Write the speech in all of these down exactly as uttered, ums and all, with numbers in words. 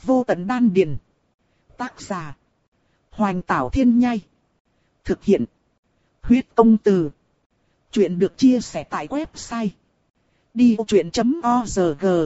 Vô tận đan điền. Tác giả. Hoành Tảo Thiên Nhai. Thực hiện. Huyết Công Từ. Chuyện được chia sẻ tại website đi vô chuyện chấm org.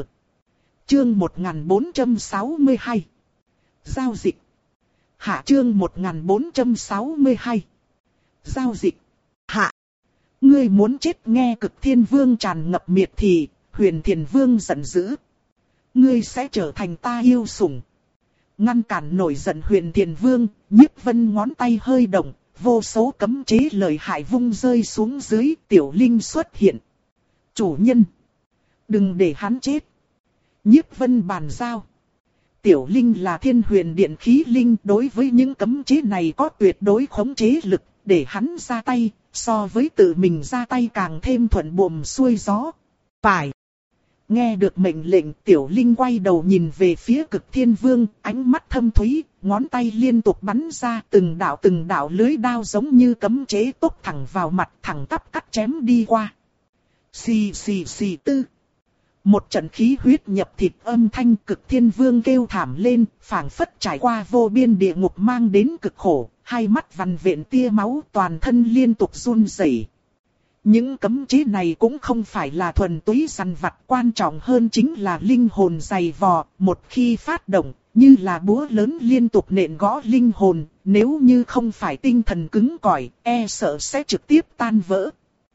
Chương một nghìn bốn trăm sáu mươi hai. Giao dịch. Hạ chương một nghìn bốn trăm sáu mươi hai. Giao dịch. Hạ. Ngươi muốn chết nghe Cực Thiên Vương tràn ngập miệt thì, Huyền Thiền Vương giận dữ. Ngươi sẽ trở thành ta yêu sủng. Ngăn cản nổi giận Huyền Thiền Vương, Nhiếp Vân ngón tay hơi động, vô số cấm chế lợi hại vung rơi xuống dưới, Tiểu Linh xuất hiện. Chủ nhân, đừng để hắn chết. Nhiếp Vân bàn giao. Tiểu Linh là Thiên Huyền Điện khí linh, đối với những cấm chế này có tuyệt đối khống chế lực, để hắn ra tay, so với tự mình ra tay càng thêm thuận buồm xuôi gió. Phải. Nghe được mệnh lệnh, Tiểu Linh quay đầu nhìn về phía Cực Thiên Vương, ánh mắt thâm thúy, ngón tay liên tục bắn ra, từng đạo từng đạo lưới đao giống như cấm chế tốc thẳng vào mặt, thẳng tắp cắt chém đi qua. Xì xì xì tư. Một trận khí huyết nhập thịt âm thanh, Cực Thiên Vương kêu thảm lên, phảng phất trải qua vô biên địa ngục mang đến cực khổ, hai mắt vằn vện tia máu, toàn thân liên tục run rẩy. Những cấm chế này cũng không phải là thuần túy săn vặt, quan trọng hơn chính là linh hồn dày vò, một khi phát động, như là búa lớn liên tục nện gõ linh hồn, nếu như không phải tinh thần cứng cỏi, e sợ sẽ trực tiếp tan vỡ.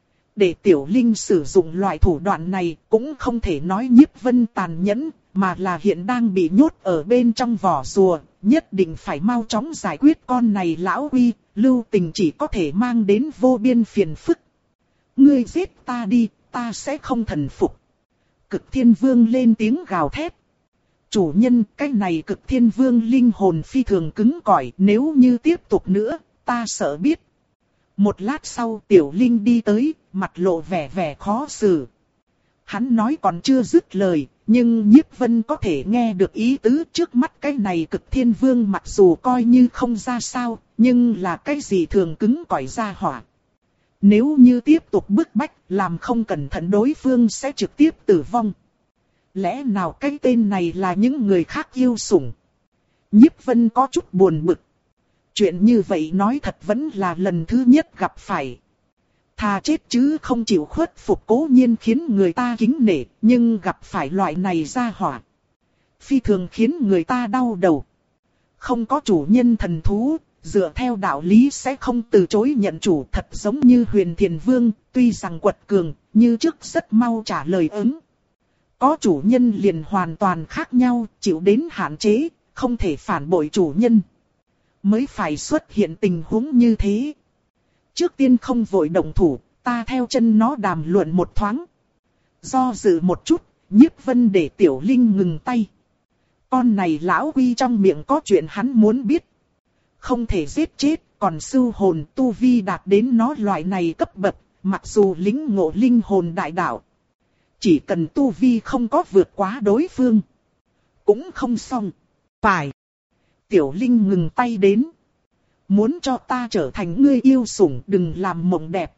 Để Tiểu Linh sử dụng loại thủ đoạn này cũng không thể nói Nhiếp Vân tàn nhẫn, mà là hiện đang bị nhốt ở bên trong vỏ rùa, nhất định phải mau chóng giải quyết con này lão uy, lưu tình chỉ có thể mang đến vô biên phiền phức. Ngươi giết ta đi, ta sẽ không thần phục. Cực Thiên Vương lên tiếng gào thét. Chủ nhân, cái này Cực Thiên Vương linh hồn phi thường cứng cỏi, nếu như tiếp tục nữa, ta sợ biết. Một lát sau Tiểu Linh đi tới, mặt lộ vẻ vẻ khó xử. Hắn nói còn chưa dứt lời, nhưng Nhiếp Vân có thể nghe được ý tứ, trước mắt cái này Cực Thiên Vương mặc dù coi như không ra sao, nhưng là cái gì thường cứng cỏi ra hỏa. Nếu như tiếp tục bức bách, làm không cẩn thận đối phương sẽ trực tiếp tử vong. Lẽ nào cái tên này là những người khác yêu sủng? Nhiếp Vân có chút buồn bực. Chuyện như vậy nói thật vẫn là lần thứ nhất gặp phải. Thà chết chứ không chịu khuất phục cố nhiên khiến người ta kính nể, nhưng gặp phải loại này ra hỏa. Phi thường khiến người ta đau đầu. Không có chủ nhân thần thú, dựa theo đạo lý sẽ không từ chối nhận chủ, thật giống như Huyền Thiền Vương, tuy rằng quật cường, như trước rất mau trả lời ứng. Có chủ nhân liền hoàn toàn khác nhau, chịu đến hạn chế, không thể phản bội chủ nhân. Mới phải xuất hiện tình huống như thế. Trước tiên không vội động thủ, ta theo chân nó đàm luận một thoáng. Do dự một chút, Nhiếp Vân để Tiểu Linh ngừng tay. Con này lão quy trong miệng có chuyện hắn muốn biết. Không thể giết chết, còn sưu hồn tu vi đạt đến nó loại này cấp bậc, mặc dù lĩnh ngộ linh hồn đại đạo. Chỉ cần tu vi không có vượt quá đối phương, cũng không xong. Phải. Tiểu Linh ngừng tay đến. Muốn cho ta trở thành ngươi yêu sủng, đừng làm mộng đẹp.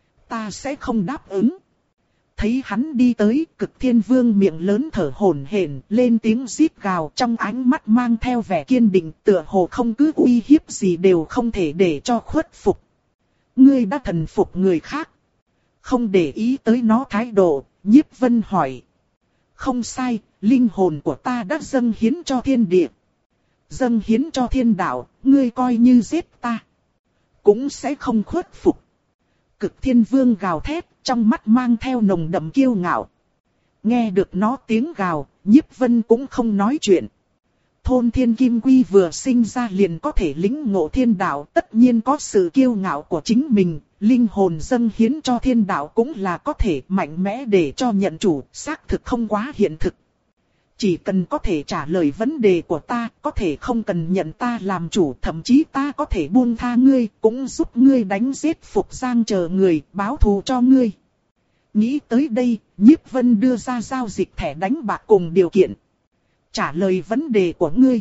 Ta sẽ không đáp ứng. Thấy hắn đi tới, Cực Thiên Vương miệng lớn thở hổn hển, lên tiếng rít gào, trong ánh mắt mang theo vẻ kiên định, tựa hồ không cứ uy hiếp gì đều không thể để cho khuất phục. Ngươi đã thần phục người khác. Không để ý tới nó thái độ, Nhiếp Vân hỏi. Không sai, linh hồn của ta đã dâng hiến cho thiên địa. Dâng hiến cho thiên đạo, ngươi coi như giết ta, cũng sẽ không khuất phục. Cực Thiên Vương gào thét, trong mắt mang theo nồng đậm kiêu ngạo. Nghe được nó tiếng gào, Nhiếp Vân cũng không nói chuyện. Thôn Thiên Kim Quy vừa sinh ra liền có thể lĩnh ngộ thiên đạo, tất nhiên có sự kiêu ngạo của chính mình. Linh hồn dâng hiến cho thiên đạo cũng là có thể mạnh mẽ để cho nhận chủ, xác thực không quá hiện thực. Chỉ cần có thể trả lời vấn đề của ta, có thể không cần nhận ta làm chủ, thậm chí ta có thể buông tha ngươi, cũng giúp ngươi đánh giết Phục Giang chờ người, báo thù cho ngươi. Nghĩ tới đây, Nhiếp Vân đưa ra giao dịch thẻ đánh bạc cùng điều kiện. Trả lời vấn đề của ngươi.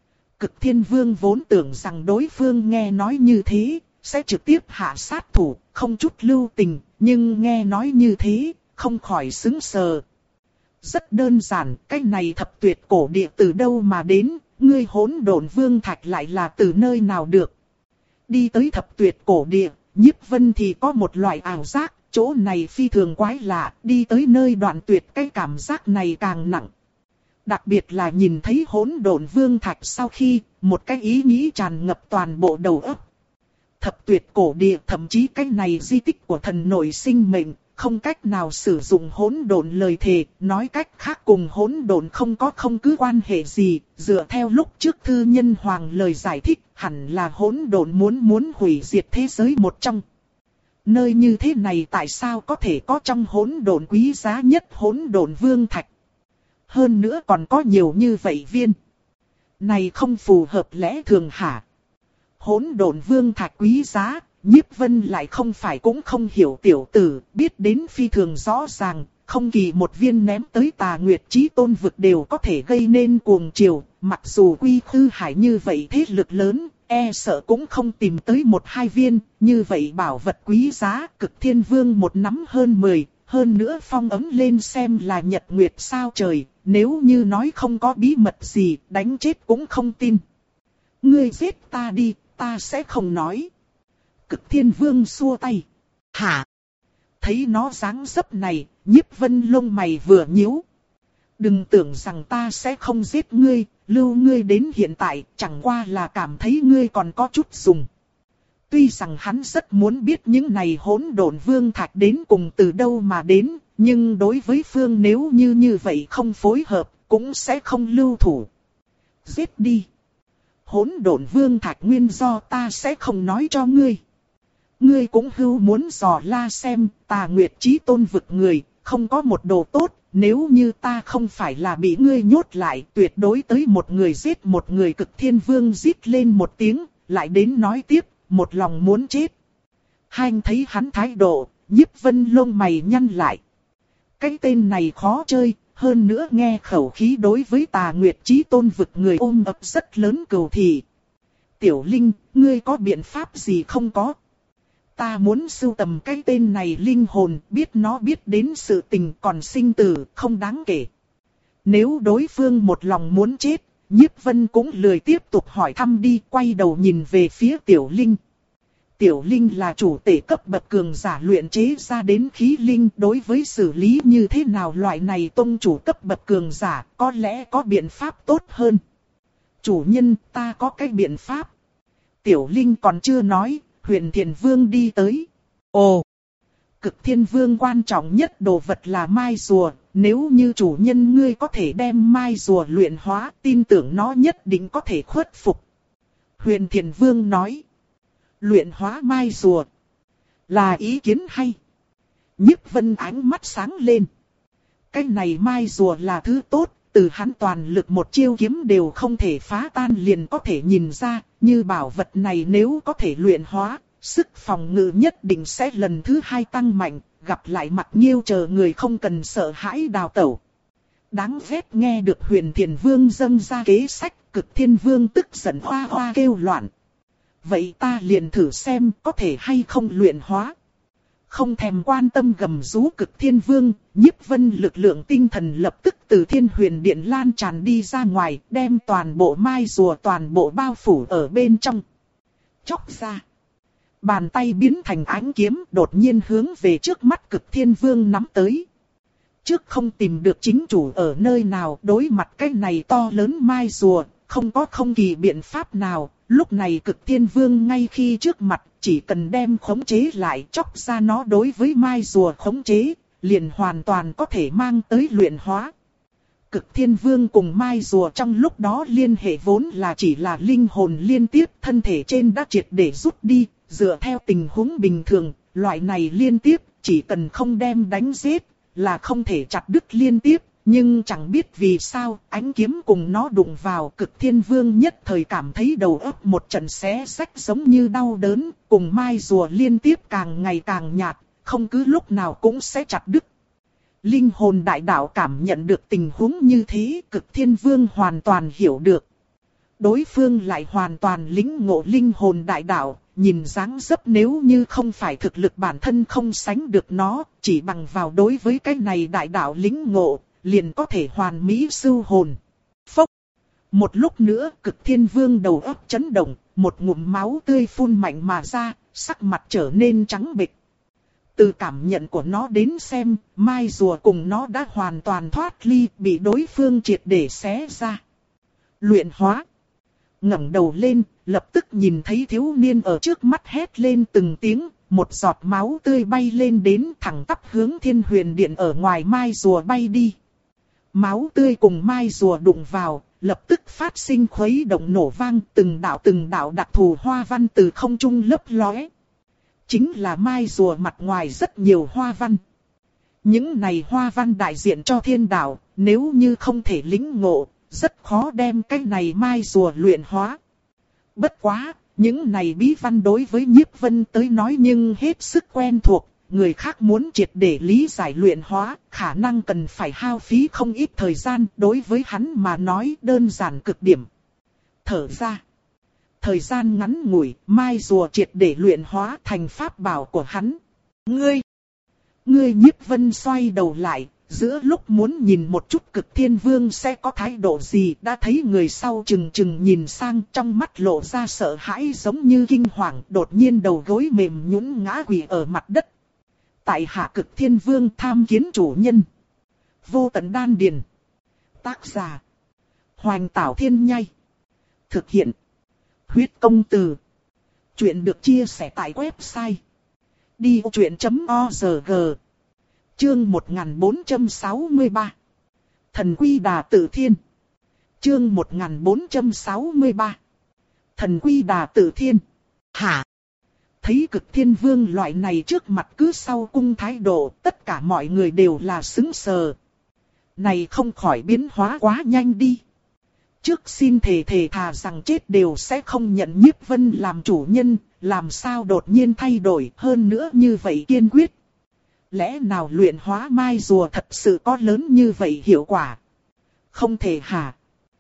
Cực Thiên Vương vốn tưởng rằng đối phương nghe nói như thế, sẽ trực tiếp hạ sát thủ, không chút lưu tình, nhưng nghe nói như thế, không khỏi sững sờ. Rất đơn giản, cái này thập tuyệt cổ địa từ đâu mà đến, ngươi hỗn độn vương thạch lại là từ nơi nào được. Đi tới thập tuyệt cổ địa, Nhiếp Vân thì có một loại ảo giác, chỗ này phi thường quái lạ, đi tới nơi đoạn tuyệt cái cảm giác này càng nặng. Đặc biệt là nhìn thấy hỗn độn vương thạch sau khi, một cái ý nghĩ tràn ngập toàn bộ đầu óc. Thập tuyệt cổ địa, thậm chí cái này di tích của thần nội sinh mệnh, không cách nào sử dụng hỗn độn lời thề, nói cách khác cùng hỗn độn không có không cứ quan hệ gì, dựa theo lúc trước thư nhân hoàng lời giải thích, hẳn là hỗn độn muốn muốn hủy diệt thế giới một trong. Nơi như thế này tại sao có thể có trong hỗn độn quý giá nhất hỗn độn vương thạch? Hơn nữa còn có nhiều như vậy viên. Này không phù hợp lẽ thường hả? Hỗn độn vương thạch quý giá, Nhiếp Vân lại không phải cũng không hiểu tiểu tử, biết đến phi thường rõ ràng, không kỳ một viên ném tới Tà Nguyệt Chí Tôn vực đều có thể gây nên cuồng triều, mặc dù Quy Khư Hải như vậy thế lực lớn, e sợ cũng không tìm tới một hai viên, như vậy bảo vật quý giá, Cực Thiên Vương một nắm hơn mười, hơn nữa phong ấm lên xem là nhật nguyệt sao trời, nếu như nói không có bí mật gì, đánh chết cũng không tin. Ngươi giết ta đi, ta sẽ không nói. Cực Thiên Vương xua tay. Hả? Thấy nó dáng dấp này, Nhiếp Vân lông mày vừa nhíu. Đừng tưởng rằng ta sẽ không giết ngươi, lưu ngươi đến hiện tại, chẳng qua là cảm thấy ngươi còn có chút dùng. Tuy rằng hắn rất muốn biết những này hỗn độn vương thạch đến cùng từ đâu mà đến, nhưng đối với Phương nếu như như vậy không phối hợp, cũng sẽ không lưu thủ. Giết đi. Hỗn độn vương thạch nguyên do ta sẽ không nói cho ngươi. Ngươi cũng hưu muốn dò la xem, Tà Nguyệt Chí Tôn vực người, không có một đồ tốt, nếu như ta không phải là bị ngươi nhốt lại, tuyệt đối tới một người giết một người. Cực Thiên Vương rít lên một tiếng, lại đến nói tiếp, một lòng muốn chết. Hanh thấy hắn thái độ, Nhiếp Vân lông mày nhăn lại. Cái tên này khó chơi, hơn nữa nghe khẩu khí đối với Tà Nguyệt Chí Tôn vực người ôm ấp rất lớn cừu thị. Tiểu Linh, ngươi có biện pháp gì không có? Ta muốn sưu tầm cái tên này linh hồn, biết nó biết đến sự tình còn sinh tử, không đáng kể. Nếu đối phương một lòng muốn chết, Nhiếp Vân cũng lười tiếp tục hỏi thăm đi, quay đầu nhìn về phía Tiểu Linh. Tiểu Linh là chủ tể cấp bậc cường giả luyện chế ra đến khí linh, đối với xử lý như thế nào loại này tông chủ cấp bậc cường giả, có lẽ có biện pháp tốt hơn. Chủ nhân, ta có cái biện pháp. Tiểu Linh còn chưa nói, Huyền Thiền Vương đi tới. Ồ! Cực Thiên Vương quan trọng nhất đồ vật là mai rùa, nếu như chủ nhân ngươi có thể đem mai rùa luyện hóa, tin tưởng nó nhất định có thể khuất phục. Huyền Thiền Vương nói. Luyện hóa mai rùa. Là ý kiến hay. Nhiếp Vân ánh mắt sáng lên. Cái này mai rùa là thứ tốt, từ hắn toàn lực một chiêu kiếm đều không thể phá tan liền có thể nhìn ra, như bảo vật này nếu có thể luyện hóa, sức phòng ngự nhất định sẽ lần thứ hai tăng mạnh, gặp lại Mặc Nhiêu chờ người không cần sợ hãi đào tẩu. Đáng ghét nghe được Huyền Thiền Vương dâng ra kế sách, Cực Thiên Vương tức giận hoa hoa kêu loạn. Vậy ta liền thử xem có thể hay không luyện hóa. Không thèm quan tâm gầm rú Cực Thiên Vương, Nhiếp Vân lực lượng tinh thần lập tức từ Thiên Huyền Điện lan tràn đi ra ngoài, đem toàn bộ mai rùa toàn bộ bao phủ ở bên trong. Chóc ra. Bàn tay biến thành ánh kiếm đột nhiên hướng về trước mắt Cực Thiên Vương nắm tới. Trước không tìm được chính chủ ở nơi nào, đối mặt cái này to lớn mai rùa, không có không kỳ biện pháp nào. Lúc này Cực Thiên Vương ngay khi trước mặt, chỉ cần đem khống chế lại chóc ra nó đối với mai rùa khống chế, liền hoàn toàn có thể mang tới luyện hóa. Cực Thiên Vương cùng mai rùa trong lúc đó liên hệ vốn là chỉ là linh hồn liên tiếp, thân thể trên đã triệt để rút đi, dựa theo tình huống bình thường, loại này liên tiếp, chỉ cần không đem đánh giết, là không thể chặt đứt liên tiếp. Nhưng chẳng biết vì sao, ánh kiếm cùng nó đụng vào, Cực Thiên Vương nhất thời cảm thấy đầu óc một trận xé rách giống như đau đớn, cùng mai rùa liên tiếp càng ngày càng nhạt, không cứ lúc nào cũng sẽ chặt đứt. Linh hồn đại đạo cảm nhận được tình huống như thế, Cực Thiên Vương hoàn toàn hiểu được. Đối phương lại hoàn toàn lĩnh ngộ linh hồn đại đạo, nhìn dáng dấp nếu như không phải thực lực bản thân không sánh được nó, chỉ bằng vào đối với cái này đại đạo lĩnh ngộ, liền có thể hoàn mỹ sưu hồn. Phốc. Một lúc nữa Cực Thiên Vương đầu óc chấn động, một ngụm máu tươi phun mạnh mà ra, sắc mặt trở nên trắng bệch. Từ cảm nhận của nó đến xem, mai rùa cùng nó đã hoàn toàn thoát ly, bị đối phương triệt để xé ra. Luyện hóa. Ngẩng đầu lên, lập tức nhìn thấy thiếu niên ở trước mắt hét lên từng tiếng, một giọt máu tươi bay lên đến thẳng tắp hướng Thiên Huyền Điện ở ngoài mai rùa bay đi. Máu tươi cùng mai rùa đụng vào, lập tức phát sinh khuấy động nổ vang, từng đạo từng đạo đặc thù hoa văn từ không trung lấp lóe. Chính là mai rùa mặt ngoài rất nhiều hoa văn. Những này hoa văn đại diện cho thiên đạo, nếu như không thể lĩnh ngộ, rất khó đem cái này mai rùa luyện hóa. Bất quá, những này bí văn đối với Nhiếp Vân tới nói nhưng hết sức quen thuộc, người khác muốn triệt để lý giải luyện hóa, khả năng cần phải hao phí không ít thời gian, đối với hắn mà nói đơn giản cực điểm. Thở ra. Thời gian ngắn ngủi, mai rùa triệt để luyện hóa thành pháp bảo của hắn. Ngươi! Ngươi Nhiếp Vân xoay đầu lại, giữa lúc muốn nhìn một chút Cực Thiên Vương sẽ có thái độ gì, đã thấy người sau chừng chừng nhìn sang, trong mắt lộ ra sợ hãi giống như kinh hoàng, đột nhiên đầu gối mềm nhũn ngã quỵ ở mặt đất. Tại hạ Cực Thiên Vương tham kiến chủ nhân. Vô Tận Đan Điền. Tác giả. Hoành Tảo Thiên Nhai. Thực hiện. Huyết Công Từ. Chuyện được chia sẻ tại website đi ô chuyện chấm org. Chương một nghìn bốn trăm sáu mươi ba. Thần Quy Đà Tự Thiên. Chương một nghìn bốn trăm sáu mươi ba. Thần Quy Đà Tự Thiên. Hả? Thấy Cực Thiên Vương loại này trước mặt cứ sau cung thái độ, tất cả mọi người đều là sững sờ. Này không khỏi biến hóa quá nhanh đi. Trước xin thề thề thà rằng chết đều sẽ không nhận Nhiếp Vân làm chủ nhân, làm sao đột nhiên thay đổi hơn nữa như vậy kiên quyết. Lẽ nào luyện hóa mai rùa thật sự có lớn như vậy hiệu quả? Không thể hả?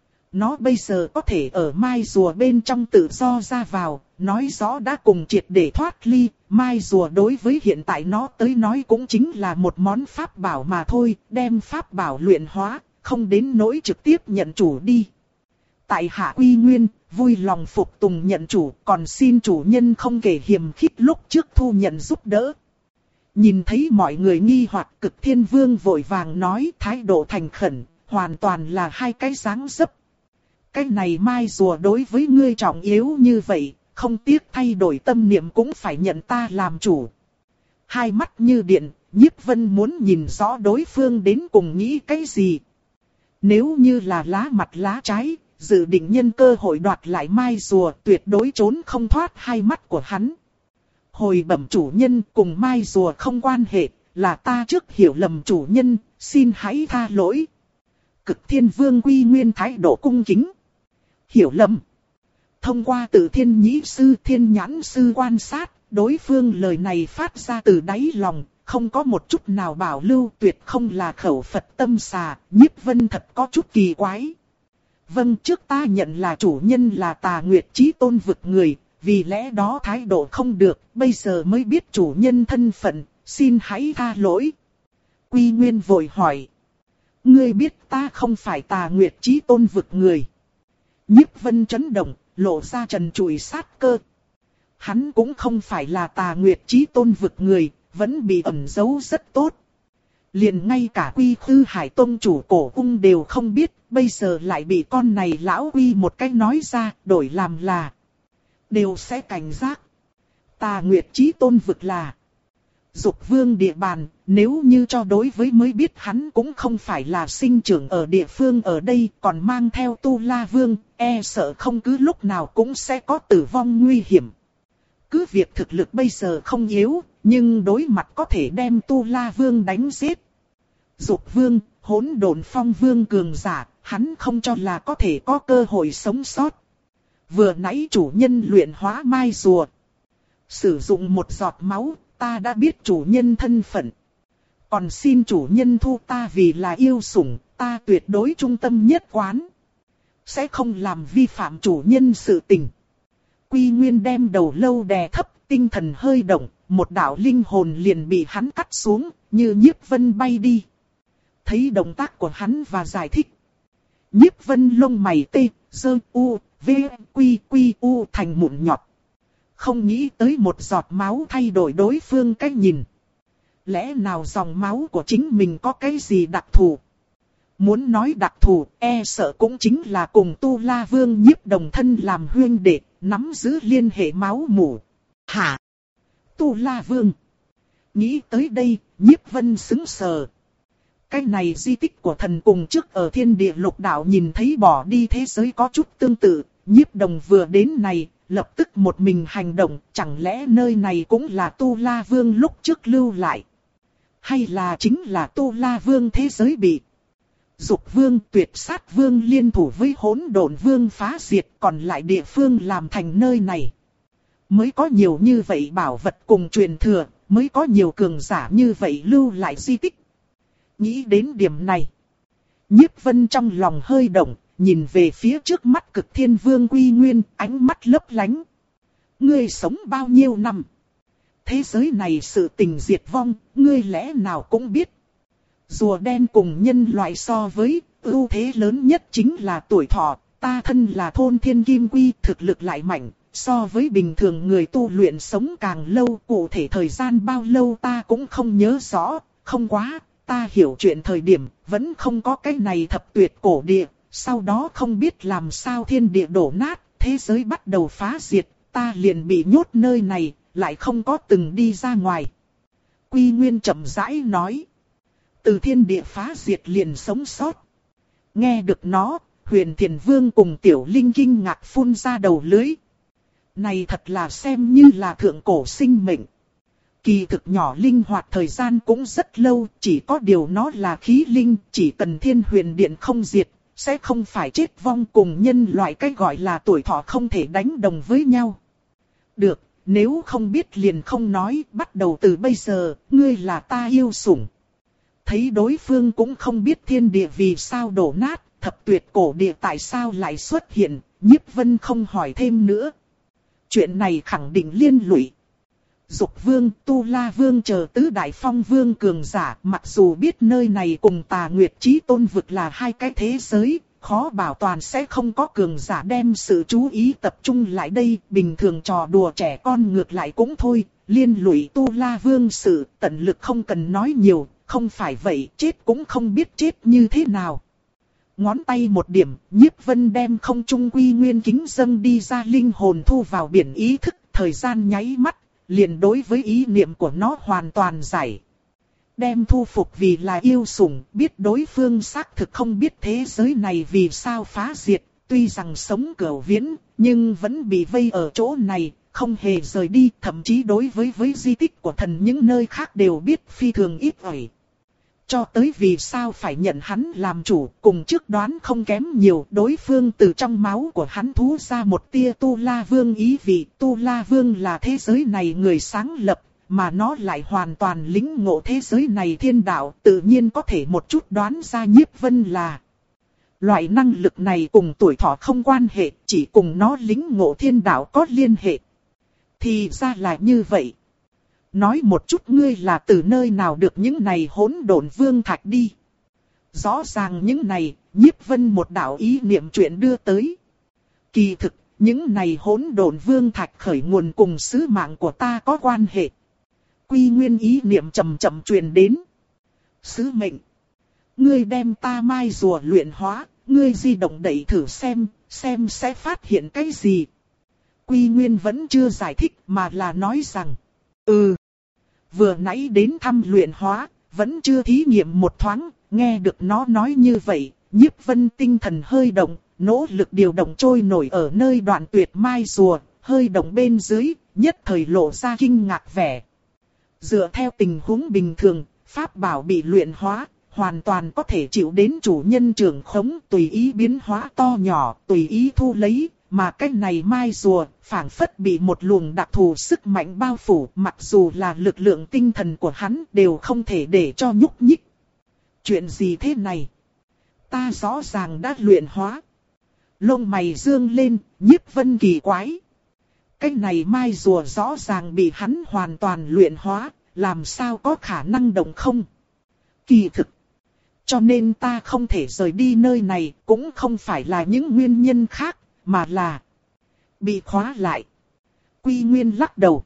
Nó bây giờ có thể ở mai rùa bên trong tự do ra vào, nói rõ đã cùng triệt để thoát ly, mai rùa đối với hiện tại nó tới nói cũng chính là một món pháp bảo mà thôi, đem pháp bảo luyện hóa, không đến nỗi trực tiếp nhận chủ đi. Tại hạ Quy Nguyên, vui lòng phục tùng nhận chủ, còn xin chủ nhân không kể hiềm khích lúc trước thu nhận giúp đỡ. Nhìn thấy mọi người nghi hoặc, Cực Thiên Vương vội vàng nói thái độ thành khẩn, hoàn toàn là hai cái dáng dấp. Cái này mai rùa đối với ngươi trọng yếu như vậy, không tiếc thay đổi tâm niệm cũng phải nhận ta làm chủ. Hai mắt như điện, Nhiếp Vân muốn nhìn rõ đối phương đến cùng nghĩ cái gì. Nếu như là lá mặt lá trái, dự định nhân cơ hội đoạt lại mai rùa, tuyệt đối trốn không thoát hai mắt của hắn. Hồi bẩm chủ nhân, cùng mai rùa không quan hệ, là ta trước hiểu lầm chủ nhân, xin hãy tha lỗi. Cực Thiên Vương Quy Nguyên thái độ cung kính. Hiểu lầm. Thông qua Tự Thiên Nhĩ Sư Thiên Nhãn Sư quan sát, đối phương lời này phát ra từ đáy lòng, không có một chút nào bảo lưu, tuyệt không là khẩu Phật tâm xà. Nhiếp Vân thật có chút kỳ quái. Vâng, trước ta nhận là chủ nhân là Tà Nguyệt Chí Tôn vực người, vì lẽ đó thái độ không được, bây giờ mới biết chủ nhân thân phận, xin hãy tha lỗi. Quy Nguyên vội hỏi. Ngươi biết ta không phải Tà Nguyệt Chí Tôn vực người. Nhiếp Vân chấn động, lộ ra trần trụi sát cơ. Hắn cũng không phải là Tà Nguyệt Chí Tôn vực người, vẫn bị ẩn giấu rất tốt. Liền ngay cả Quy Khư Hải Tông chủ cổ ung đều không biết, bây giờ lại bị con này lão Quy một cách nói ra, đổi làm là đều sẽ cảnh giác. Tà Nguyệt Chí Tôn vực là Dục Vương địa bàn, nếu như cho đối với mới biết hắn cũng không phải là sinh trưởng ở địa phương ở đây, còn mang theo Tu La Vương, e sợ không cứ lúc nào cũng sẽ có tử vong nguy hiểm. Cứ việc thực lực bây giờ không yếu, nhưng đối mặt có thể đem Tu La Vương đánh giết. Dục Vương, Hỗn Độn Phong Vương cường giả, hắn không cho là có thể có cơ hội sống sót. Vừa nãy chủ nhân luyện hóa mai rùa, sử dụng một giọt máu, ta đã biết chủ nhân thân phận. Còn xin chủ nhân thu ta vì là yêu sủng, ta tuyệt đối trung tâm nhất quán. Sẽ không làm vi phạm chủ nhân sự tình. Quy Nguyên đem đầu lâu đè thấp, tinh thần hơi động, một đạo linh hồn liền bị hắn cắt xuống, như Nhiếp Vân bay đi. thấy động tác của hắn và giải thích. Nhiếp Vân lông mày tê, dơ u, v, quy quy u thành mụn nhọt. Không nghĩ tới một giọt máu thay đổi đối phương cách nhìn. Lẽ nào dòng máu của chính mình có cái gì đặc thù? Muốn nói đặc thù, e sợ cũng chính là cùng Tu La Vương Nhiếp đồng thân làm huynh đệ, nắm giữ liên hệ máu mủ. Hả? Tu La Vương. Nghĩ tới đây, Nhiếp Vân sững sờ. Cái này di tích của thần cùng trước ở thiên địa lục đạo nhìn thấy bỏ đi thế giới có chút tương tự. Nhiếp đồng vừa đến này, lập tức một mình hành động, chẳng lẽ nơi này cũng là Tu La Vương lúc trước lưu lại? Hay là chính là Tu La Vương thế giới bị Dục Vương, Tuyệt Sát Vương liên thủ với Hỗn Độn Vương phá diệt, còn lại địa phương làm thành nơi này? Mới có nhiều như vậy bảo vật cùng truyền thừa, mới có nhiều cường giả như vậy lưu lại di tích. Nghĩ đến điểm này, Nhiếp Vân trong lòng hơi động, nhìn về phía trước mắt Cực Thiên Vương Quy Nguyên, ánh mắt lấp lánh. Ngươi sống bao nhiêu năm? Thế giới này sự tình diệt vong, ngươi lẽ nào cũng biết. Rùa đen cùng nhân loại so với, ưu thế lớn nhất chính là tuổi thọ. Ta thân là thôn thiên kim quy, thực lực lại mạnh, so với bình thường người tu luyện sống càng lâu. Cụ thể thời gian bao lâu ta cũng không nhớ rõ, không quá. Ta hiểu chuyện thời điểm, vẫn không có cái này thập tuyệt cổ địa. Sau đó không biết làm sao thiên địa đổ nát, thế giới bắt đầu phá diệt, ta liền bị nhốt nơi này, lại không có từng đi ra ngoài. Quy Nguyên chậm rãi nói. Từ thiên địa phá diệt liền sống sót. Nghe được nó, Huyền Thiền Vương cùng Tiểu Linh kinh ngạc phun ra đầu lưới. Này thật là xem như là thượng cổ sinh mệnh. Kỳ thực nhỏ linh hoạt thời gian cũng rất lâu, chỉ có điều nó là khí linh, chỉ cần thiên huyền điện không diệt, sẽ không phải chết vong cùng nhân loại cái gọi là tuổi thọ không thể đánh đồng với nhau. Được, nếu không biết liền không nói, bắt đầu từ bây giờ, ngươi là ta yêu sủng. Thấy đối phương cũng không biết thiên địa vì sao đổ nát, thập tuyệt cổ địa tại sao lại xuất hiện, Nhiếp Vân không hỏi thêm nữa. Chuyện này khẳng định liên lụy. Dục Vương, Tu La Vương chờ tứ đại phong vương cường giả, mặc dù biết nơi này cùng Tà Nguyệt Chí Tôn vực là hai cái thế giới, khó bảo toàn sẽ không có cường giả đem sự chú ý tập trung lại đây, bình thường trò đùa trẻ con ngược lại cũng thôi, liên lụy Tu La Vương sự, tận lực không cần nói nhiều, không phải vậy chết cũng không biết chết như thế nào. Ngón tay một điểm, Nhiếp Vân đem không trung quy nguyên kính dâng đi ra linh hồn thu vào biển ý thức, thời gian nháy mắt. Liền đối với ý niệm của nó hoàn toàn giải. Đem thu phục vì là yêu sủng, biết đối phương xác thực không biết thế giới này vì sao phá diệt, tuy rằng sống cửu viễn, nhưng vẫn bị vây ở chỗ này, không hề rời đi, thậm chí đối với với di tích của thần những nơi khác đều biết phi thường ít ỏi. Cho tới vì sao phải nhận hắn làm chủ, cùng trước đoán không kém nhiều, đối phương từ trong máu của hắn thú ra một tia Tu La Vương ý vị. Tu La Vương là thế giới này người sáng lập, mà nó lại hoàn toàn lĩnh ngộ thế giới này thiên đạo, tự nhiên có thể một chút đoán ra Nhiếp Vân là. Loại năng lực này cùng tuổi thọ không quan hệ, chỉ cùng nó lĩnh ngộ thiên đạo có liên hệ. Thì ra là như vậy. Nói một chút ngươi là từ nơi nào được những này hỗn độn vương thạch đi. Rõ ràng những này, Nhiếp Vân một đạo ý niệm chuyện đưa tới. Kỳ thực, những này hỗn độn vương thạch khởi nguồn cùng sứ mạng của ta có quan hệ. Quy Nguyên ý niệm chậm chậm truyền đến. Sứ mệnh. Ngươi đem ta mai rùa luyện hóa, ngươi di động đẩy thử xem, xem sẽ phát hiện cái gì. Quy Nguyên vẫn chưa giải thích mà là nói rằng. Ừ. Vừa nãy đến thăm luyện hóa, vẫn chưa thí nghiệm một thoáng, nghe được nó nói như vậy, Nhiếp Vân tinh thần hơi động, nỗ lực điều động trôi nổi ở nơi đoạn tuyệt mai rùa, hơi động bên dưới, nhất thời lộ ra kinh ngạc vẻ. Dựa theo tình huống bình thường, pháp bảo bị luyện hóa, hoàn toàn có thể chịu đến chủ nhân trưởng khống, tùy ý biến hóa to nhỏ, tùy ý thu lấy. Mà cái này mai rùa, phảng phất bị một luồng đặc thù sức mạnh bao phủ, mặc dù là lực lượng tinh thần của hắn đều không thể để cho nhúc nhích. Chuyện gì thế này? Ta rõ ràng đã luyện hóa. Lông mày dương lên, Nhiếp Vân kỳ quái. Cái này mai rùa rõ ràng bị hắn hoàn toàn luyện hóa, làm sao có khả năng động không? Kỳ thực. cho nên ta không thể rời đi nơi này, cũng không phải là những nguyên nhân khác, mà là bị khóa lại. Quy Nguyên lắc đầu.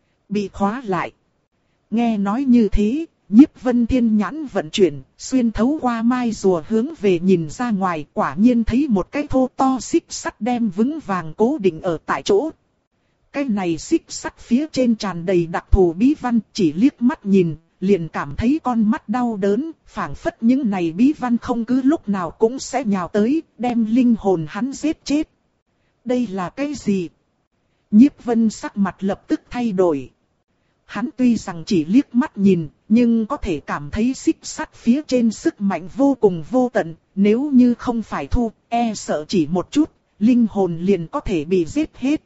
Bị khóa lại. Nghe nói như thế, Nhiếp Vân Thiên nhãn vận chuyển, xuyên thấu qua mai rùa hướng về nhìn ra ngoài, quả nhiên thấy một cái thô to xích sắt đem vững vàng cố định ở tại chỗ. Cái này xích sắt phía trên tràn đầy đặc thù bí văn, chỉ liếc mắt nhìn, liền cảm thấy con mắt đau đớn, phảng phất những này bí văn không cứ lúc nào cũng sẽ nhào tới, đem linh hồn hắn giết chết. Đây là cái gì? Nhiếp Vân sắc mặt lập tức thay đổi. Hắn tuy rằng chỉ liếc mắt nhìn, nhưng có thể cảm thấy xích sắt phía trên sức mạnh vô cùng vô tận, nếu như không phải thu, e sợ chỉ một chút, linh hồn liền có thể bị giết hết.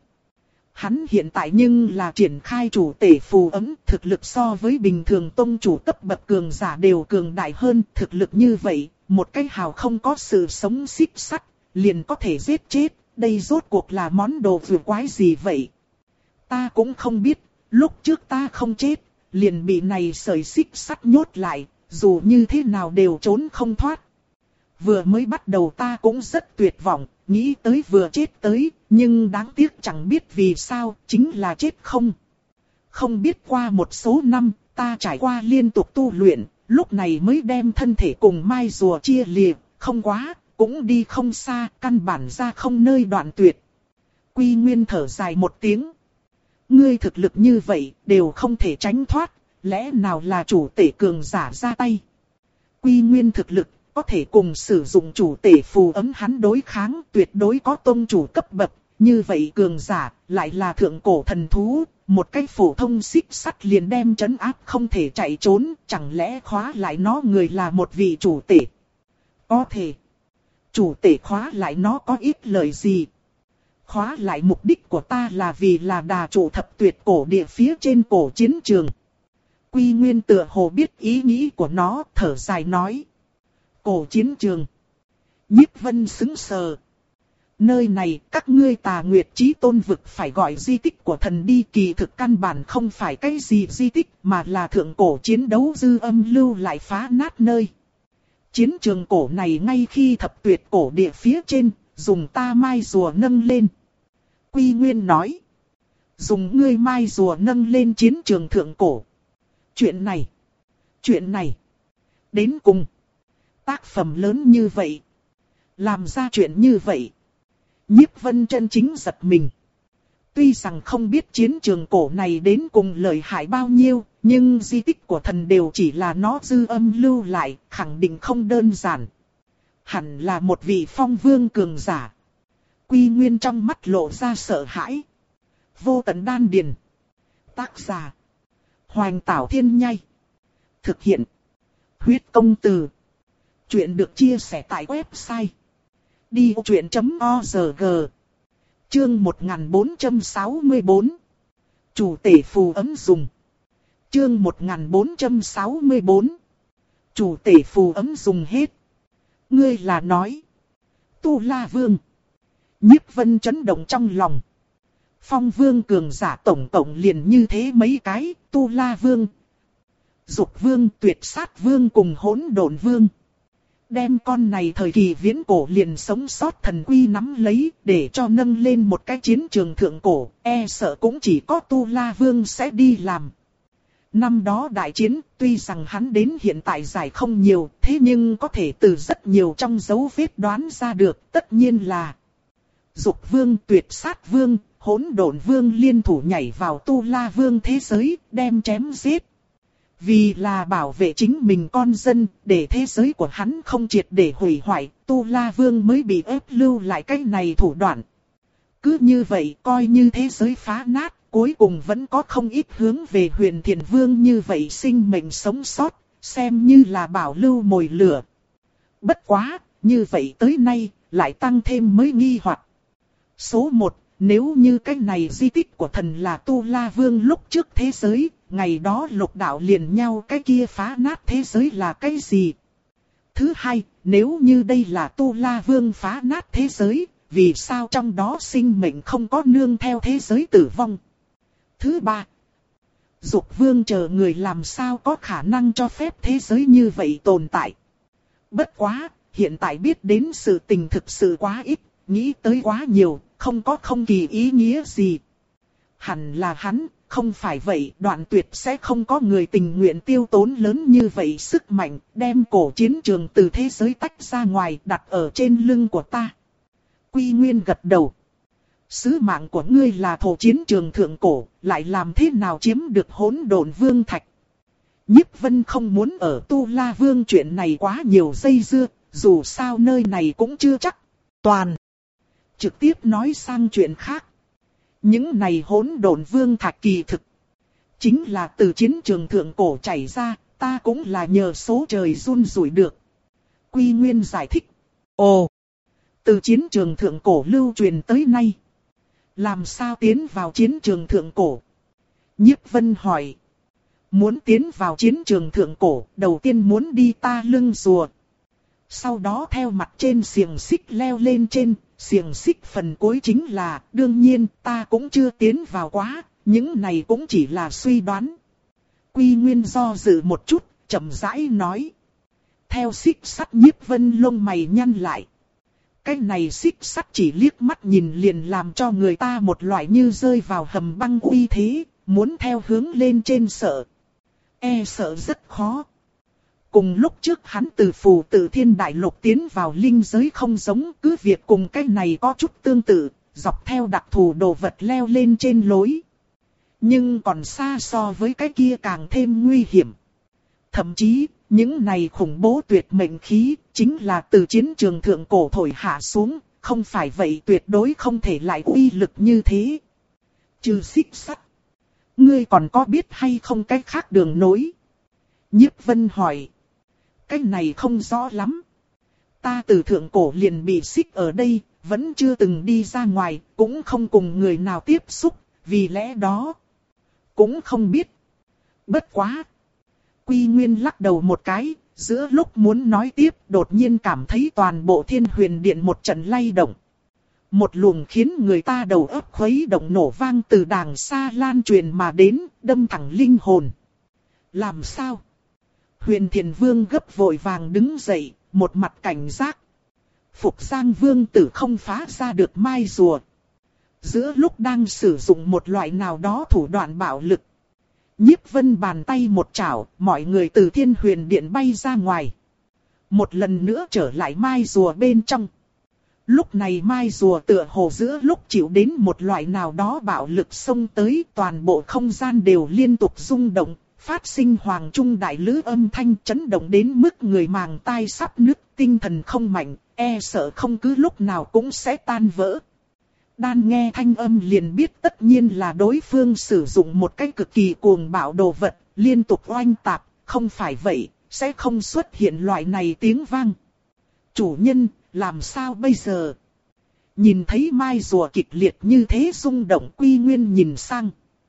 Hắn hiện tại nhưng là triển khai chủ tể phù ấm, thực lực so với bình thường tông chủ cấp bậc cường giả đều cường đại hơn, thực lực như vậy, một cái hào không có sự sống xích sắt, liền có thể giết chết, đây rốt cuộc là món đồ vừa quái gì vậy? Ta cũng không biết, lúc trước ta không chết, liền bị này sợi xích sắt nhốt lại, dù như thế nào đều trốn không thoát. Vừa mới bắt đầu ta cũng rất tuyệt vọng, nghĩ tới vừa chết tới, nhưng đáng tiếc chẳng biết vì sao, chính là chết không. Không biết qua một số năm, ta trải qua liên tục tu luyện, lúc này mới đem thân thể cùng mai rùa chia liệt, không quá, cũng đi không xa, căn bản ra không nơi đoạn tuyệt. Quy Nguyên thở dài một tiếng. Ngươi thực lực như vậy, đều không thể tránh thoát, lẽ nào là chủ tể cường giả ra tay? Quy Nguyên thực lực, có thể cùng sử dụng chủ tể phù ấm hắn đối kháng, tuyệt đối có tông chủ cấp bậc, như vậy cường giả, lại là thượng cổ thần thú, một cái phổ thông xích sắt liền đem trấn áp không thể chạy trốn, chẳng lẽ khóa lại nó người là một vị chủ tể? Có thể. Chủ tể khóa lại nó có ít lời gì? Khóa lại mục đích của ta là vì là đà chủ thập tuyệt cổ địa phía trên cổ chiến trường. Quy Nguyên tựa hồ biết ý nghĩ của nó, thở dài nói. Cổ chiến trường. Nhiếp Vân sững sờ. Nơi này các ngươi Tà Nguyệt Chí Tôn vực phải gọi di tích của thần đi, kỳ thực căn bản không phải cái gì di tích mà là thượng cổ chiến đấu dư âm lưu lại phá nát nơi. Chiến trường cổ này ngay khi thập tuyệt cổ địa phía trên, dùng ta mai rùa nâng lên. Quy Nguyên nói. Dùng ngươi mai rùa nâng lên chiến trường thượng cổ. Chuyện này. Chuyện này. Đến cùng. Tác phẩm lớn như vậy. Làm ra chuyện như vậy. Nhiếp Vân chân chính giật mình. Tuy rằng không biết chiến trường cổ này đến cùng lợi hại bao nhiêu, nhưng di tích của thần đều chỉ là nó dư âm lưu lại, khẳng định không đơn giản. Hẳn là một vị phong vương cường giả. Quy Nguyên trong mắt lộ ra sợ hãi. Vô tận đan điền. Tác giả. Hoành Tảo Thiên Nhai. Thực hiện. Huyết công từ. Chuyện được chia sẻ tại website. đi ô chuyện chấm org. Chương một nghìn bốn trăm sáu mươi tư. Chủ tể phù ấm dùng. Chương một nghìn bốn trăm sáu mươi tư. Chủ tể phù ấm dùng hết. Ngươi là nói. Tu La Vương. Nhiếp Vân chấn động trong lòng. Phong Vương cường giả tổng cộng liền như thế mấy cái, Tu La Vương, Dục Vương, Tuyệt Sát Vương cùng Hỗn Độn Vương. Đem con này thời kỳ viễn cổ liền sống sót thần quy nắm lấy, để cho nâng lên một cái chiến trường thượng cổ, e sợ cũng chỉ có Tu La Vương sẽ đi làm. Năm đó đại chiến, tuy rằng hắn đến hiện tại giải không nhiều, thế nhưng có thể từ rất nhiều trong dấu vết đoán ra được, tất nhiên là Dục Vương, Tuyệt Sát Vương, Hỗn Độn Vương liên thủ nhảy vào Tu La Vương thế giới, đem chém giết. Vì là bảo vệ chính mình con dân, để thế giới của hắn không triệt để hủy hoại, Tu La Vương mới bị ép lưu lại cái này thủ đoạn. Cứ như vậy, coi như thế giới phá nát, cuối cùng vẫn có không ít hướng về Huyền Thiền Vương như vậy sinh mệnh sống sót, xem như là bảo lưu mồi lửa. Bất quá, như vậy tới nay, lại tăng thêm mới nghi hoặc. Số một, nếu như cái này di tích của thần là Tu La Vương lúc trước thế giới, ngày đó lục đạo liền nhau cái kia phá nát thế giới là cái gì? Thứ hai, nếu như đây là Tu La Vương phá nát thế giới, vì sao trong đó sinh mệnh không có nương theo thế giới tử vong? Thứ ba, Dục Vương chờ người làm sao có khả năng cho phép thế giới như vậy tồn tại? Bất quá, hiện tại biết đến sự tình thực sự quá ít, nghĩ tới quá nhiều, không có không kỳ ý nghĩa gì. Hẳn là hắn, không phải vậy Đoạn Tuyệt sẽ không có người tình nguyện tiêu tốn lớn như vậy sức mạnh, đem cổ chiến trường từ thế giới tách ra ngoài đặt ở trên lưng của ta. Quy Nguyên gật đầu. Sứ mạng của ngươi là thổ chiến trường thượng cổ, lại làm thế nào chiếm được hỗn độn vương thạch? Nhiếp Vân không muốn ở Tu La Vương chuyện này quá nhiều dây dưa, dù sao nơi này cũng chưa chắc. Toàn. Trực tiếp nói sang chuyện khác. Những này hỗn độn vương thạch kỳ thực. Chính là từ chiến trường thượng cổ chảy ra, ta cũng là nhờ số trời run rủi được. Quy Nguyên giải thích. Ồ. Từ chiến trường thượng cổ lưu truyền tới nay. Làm sao tiến vào chiến trường thượng cổ? Nhiếp Vân hỏi. Muốn tiến vào chiến trường thượng cổ, đầu tiên muốn đi ta lưng rùa. Sau đó theo mặt trên xiềng xích leo lên trên, xiềng xích phần cuối chính là, đương nhiên ta cũng chưa tiến vào quá, những này cũng chỉ là suy đoán. Quy Nguyên do dự một chút, chậm rãi nói. Theo xích sắt Nhiếp Vân lông mày nhăn lại. Cái này xích sắt chỉ liếc mắt nhìn liền làm cho người ta một loại như rơi vào hầm băng uy thế, muốn theo hướng lên trên sợ. E sợ rất khó. Cùng lúc trước hắn từ phù tự thiên đại lục tiến vào linh giới không giống, cứ việc cùng cái này có chút tương tự, dọc theo đặc thù đồ vật leo lên trên lối. Nhưng còn xa so với cái kia càng thêm nguy hiểm. Thậm chí, những này khủng bố tuyệt mệnh khí, chính là từ chiến trường thượng cổ thổi hạ xuống, không phải vậy tuyệt đối không thể lại uy lực như thế. Trừ xích sắt. Ngươi còn có biết hay không cách khác đường nối? Nhiếp Vân hỏi. Cái này không rõ lắm. Ta từ thượng cổ liền bị xích ở đây, vẫn chưa từng đi ra ngoài, cũng không cùng người nào tiếp xúc, vì lẽ đó. Cũng không biết. Bất quá. Quy Nguyên lắc đầu một cái, giữa lúc muốn nói tiếp, đột nhiên cảm thấy toàn bộ Thiên Huyền Điện một trận lay động. Một luồng khiến người ta đầu óc khuấy động nổ vang từ đàng xa lan truyền mà đến, đâm thẳng linh hồn. Làm sao? Huyền Thiền Vương gấp vội vàng đứng dậy, một mặt cảnh giác. Phục Giang Vương tử không phá ra được mai rùa. Giữa lúc đang sử dụng một loại nào đó thủ đoạn bạo lực. Nhiếp Vân bàn tay một chảo, mọi người từ Thiên Huyền Điện bay ra ngoài. Một lần nữa trở lại mai rùa bên trong. Lúc này mai rùa tựa hồ giữa lúc chịu đến một loại nào đó bạo lực xông tới, toàn bộ không gian đều liên tục rung động, phát sinh hoàng trung đại lữ âm thanh chấn động đến mức người màng tai sắp nứt, tinh thần không mạnh, e sợ không cứ lúc nào cũng sẽ tan vỡ. Đan nghe thanh âm liền biết tất nhiên là đối phương sử dụng một cái cực kỳ cuồng bạo đồ vật, liên tục oanh tạp, không phải vậy, sẽ không xuất hiện loại này tiếng vang. Chủ nhân, làm sao bây giờ? Nhìn thấy mai rùa kịch liệt như thế rung động, Quy Nguyên nhìn sang.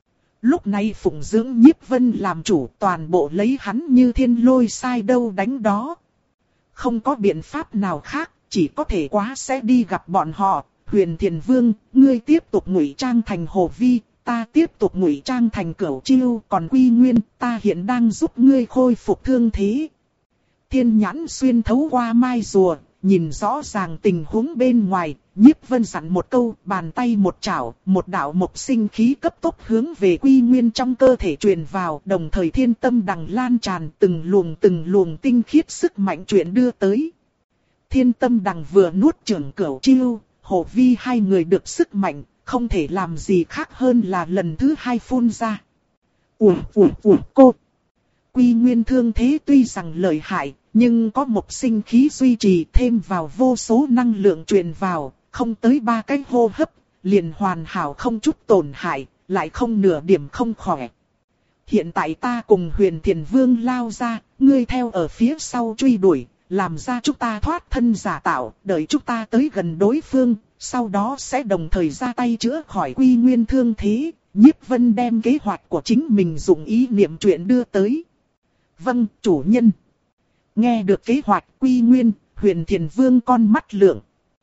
Lúc này phụng dưỡng Nhiếp Vân làm chủ, toàn bộ lấy hắn như thiên lôi sai đâu đánh đó. Không có biện pháp nào khác, chỉ có thể quá sẽ đi gặp bọn họ. Huyền Thiền Vương, ngươi tiếp tục ngụy trang thành Hồ Vi, ta tiếp tục ngụy trang thành Cửu Chiêu, còn Quy Nguyên, ta hiện đang giúp ngươi khôi phục thương thế. Thiên nhãn xuyên thấu qua mai rùa, nhìn rõ ràng tình huống bên ngoài, Nhiếp Vân dặn một câu, bàn tay một chảo, một đạo mộc sinh khí cấp tốc hướng về Quy Nguyên trong cơ thể truyền vào, đồng thời thiên tâm đằng lan tràn, từng luồng từng luồng tinh khiết sức mạnh truyền đưa tới. Thiên tâm đằng vừa nuốt chửng Cửu Chiêu, Hồ Vi hai người được sức mạnh, không thể làm gì khác hơn là lần thứ hai phun ra. Ủa ủa ủa cô. Quy Nguyên thương thế tuy rằng lợi hại, nhưng có một sinh khí duy trì thêm vào vô số năng lượng truyền vào, không tới ba cái hô hấp, liền hoàn hảo không chút tổn hại, lại không nửa điểm không khỏe. Hiện tại ta cùng Huyền Thiền Vương lao ra, ngươi theo ở phía sau truy đuổi, làm ra chúng ta thoát thân giả tạo, đợi chúng ta tới gần đối phương, sau đó sẽ đồng thời ra tay chữa khỏi Quy Nguyên thương thế. Nhiếp Vân đem kế hoạch của chính mình dùng ý niệm chuyện đưa tới. Vâng, chủ nhân. Nghe được kế hoạch Quy Nguyên, Huyền Thiền Vương con mắt lượng.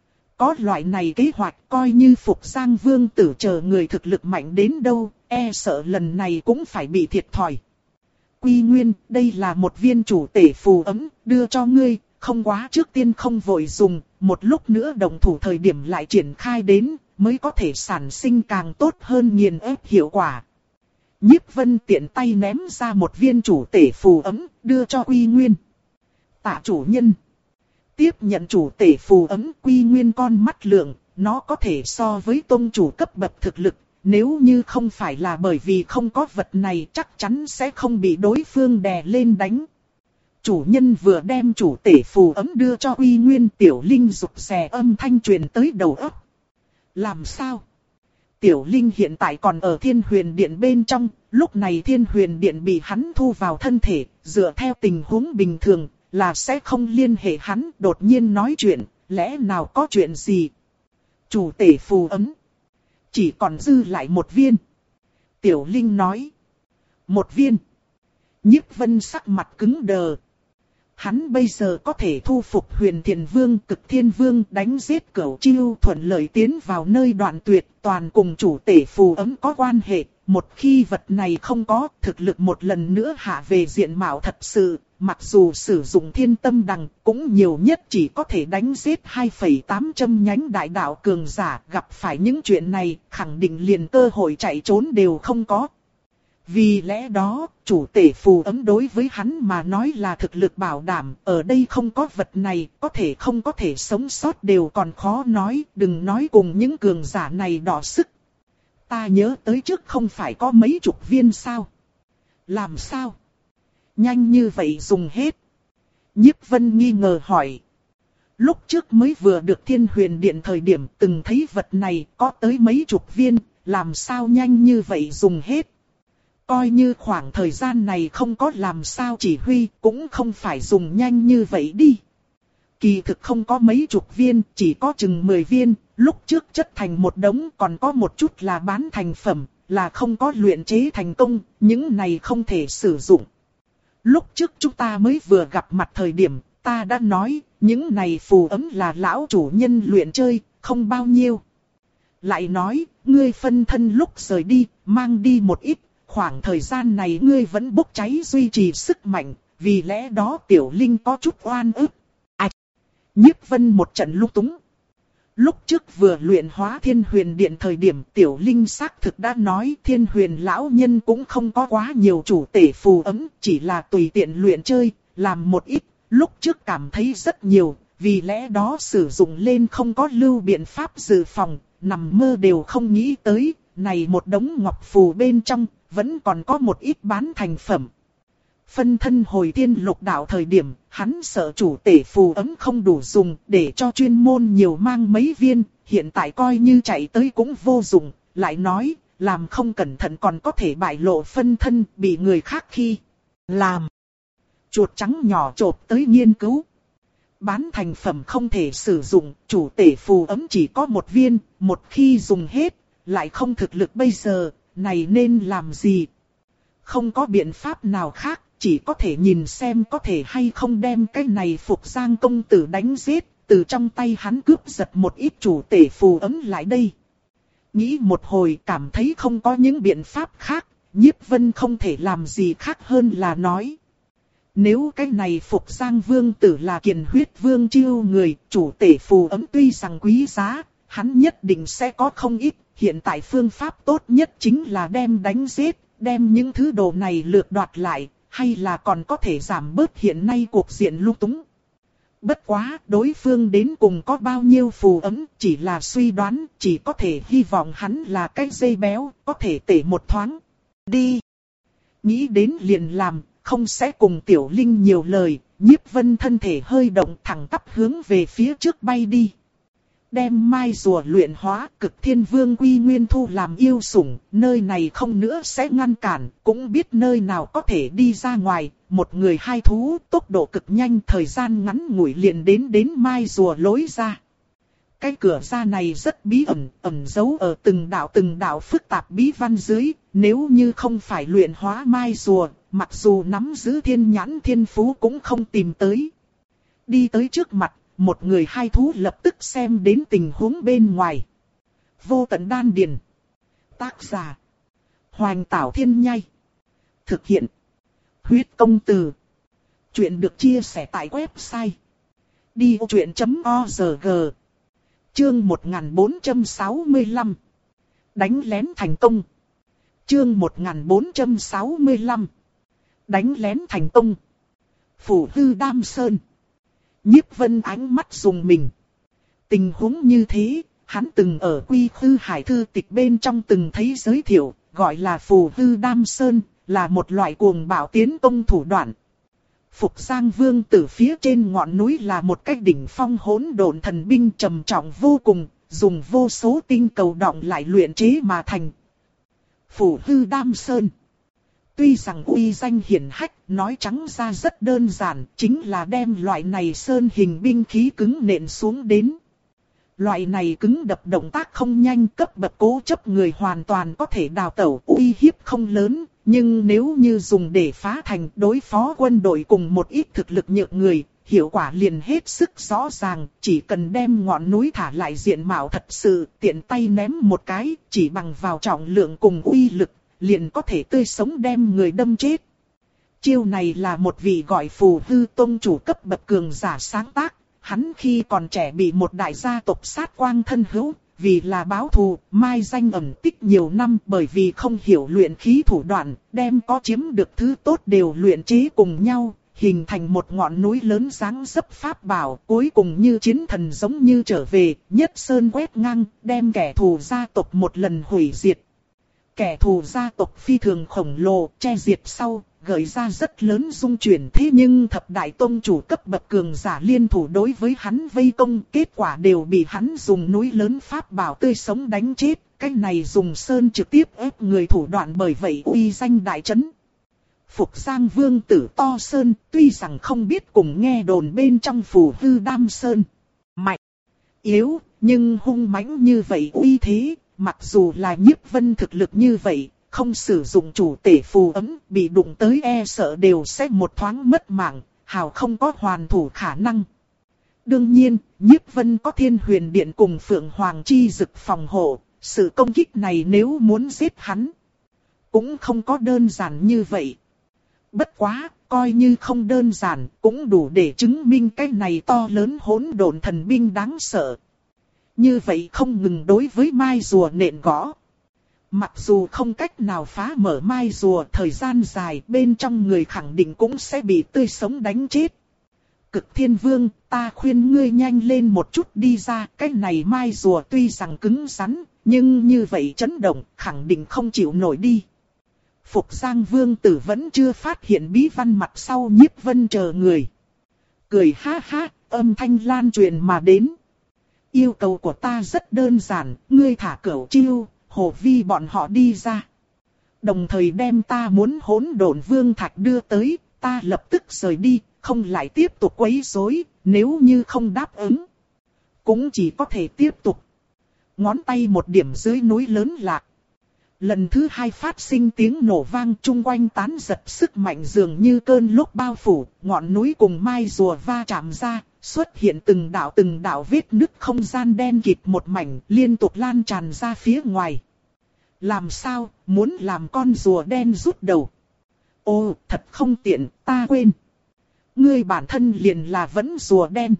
Có loại này kế hoạch coi như Phục Giang Vương tử chờ người thực lực mạnh đến đâu, e sợ lần này cũng phải bị thiệt thòi. Quy Nguyên, đây là một viên chủ tể phù ấm, đưa cho ngươi, không quá trước tiên không vội dùng, một lúc nữa đồng thủ thời điểm lại triển khai đến, mới có thể sản sinh càng tốt hơn nghiền ép hiệu quả. Nhiếp Vân tiện tay ném ra một viên chủ tể phù ấm, đưa cho Quy Nguyên. Tạ chủ nhân. Tiếp nhận chủ tể phù ấm, Quy Nguyên con mắt lượng, nó có thể so với tông chủ cấp bậc thực lực, nếu như không phải là bởi vì không có vật này chắc chắn sẽ không bị đối phương đè lên đánh. Chủ nhân vừa đem chủ tể phù ấm đưa cho Quy Nguyên, Tiểu Linh rụt rè âm thanh truyền tới đầu óc. Làm sao? Tiểu Linh hiện tại còn ở Thiên Huyền Điện bên trong, lúc này Thiên Huyền Điện bị hắn thu vào thân thể, dựa theo tình huống bình thường là sẽ không liên hệ hắn, đột nhiên nói chuyện, lẽ nào có chuyện gì? Chủ tể phù ấm. Chỉ còn dư lại một viên. Tiểu Linh nói. Một viên. Nhiếp Vân sắc mặt cứng đờ. Hắn bây giờ có thể thu phục Huyền Thiền Vương, Cực Thiên Vương, đánh giết Cửu Chiêu, thuận lợi tiến vào nơi đoạn tuyệt, toàn cùng chủ tể phù ấm có quan hệ. Một khi vật này không có, thực lực một lần nữa hạ về diện mạo thật sự, mặc dù sử dụng thiên tâm đằng, cũng nhiều nhất chỉ có thể đánh giết hai phẩy tám châm nhánh đại đạo cường giả, gặp phải những chuyện này, khẳng định liền cơ hội chạy trốn đều không có. Vì lẽ đó, chủ tể phù ấm đối với hắn mà nói là thực lực bảo đảm, ở đây không có vật này, có thể không có thể sống sót đều còn khó nói, đừng nói cùng những cường giả này đỏ sức. Ta nhớ tới trước không phải có mấy chục viên sao? Làm sao? Nhanh như vậy dùng hết. Nhiếp Vân nghi ngờ hỏi. Lúc trước mới vừa được Thiên Huyền Điện thời điểm từng thấy vật này có tới mấy chục viên, làm sao nhanh như vậy dùng hết? Coi như khoảng thời gian này không có làm sao chỉ huy, cũng không phải dùng nhanh như vậy đi. Kỳ thực không có mấy chục viên, chỉ có chừng mười viên, lúc trước chất thành một đống, còn có một chút là bán thành phẩm, là không có luyện chế thành công, những này không thể sử dụng. Lúc trước chúng ta mới vừa gặp mặt thời điểm, ta đã nói, những này phù ấm là lão chủ nhân luyện chơi, không bao nhiêu. Lại nói, ngươi phân thân lúc rời đi, mang đi một ít, khoảng thời gian này ngươi vẫn bốc cháy duy trì sức mạnh, vì lẽ đó Tiểu Linh có chút oan ức. À, Nhiếp Vân một trận lung túng. Lúc trước vừa luyện hóa Thiên Huyền Điện thời điểm Tiểu Linh xác thực đã nói Thiên Huyền lão nhân cũng không có quá nhiều chủ tể phù ấm, chỉ là tùy tiện luyện chơi, làm một ít, lúc trước cảm thấy rất nhiều, vì lẽ đó sử dụng lên không có lưu biện pháp dự phòng, nằm mơ đều không nghĩ tới, này một đống ngọc phù bên trong, vẫn còn có một ít bán thành phẩm. Phân thân hồi thiên lục đạo thời điểm, hắn sợ chủ tể phù ấm không đủ dùng, để cho chuyên môn nhiều mang mấy viên, hiện tại coi như chạy tới cũng vô dụng, lại nói, làm không cẩn thận còn có thể bại lộ phân thân, bị người khác khi làm. Chuột trắng nhỏ chộp tới nghiên cứu. Bán thành phẩm không thể sử dụng, chủ tể phù ấm chỉ có một viên, một khi dùng hết, lại không thực lực bây giờ, này nên làm gì? Không có biện pháp nào khác. Chỉ có thể nhìn xem có thể hay không đem cái này Phục Giang công tử đánh giết, từ trong tay hắn cướp giật một ít chủ tể phù ấm lại đây. Nghĩ một hồi cảm thấy không có những biện pháp khác, Nhiếp Vân không thể làm gì khác hơn là nói. Nếu cái này Phục Giang vương tử là Kiền Huyết Vương chiêu người, chủ tể phù ấm tuy rằng quý giá, hắn nhất định sẽ có không ít, hiện tại phương pháp tốt nhất chính là đem đánh giết, đem những thứ đồ này lược đoạt lại. Hay là còn có thể giảm bớt hiện nay cuộc diện lung túng. Bất quá, đối phương đến cùng có bao nhiêu phù ấm, chỉ là suy đoán, chỉ có thể hy vọng hắn là cái dây béo, có thể tể một thoáng. Đi! Nghĩ đến liền làm, không sẽ cùng Tiểu Linh nhiều lời, Nhiếp Vân thân thể hơi động thẳng tắp hướng về phía trước bay đi. Đem mai rùa luyện hóa, Cực Thiên Vương Quy Nguyên thu làm yêu sủng, nơi này không nữa sẽ ngăn cản, cũng biết nơi nào có thể đi ra ngoài, một người hai thú, tốc độ cực nhanh, thời gian ngắn ngủi liền đến đến mai rùa lối ra. Cái cửa ra này rất bí ẩn, ẩn giấu ở từng đạo từng đạo phức tạp bí văn dưới, nếu như không phải luyện hóa mai rùa, mặc dù nắm giữ thiên nhãn thiên phú cũng không tìm tới. Đi tới trước mặt. Một người hai thú lập tức xem đến tình huống bên ngoài. Vô tận đan điền. Tác giả. Hoành Tảo Thiên Nhai. Thực hiện. Huyết công từ. Chuyện được chia sẻ tại website. đi vô chuyện chấm org. Chương một nghìn bốn trăm sáu mươi lăm. Đánh lén thành công. Chương một nghìn bốn trăm sáu mươi lăm. Đánh lén thành công. Phủ Hư Đam Sơn. Nhiếp Vân ánh mắt rùng mình. Tình huống như thế, hắn từng ở Quy Khư Hải thư tịch bên trong từng thấy giới thiệu, gọi là Phủ Hư Đam Sơn, là một loại cuồng bạo tiến công thủ đoạn. Phục Giang Vương Tử phía trên ngọn núi là một cái đỉnh phong hỗn độn thần binh trầm trọng vô cùng, dùng vô số tinh cầu đọng lại luyện chế mà thành. Phủ Hư Đam Sơn. Tuy rằng uy danh hiển hách, nói trắng ra rất đơn giản, chính là đem loại này sơn hình binh khí cứng nện xuống đến. Loại này cứng đập động tác không nhanh, cấp bậc cố chấp người hoàn toàn có thể đào tẩu, uy hiếp không lớn, nhưng nếu như dùng để phá thành đối phó quân đội cùng một ít thực lực nhược người, hiệu quả liền hết sức rõ ràng, chỉ cần đem ngọn núi thả lại diện mạo thật sự, tiện tay ném một cái, chỉ bằng vào trọng lượng cùng uy lực, liền có thể tươi sống đem người đâm chết. Chiêu này là một vị gọi Phù Hư Tông chủ cấp bậc cường giả sáng tác, hắn khi còn trẻ bị một đại gia tộc sát quang thân hữu, vì là báo thù, mai danh ẩn tích nhiều năm bởi vì không hiểu luyện khí thủ đoạn, đem có chiếm được thứ tốt đều luyện chế cùng nhau, hình thành một ngọn núi lớn dáng dấp pháp bảo, cuối cùng như chiến thần giống như trở về, nhất sơn quét ngang, đem kẻ thù gia tộc một lần hủy diệt. Kẻ thù gia tộc phi thường khổng lồ, che diệt sau, gợi ra rất lớn dung chuyển, thế nhưng thập đại tông chủ cấp bậc cường giả liên thủ đối với hắn vây công, kết quả đều bị hắn dùng núi lớn pháp bảo tươi sống đánh chết, cái này dùng sơn trực tiếp ép người thủ đoạn, bởi vậy uy danh đại chấn. Phục Giang Vương Tử to sơn, tuy rằng không biết cùng nghe đồn bên trong Phủ Hư Đam Sơn mạnh, yếu, nhưng hung mãnh như vậy uy thế, mặc dù là Nhiếp Vân thực lực như vậy, không sử dụng chủ tể phù ấm, bị đụng tới e sợ đều sẽ một thoáng mất mạng, hào không có hoàn thủ khả năng. Đương nhiên, Nhiếp Vân có Thiên Huyền Điện cùng Phượng Hoàng Chi Dực phòng hộ, sự công kích này nếu muốn giết hắn, cũng không có đơn giản như vậy. Bất quá, coi như không đơn giản, cũng đủ để chứng minh cái này to lớn hỗn độn thần binh đáng sợ. Như vậy không ngừng đối với mai rùa nện gõ. Mặc dù không cách nào phá mở mai rùa, thời gian dài bên trong người khẳng định cũng sẽ bị tươi sống đánh chết. Cực Thiên Vương, ta khuyên ngươi nhanh lên một chút đi ra, cái này mai rùa tuy rằng cứng rắn, nhưng như vậy chấn động, khẳng định không chịu nổi đi. Phục Giang Vương Tử vẫn chưa phát hiện bí văn mặt sau Nhiếp Vân chờ người. Cười ha ha, âm thanh lan truyền mà đến. Yêu cầu của ta rất đơn giản, ngươi thả Cửu Chiêu, Hồ Vi bọn họ đi ra. Đồng thời đem ta muốn hỗn độn vương thạch đưa tới, ta lập tức rời đi, không lại tiếp tục quấy rối, nếu như không đáp ứng, cũng chỉ có thể tiếp tục. Ngón tay một điểm dưới núi lớn lạc. Lần thứ hai phát sinh tiếng nổ vang, chung quanh tán giật sức mạnh dường như cơn lốc bao phủ, ngọn núi cùng mai rùa va chạm ra, xuất hiện từng đạo từng đạo vết nứt, không gian đen kịt một mảnh, liên tục lan tràn ra phía ngoài. Làm sao, muốn làm con rùa đen rút đầu? Ô, thật không tiện, ta quên. Ngươi bản thân liền là vẫn rùa đen.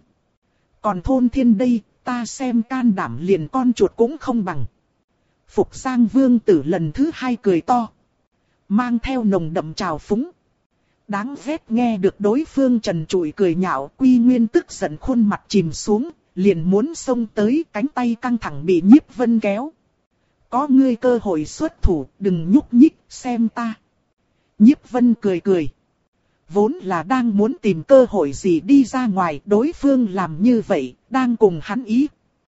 Còn thôn thiên đây, ta xem can đảm liền con chuột cũng không bằng. Phục Giang Vương Tử lần thứ hai cười to, mang theo nồng đậm trào phúng. Đáng ghét nghe được đối phương trần trụi cười nhạo, Quy Nguyên tức giận khuôn mặt chìm xuống, liền muốn xông tới, cánh tay căng thẳng bị Nhiếp Vân kéo. Có ngươi cơ hội xuất thủ, đừng nhúc nhích, xem ta. Nhiếp Vân cười cười. Vốn là đang muốn tìm cơ hội gì đi ra ngoài, đối phương làm như vậy, đang cùng hắn ý.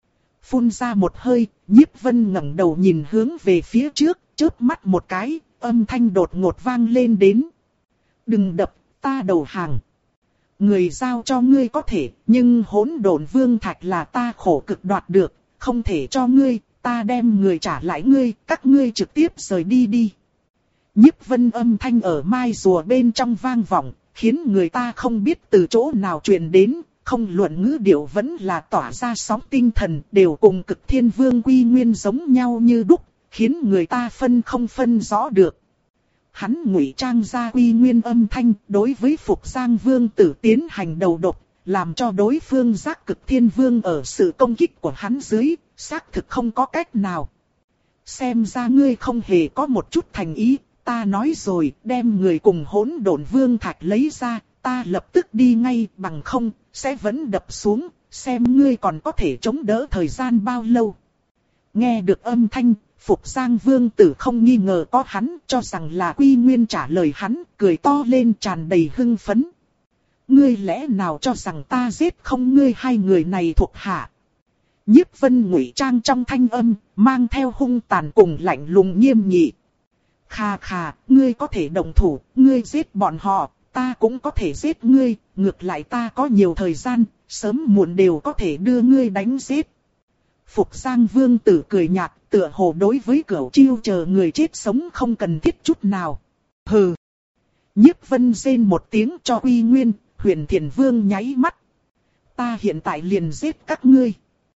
Phun ra một hơi, Nhiếp Vân ngẩng đầu nhìn hướng về phía trước, chớp mắt một cái, âm thanh đột ngột vang lên đến. Đừng đập, ta đầu hàng. Người giao cho ngươi có thể, nhưng hỗn độn vương thạch là ta khổ cực đoạt được, không thể cho ngươi, ta đem người trả lại ngươi, các ngươi trực tiếp rời đi đi. Nhiếp Vân âm thanh ở mai rùa bên trong vang vọng, khiến người ta không biết từ chỗ nào truyền đến, không luận ngữ điệu vẫn là tỏa ra sóng tinh thần, đều cùng Cực Thiên Vương Quy Nguyên giống nhau như đúc, khiến người ta phân không phân rõ được. Hắn ngụy trang ra Quy Nguyên âm thanh, đối với Phục Giang Vương Tử tiến hành đầu độc, làm cho đối phương giác cực thiên vương ở sự công kích của hắn dưới, xác thực không có cách nào. Xem ra ngươi không hề có một chút thành ý, ta nói rồi, đem người cùng hỗn độn vương thạch lấy ra, ta lập tức đi ngay, bằng không, sẽ vẫn đập xuống, xem ngươi còn có thể chống đỡ thời gian bao lâu. Nghe được âm thanh, Phục Giang vương tử không nghi ngờ có hắn, cho rằng là Quy Nguyên trả lời hắn, cười to lên tràn đầy hưng phấn. Ngươi lẽ nào cho rằng ta giết không ngươi hai người này thuộc hạ? Nhiếp Vân ngụy trang trong thanh âm, mang theo hung tàn cùng lạnh lùng nghiêm nghị. Khà khà, ngươi có thể động thủ, ngươi giết bọn họ, ta cũng có thể giết ngươi, ngược lại ta có nhiều thời gian, sớm muộn đều có thể đưa ngươi đánh giết. Phục Giang vương tử cười nhạt, tựa hồ đối với Cửu Chiêu chờ người chết sống không cần thiết chút nào. Hừ. Nhiếp Vân rên một tiếng cho Quy Nguyên, Huyền Thiền Vương nháy mắt. Ta hiện tại liền giết các ngươi.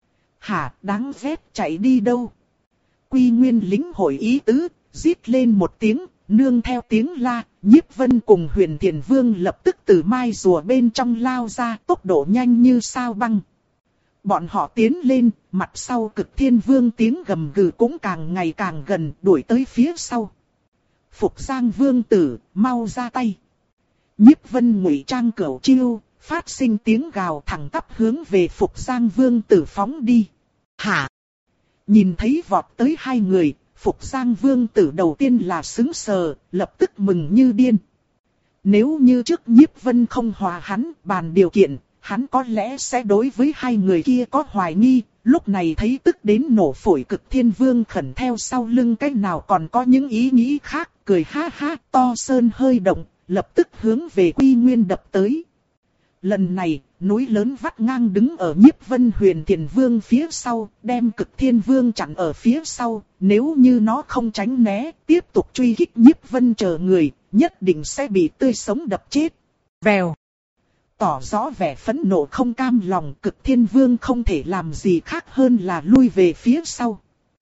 Hả, đáng ghét, chạy đi đâu? Quy Nguyên lĩnh hội ý tứ, rít lên một tiếng, nương theo tiếng la, Nhiếp Vân cùng Huyền Thiền Vương lập tức từ mai rùa bên trong lao ra, tốc độ nhanh như sao băng. Bọn họ tiến lên, mặt sau Cực Thiên Vương tiếng gầm gừ cũng càng ngày càng gần, đuổi tới phía sau. Phục Giang vương tử, mau ra tay. Nhiếp Vân ngụy trang Cửu Chiêu, phát sinh tiếng gào thẳng tắp hướng về Phục Giang vương tử phóng đi. Hả? Nhìn thấy vọt tới hai người, Phục Giang vương tử đầu tiên là sững sờ, lập tức mừng như điên. Nếu như trước Nhiếp Vân không hòa hắn bàn điều kiện, hắn có lẽ sẽ đối với hai người kia có hoài nghi. Lúc này thấy tức đến nổ phổi Cực Thiên Vương khẩn theo sau lưng cái nào còn có những ý nghĩ khác, cười ha ha, to sơn hơi động, lập tức hướng về Quy Nguyên đập tới. Lần này, núi lớn vắt ngang đứng ở Nhiếp Vân Huyền Thiền Vương phía sau, đem Cực Thiên Vương chặn ở phía sau, nếu như nó không tránh né, tiếp tục truy kích Nhiếp Vân chờ người, nhất định sẽ bị tươi sống đập chết. Vèo. Tỏ rõ vẻ phẫn nộ không cam lòng, Cực Thiên Vương không thể làm gì khác hơn là lui về phía sau.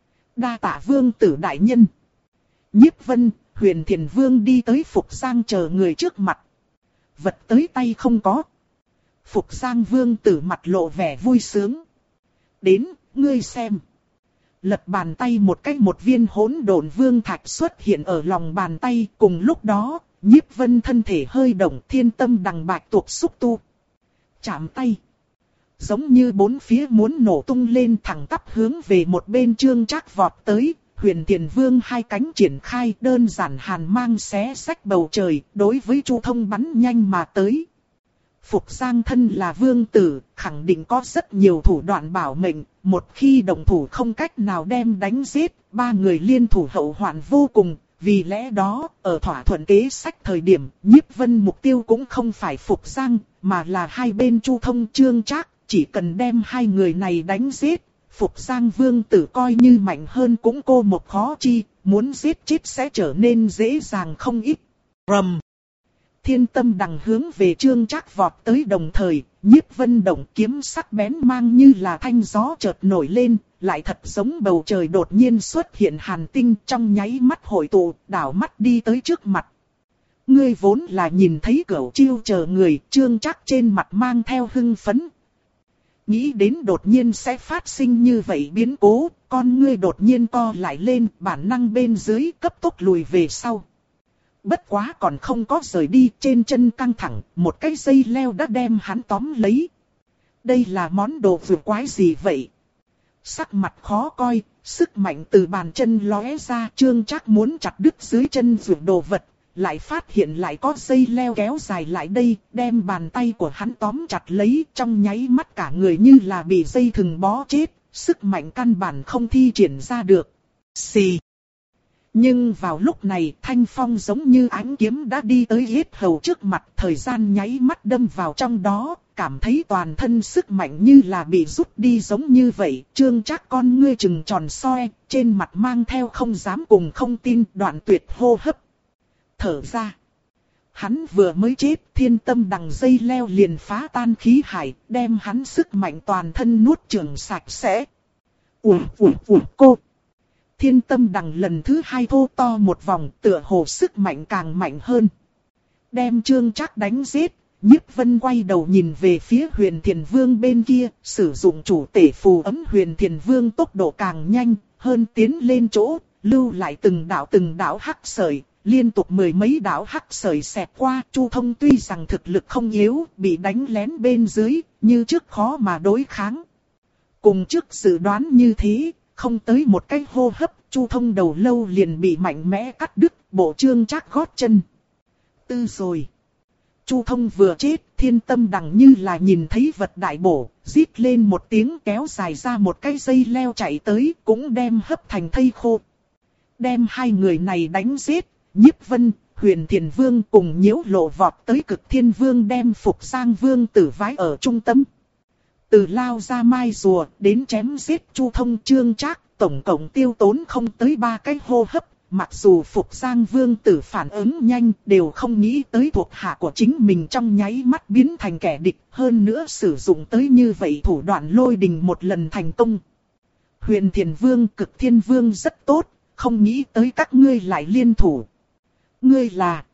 Đa tạ vương tử đại nhân. Nhiếp Vân, Huyền Thiền Vương đi tới Phục Giang chờ người trước mặt. Vật tới tay không có. Phục Giang vương tử mặt lộ vẻ vui sướng. Đến, ngươi xem. Lật bàn tay một cách một viên hỗn độn vương thạch xuất hiện ở lòng bàn tay, cùng lúc đó. Nhiếp Vân thân thể hơi động, thiên tâm đằng bạch tuộc xúc tu. Chạm tay. Giống như bốn phía muốn nổ tung lên, thẳng tắp hướng về một bên Trương Trác vọt tới. Huyền Thiền Vương hai cánh triển khai, đơn giản hàn mang xé xách bầu trời, đối với Chu Thông bắn nhanh mà tới. Phục Giang thân là vương tử, khẳng định có rất nhiều thủ đoạn bảo mệnh, một khi đồng thủ không cách nào đem đánh giết, ba người liên thủ hậu hoạn vô cùng. Vì lẽ đó, ở thỏa thuận kế sách thời điểm, Nhiếp Vân mục tiêu cũng không phải Phục Giang, mà là hai bên Chu Thông Trương Trác, chỉ cần đem hai người này đánh giết, Phục Giang vương tử coi như mạnh hơn cũng cô một khó chi, muốn giết chết sẽ trở nên dễ dàng không ít. Rầm. Thiên tâm đằng hướng về Trương Trác vọt tới, đồng thời, Nhiếp Vân động kiếm sắc bén mang như là thanh gió chợt nổi lên, lại thật giống bầu trời đột nhiên xuất hiện hàn tinh, trong nháy mắt hội tụ, đảo mắt đi tới trước mặt. Ngươi vốn là nhìn thấy Cửu Chiêu chờ người, Trương Trác trên mặt mang theo hưng phấn. Nghĩ đến đột nhiên sẽ phát sinh như vậy biến cố, con ngươi đột nhiên co lại lên, bản năng bên dưới cấp tốc lùi về sau. Bất quá còn không có rời đi, trên chân căng thẳng, một cái dây leo đã đem hắn tóm lấy. Đây là món đồ vượt quái gì vậy? Sắc mặt khó coi, sức mạnh từ bàn chân lóe ra, Trương Trác muốn chặt đứt dưới chân vượt đồ vật, lại phát hiện lại có dây leo kéo dài lại đây, đem bàn tay của hắn tóm chặt lấy, trong nháy mắt cả người như là bị dây thừng bó chết, sức mạnh căn bản không thi triển ra được. Xì. Nhưng vào lúc này, thanh phong giống như ánh kiếm đã đi tới yết hầu trước mặt, thời gian nháy mắt đâm vào trong đó, cảm thấy toàn thân sức mạnh như là bị rút đi giống như vậy. Trương Trác con ngươi trừng tròn soi, trên mặt mang theo không dám cùng không tin, đoạn tuyệt hô hấp. Thở ra. Hắn vừa mới chết, thiên tâm đằng dây leo liền phá tan khí hải, đem hắn sức mạnh toàn thân nuốt chửng sạch sẽ. Ủa ủa ủa cô. Thiên tâm đằng lần thứ hai thô to một vòng, tựa hồ sức mạnh càng mạnh hơn. Đem Trương Trác đánh giết, Nhiếp Vân quay đầu nhìn về phía Huyền Thiền Vương bên kia, sử dụng chủ tể phù ấm Huyền Thiền Vương tốc độ càng nhanh, hơn tiến lên chỗ, lưu lại từng đạo từng đạo hắc sợi, liên tục mười mấy đạo hắc sợi xẹt qua. Chu Thông tuy rằng thực lực không yếu, bị đánh lén bên dưới, như trước khó mà đối kháng. Cùng trước dự đoán như thế, không tới một cái hô hấp, Chu Thông đầu lâu liền bị mạnh mẽ cắt đứt, bộ Trương Trác gót chân. Tư rồi. Chu Thông vừa chết, Thiên Tâm Đằng như là nhìn thấy vật đại bổ, rít lên một tiếng kéo dài ra một cái dây leo chạy tới, cũng đem hấp thành thây khô. Đem hai người này đánh giết, Nhiếp Vân, Huyền Thiền Vương cùng Nhiễu Lộ vọt tới Cực Thiên Vương đem Phục Giang Vương tử vái ở trung tâm. Từ lao ra mai rùa đến chém giết Chu Thông Trương Trác, tổng cộng tiêu tốn không tới ba cái hô hấp. Mặc dù Phục Giang Vương tử phản ứng nhanh, đều không nghĩ tới thuộc hạ của chính mình trong nháy mắt biến thành kẻ địch, hơn nữa sử dụng tới như vậy thủ đoạn lôi đình một lần thành công. Huyền Thiền Vương, Cực Thiên Vương rất tốt, không nghĩ tới các ngươi lại liên thủ. Ngươi là...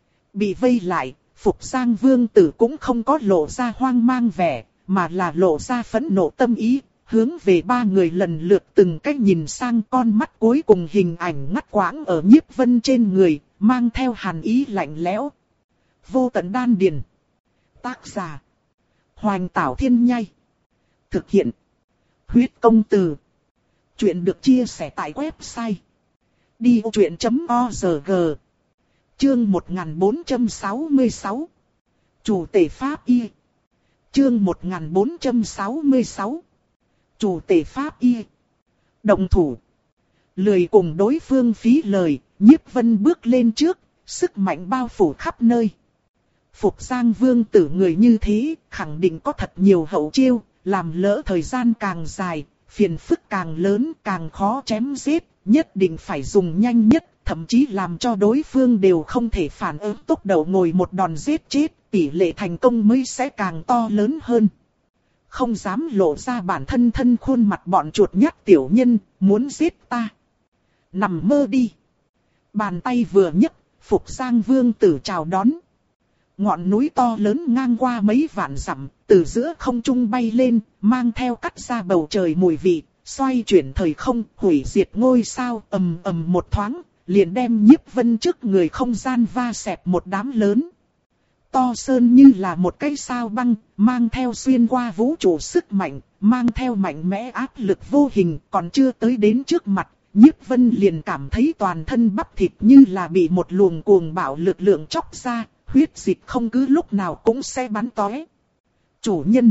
Bị vây lại, Phục Giang Vương tử cũng không có lộ ra hoang mang vẻ, mà là lộ ra phẫn nộ tâm ý. Hướng về ba người lần lượt từng cách nhìn sang, con mắt cuối cùng hình ảnh ngắt quãng ở Nhiếp Vân trên người, mang theo hàn ý lạnh lẽo. Vô tận đan điền. Tác giả: Hoành Tảo Thiên Nhai. Thực hiện: Huyết Công Từ. Chuyện được chia sẻ tại website đi vô chuyện chấm org. Chương một nghìn bốn trăm sáu mươi sáu. Chủ tể Pháp Y. Chương một nghìn bốn trăm sáu mươi sáu. Chủ tể Pháp Y. Động thủ. Lười cùng đối phương phí lời, Nhiếp Vân bước lên trước, sức mạnh bao phủ khắp nơi. Phục Giang Vương tử người như thế, khẳng định có thật nhiều hậu chiêu, làm lỡ thời gian càng dài, phiền phức càng lớn, càng khó chém giết, nhất định phải dùng nhanh nhất, thậm chí làm cho đối phương đều không thể phản ứng, tốc độ ngồi một đòn giết chết, tỷ lệ thành công mới sẽ càng to lớn hơn. Không dám lộ ra bản thân thân khuôn mặt bọn chuột nhắt tiểu nhân, muốn giết ta. Nằm mơ đi. Bàn tay vừa nhấc, Phục Giang Vương tử chào đón. Ngọn núi to lớn ngang qua mấy vạn dặm, từ giữa không trung bay lên, mang theo cắt ra bầu trời mùi vị, xoay chuyển thời không, hủy diệt ngôi sao, ầm ầm một thoáng, liền đem Nhiếp Vân trước người không gian va xẹp một đám lớn. To sơn như là một cái sao băng, mang theo xuyên qua vũ trụ sức mạnh, mang theo mạnh mẽ áp lực vô hình, còn chưa tới đến trước mặt, Nhiếp Vân liền cảm thấy toàn thân bắp thịt như là bị một luồng cuồng bạo lực lượng chóc ra, huyết dịch không cứ lúc nào cũng sẽ bắn tóe. Chủ nhân.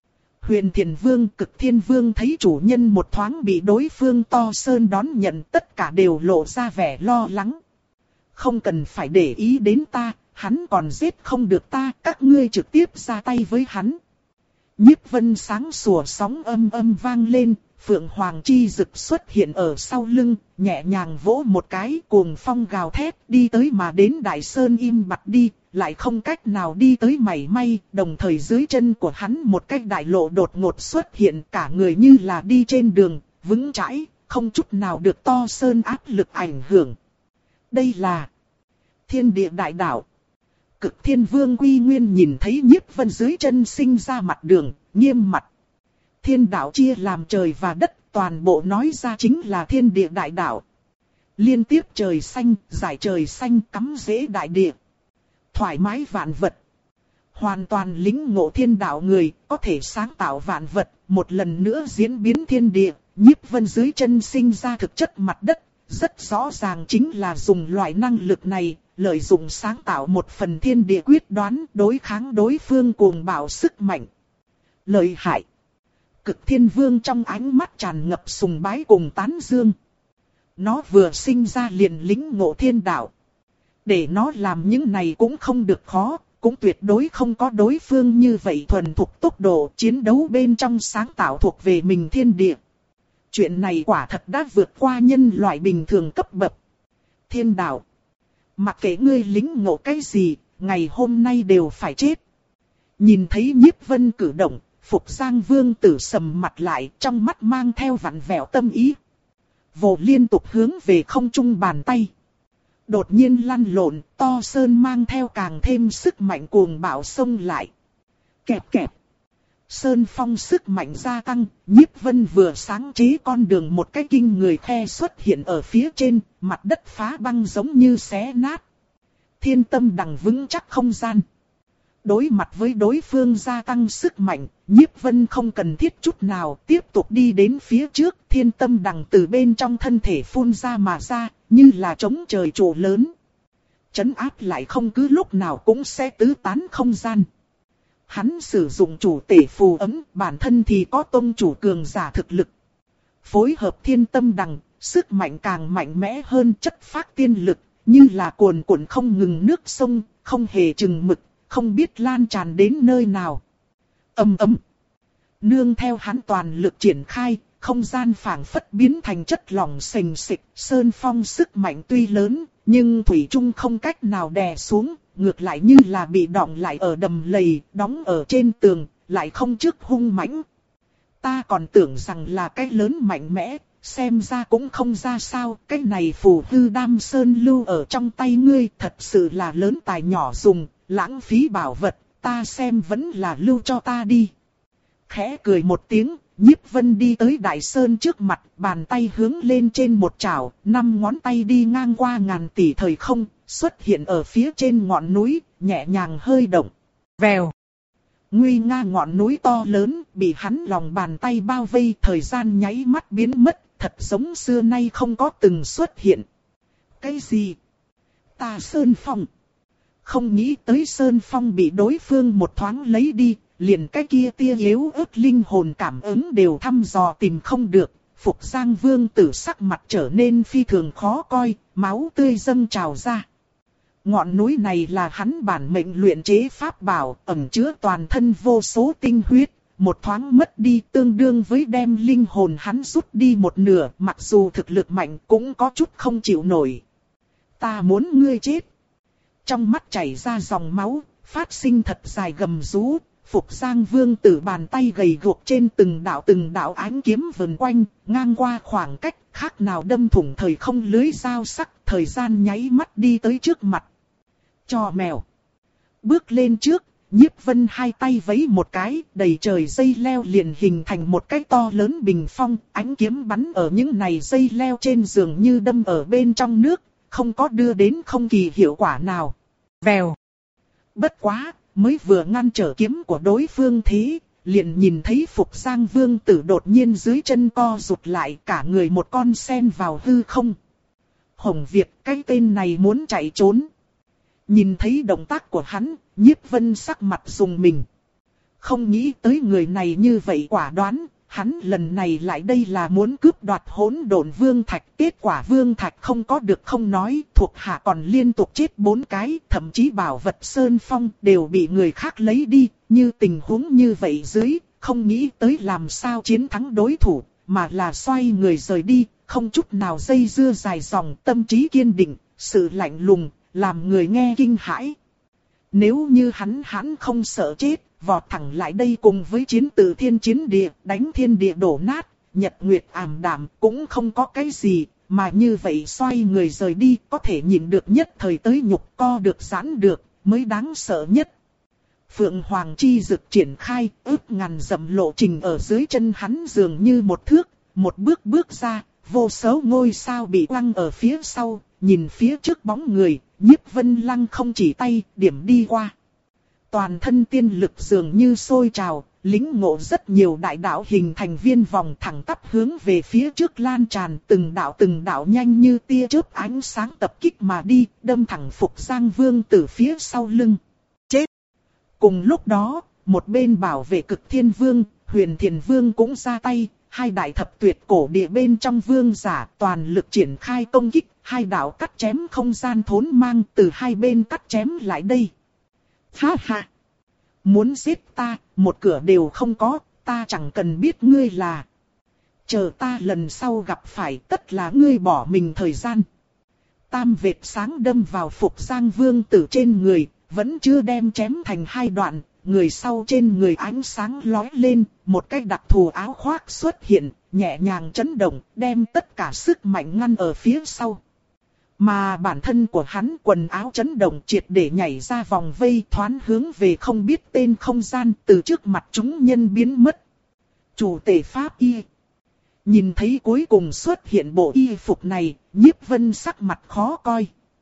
Huyền Thiền Vương, Cực Thiên Vương thấy chủ nhân một thoáng bị đối phương to sơn đón nhận, tất cả đều lộ ra vẻ lo lắng. Không cần phải để ý đến ta. Hắn còn giết không được ta, các ngươi trực tiếp ra tay với hắn. Nhiếp Vân sáng sủa sóng âm âm vang lên, Phượng Hoàng chi rực xuất hiện ở sau lưng, nhẹ nhàng vỗ một cái, cuồng phong gào thét, đi tới mà đến Đại Sơn im bặt đi, lại không cách nào đi tới mảy may, đồng thời dưới chân của hắn một cái đại lộ đột ngột xuất hiện, cả người như là đi trên đường, vững chãi, không chút nào được to sơn áp lực ảnh hưởng. Đây là Thiên Địa Đại Đạo. Cực Thiên Vương Quy Nguyên nhìn thấy Nhiếp Vân dưới chân sinh ra mặt đường, nghiêm mặt. Thiên đạo chia làm trời và đất, toàn bộ nói ra chính là Thiên Địa Đại Đạo. Liên tiếp trời xanh, giải trời xanh, cắm rễ đại địa. Thoải mái vạn vật. Hoàn toàn lĩnh ngộ thiên đạo người, có thể sáng tạo vạn vật, một lần nữa diễn biến thiên địa. Nhiếp Vân dưới chân sinh ra thực chất mặt đất, rất rõ ràng chính là dùng loại năng lực này. Lợi dụng sáng tạo một phần thiên địa quyết đoán, đối kháng đối phương cuồng bạo sức mạnh. Lợi hại. Cực Thiên Vương trong ánh mắt tràn ngập sùng bái cùng tán dương. Nó vừa sinh ra liền lĩnh ngộ thiên đạo. Để nó làm những này cũng không được khó, cũng tuyệt đối không có đối phương như vậy thuần thục tốc độ chiến đấu bên trong sáng tạo thuộc về mình thiên địa. Chuyện này quả thật đã vượt qua nhân loại bình thường cấp bậc. Thiên đạo. Mặc kệ ngươi lĩnh ngộ cái gì, ngày hôm nay đều phải chết. Nhìn thấy Nhiếp Vân cử động, Phục Giang Vương tử sầm mặt lại, trong mắt mang theo vặn vẹo tâm ý. Vồ liên tục hướng về không trung bàn tay. Đột nhiên lăn lộn, To Sơn mang theo càng thêm sức mạnh cuồng bạo xông lại. Kẹp kẹp. Sơn phong sức mạnh gia tăng, Nhiếp Vân vừa sáng chế con đường một cái kinh người khe xuất hiện ở phía trên, mặt đất phá băng giống như xé nát. Thiên tâm đằng vững chắc không gian. Đối mặt với đối phương gia tăng sức mạnh, Nhiếp Vân không cần thiết chút nào tiếp tục đi đến phía trước. Thiên tâm đằng từ bên trong thân thể phun ra mà ra, như là trống trời trụ lớn. Trấn áp lại không cứ lúc nào cũng sẽ tứ tán không gian. Hắn sử dụng chủ tể phù ấm, bản thân thì có tông chủ cường giả thực lực. Phối hợp thiên tâm đằng, sức mạnh càng mạnh mẽ hơn, chất phác tiên lực, như là cuồn cuộn không ngừng nước sông, không hề chừng mực, không biết lan tràn đến nơi nào. Ầm ầm. Nương theo hắn toàn lực triển khai, không gian phảng phất biến thành chất lỏng sền sệt, sơn phong sức mạnh tuy lớn, nhưng thủy chung không cách nào đè xuống, ngược lại như là bị đọng lại ở đầm lầy, đóng ở trên tường, lại không trước hung mãnh. Ta còn tưởng rằng là cái lớn mạnh mẽ, xem ra cũng không ra sao, cái này phù hư đam sơn lưu ở trong tay ngươi thật sự là lớn tài nhỏ dùng, lãng phí bảo vật, ta xem vẫn là lưu cho ta đi. Khẽ cười một tiếng, Nhiếp Vân đi tới Đại Sơn trước mặt, bàn tay hướng lên trên một chảo, năm ngón tay đi ngang qua ngàn tỷ thời không, xuất hiện ở phía trên ngọn núi, nhẹ nhàng hơi động. Vèo. Nguy nga ngọn núi to lớn, bị hắn lòng bàn tay bao vây, thời gian nháy mắt biến mất, thật giống xưa nay không có từng xuất hiện. Cái gì? Ta Sơn Phong. Không nghĩ tới Sơn Phong bị đối phương một thoáng lấy đi, liền cái kia tia yếu ớt linh hồn cảm ứng đều thăm dò tìm không được. Phục Giang Vương tử sắc mặt trở nên phi thường khó coi, máu tươi dâng trào ra. Ngọn núi này là hắn bản mệnh luyện chế pháp bảo, ẩn chứa toàn thân vô số tinh huyết. Một thoáng mất đi tương đương với đem linh hồn hắn rút đi một nửa, mặc dù thực lực mạnh cũng có chút không chịu nổi. Ta muốn ngươi chết. Trong mắt chảy ra dòng máu, phát sinh thật dài gầm rú. Phục Giang Vương tử bàn tay gầy guộc trên từng đạo từng đạo ánh kiếm vần quanh, ngang qua khoảng cách, khác nào đâm thủng thời không lưới dao sắc, thời gian nháy mắt đi tới trước mặt. Cho mèo. Bước lên trước, Nhiếp Vân hai tay vẫy một cái, đầy trời dây leo liền hình thành một cái to lớn bình phong, ánh kiếm bắn ở những này dây leo trên giường như đâm ở bên trong nước, không có đưa đến không kỳ hiệu quả nào. Vèo. Bất quá, mới vừa ngăn trở kiếm của đối phương thế, liền nhìn thấy Phục Giang Vương tử đột nhiên dưới chân co rụt lại, cả người một con sen vào hư không. Hồng Việt, cái tên này muốn chạy trốn. Nhìn thấy động tác của hắn, Nhiếp Vân sắc mặt rùng mình. Không nghĩ tới người này như vậy quả đoán, hắn lần này lại đây là muốn cướp đoạt hỗn độn vương thạch. Kết quả vương thạch không có được không nói, thuộc hạ còn liên tục chết bốn cái, thậm chí bảo vật Sơn Phong đều bị người khác lấy đi. Như tình huống như vậy dưới, không nghĩ tới làm sao chiến thắng đối thủ, mà là xoay người rời đi, không chút nào dây dưa dài dòng, tâm trí kiên định, sự lạnh lùng, làm người nghe kinh hãi. Nếu như hắn hắn không sợ chết, vọt thẳng lại đây cùng với chiến tử thiên chiến địa, đánh thiên địa đổ nát, nhật nguyệt ảm đạm cũng không có cái gì, mà như vậy xoay người rời đi, có thể nhịn được nhất thời tới nhục, co được giãn được, mới đáng sợ nhất. Phượng Hoàng chi dực triển khai, ước ngàn dặm lộ trình ở dưới chân hắn dường như một thước, một bước bước ra, vô số ngôi sao bị quăng ở phía sau, nhìn phía trước bóng người, Nhiếp Vân Lăng không chỉ tay, điểm đi qua. Toàn thân tiên lực dường như sôi trào, lĩnh ngộ rất nhiều đại đạo hình thành viên vòng thẳng tắp hướng về phía trước lan tràn, từng đạo từng đạo nhanh như tia chớp ánh sáng tập kích mà đi, đâm thẳng Phục Giang Vương tử phía sau lưng. Chết! Cùng lúc đó, một bên bảo vệ Cực Thiên Vương, Huyền Thiền Vương cũng ra tay, hai đại thập tuyệt cổ địa bên trong vương giả toàn lực triển khai công kích, hai đạo cắt chém không gian thốn mang từ hai bên cắt chém lại đây. Ha ha! Muốn giết ta, một cửa đều không có, ta chẳng cần biết ngươi là. Chờ ta lần sau gặp phải tất là ngươi bỏ mình thời gian. Tam vệt sáng đâm vào Phục Giang Vương tử trên người, vẫn chưa đem chém thành hai đoạn. Người sau trên người ánh sáng lóe lên, một cái đặc thù áo khoác xuất hiện, nhẹ nhàng chấn động, đem tất cả sức mạnh ngăn ở phía sau. Mà bản thân của hắn quần áo chấn động triệt để nhảy ra vòng vây thoán hướng về không biết tên không gian từ trước mặt chúng nhân biến mất. Chủ tể Pháp Y. Nhìn thấy cuối cùng xuất hiện bộ y phục này, Nhiếp Vân sắc mặt khó coi.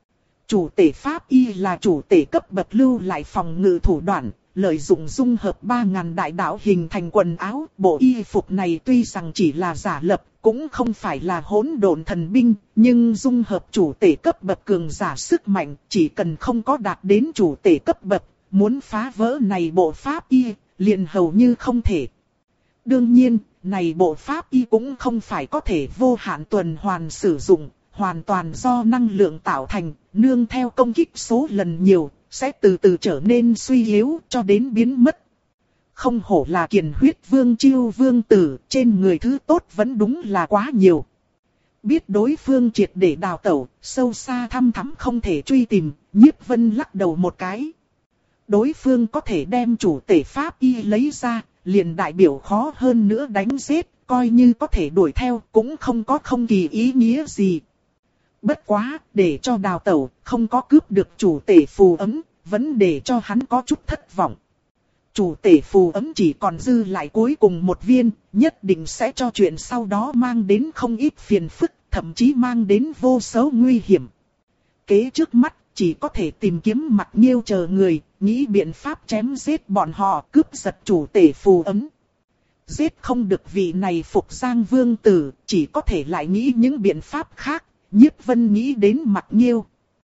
Chủ tể Pháp Y là chủ tể cấp bậc lưu lại phòng ngự thủ đoạn, lợi dụng dung hợp ba ngàn đại đạo hình thành quần áo. Bộ y phục này tuy rằng chỉ là giả lập, cũng không phải là hỗn độn thần binh, nhưng dung hợp chủ tể cấp bậc cường giả sức mạnh, chỉ cần không có đạt đến chủ tể cấp bậc, muốn phá vỡ này bộ Pháp Y, liền hầu như không thể. Đương nhiên, này bộ Pháp Y cũng không phải có thể vô hạn tuần hoàn sử dụng, hoàn toàn do năng lượng tạo thành, nương theo công kích số lần nhiều, sẽ từ từ trở nên suy yếu cho đến biến mất. Không hổ là Kiền Huyết Vương Chiêu Vương Tử, trên người thứ tốt vẫn đúng là quá nhiều. Biết đối phương triệt để đào tẩu, sâu xa thăm thắm không thể truy tìm, Nhiếp Vân lắc đầu một cái. Đối phương có thể đem chủ tể Pháp Y lấy ra, liền đại biểu khó hơn nữa đánh giết, coi như có thể đuổi theo cũng không có không kỳ ý nghĩa gì. Bất quá, để cho đào tẩu, không có cướp được chủ tể phù ấm, vẫn để cho hắn có chút thất vọng. Chủ tể phù ấm chỉ còn dư lại cuối cùng một viên, nhất định sẽ cho chuyện sau đó mang đến không ít phiền phức, thậm chí mang đến vô số nguy hiểm. Kế trước mắt, chỉ có thể tìm kiếm Mặc Nghiêu chờ người, nghĩ biện pháp chém giết bọn họ, cướp giật chủ tể phù ấm. Giết không được vị này Phục Giang Vương Tử, chỉ có thể lại nghĩ những biện pháp khác. Nhiếp Vân nghĩ đến Mặc Nghiêu.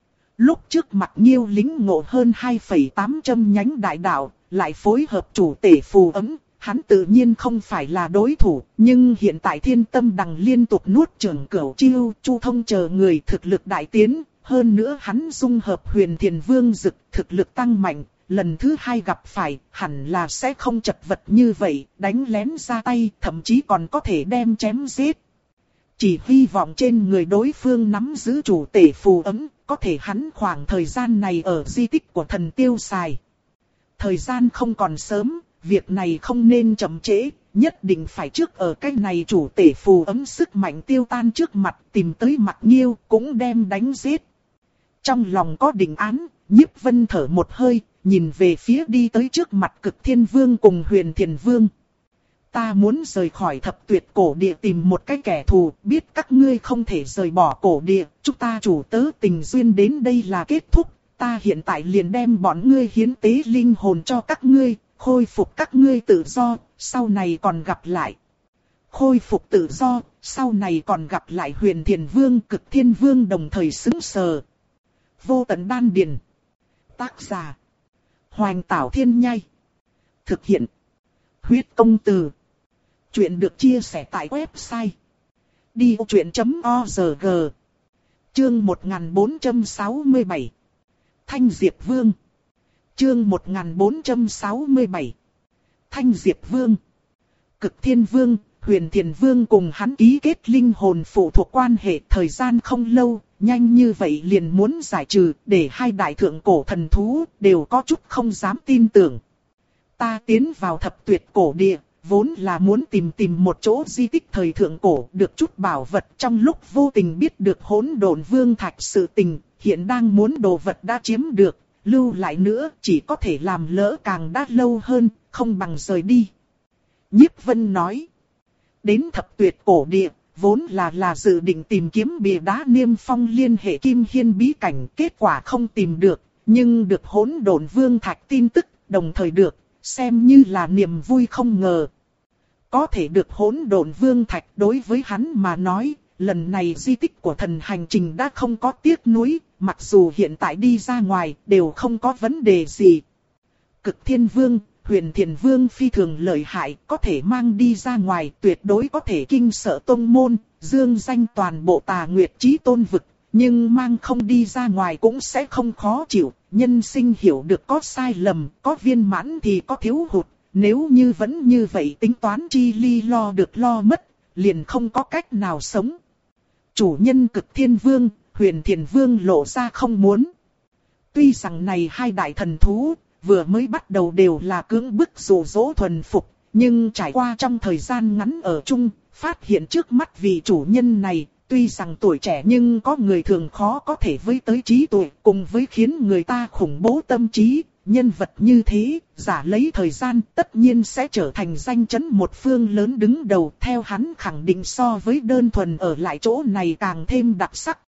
Lúc trước Mặc Nghiêu lính ngộ hơn hai phẩy tám trăm nhánh đại đạo, lại phối hợp chủ tể phù ấm, hắn tự nhiên không phải là đối thủ, nhưng hiện tại Thiên Tâm Đằng liên tục nuốt Trưởng Cửu Chiêu, Chu Thông chờ người thực lực đại tiến, hơn nữa hắn dung hợp Huyền Thiền Vương Dực, thực lực tăng mạnh, lần thứ hai gặp phải, hẳn là sẽ không chật vật như vậy, đánh lén ra tay, thậm chí còn có thể đem chém giết. Chỉ hy vọng trên người đối phương nắm giữ chủ tể phù ấm, có thể hắn khoảng thời gian này ở di tích của thần tiêu xài. Thời gian không còn sớm, việc này không nên chậm trễ, nhất định phải trước ở cái này chủ tể phù ấm sức mạnh tiêu tan trước mặt tìm tới Mặc Nghiêu cũng đem đánh giết. Trong lòng có định án, Nhiếp Vân thở một hơi, nhìn về phía đi tới trước mặt Cực Thiên Vương cùng Huyền Thiền Vương. Ta muốn rời khỏi thập tuyệt cổ địa tìm một cái kẻ thù, biết các ngươi không thể rời bỏ cổ địa, chúng ta chủ tớ tình duyên đến đây là kết thúc, ta hiện tại liền đem bọn ngươi hiến tế linh hồn cho các ngươi, khôi phục các ngươi tự do, sau này còn gặp lại. Khôi phục tự do, sau này còn gặp lại. Huyền Thiền Vương, Cực Thiên Vương đồng thời sững sờ. Vô Tận Đan Điền. Tác giả: Hoành Tảo Thiên Nhai. Thực hiện: Huyết Công Từ. Chuyện được chia sẻ tại website đi vô chuyện chấm org. Chương một nghìn bốn trăm sáu mươi bảy. Thanh Diệp Vương. Chương một nghìn bốn trăm sáu mươi bảy. Thanh Diệp Vương. Cực Thiên Vương, Huyền Thiền Vương cùng hắn ký kết linh hồn phụ thuộc quan hệ thời gian không lâu, nhanh như vậy liền muốn giải trừ, để hai đại thượng cổ thần thú đều có chút không dám tin tưởng. Ta tiến vào thập tuyệt cổ địa, vốn là muốn tìm tìm một chỗ di tích thời thượng cổ, được chút bảo vật, trong lúc vô tình biết được Hỗn Độn Vương Thạch sự tình, hiện đang muốn đồ vật đã chiếm được, lưu lại nữa chỉ có thể làm lỡ càng đắt lâu hơn, không bằng rời đi. Nhiếp Vân nói, đến thập tuyệt cổ địa, vốn là là dự định tìm kiếm bìa đá niêm phong liên hệ Kim Hiên bí cảnh, kết quả không tìm được, nhưng được Hỗn Độn Vương Thạch tin tức, đồng thời được, xem như là niềm vui không ngờ. Có thể được Hỗn Độn Vương Thạch đối với hắn mà nói, lần này di tích của thần hành trình đã không có tiếc nuối, mặc dù hiện tại đi ra ngoài đều không có vấn đề gì. Cực Thiên Vương, Huyền Thiền Vương phi thường lợi hại, có thể mang đi ra ngoài tuyệt đối có thể kinh sợ tông môn, dương danh toàn bộ Tà Nguyệt Chí Tôn vực, nhưng mang không đi ra ngoài cũng sẽ không khó chịu. Nhân sinh hiểu được có sai lầm, có viên mãn thì có thiếu hụt, nếu như vẫn như vậy tính toán chi ly lo được lo mất, liền không có cách nào sống. Chủ nhân Cực Thiên Vương, Huyền Thiền Vương lộ ra không muốn. Tuy rằng này hai đại thần thú, vừa mới bắt đầu đều là cưỡng bức dụ dỗ thuần phục, nhưng trải qua trong thời gian ngắn ở chung, phát hiện trước mắt vị chủ nhân này, tuy rằng tuổi trẻ nhưng có người thường khó có thể với tới trí tuệ, cùng với khiến người ta khủng bố tâm trí. Nhân vật như thế, giả lấy thời gian tất nhiên sẽ trở thành danh chấn một phương lớn đứng đầu. Theo hắn khẳng định so với đơn thuần ở lại chỗ này càng thêm đặc sắc.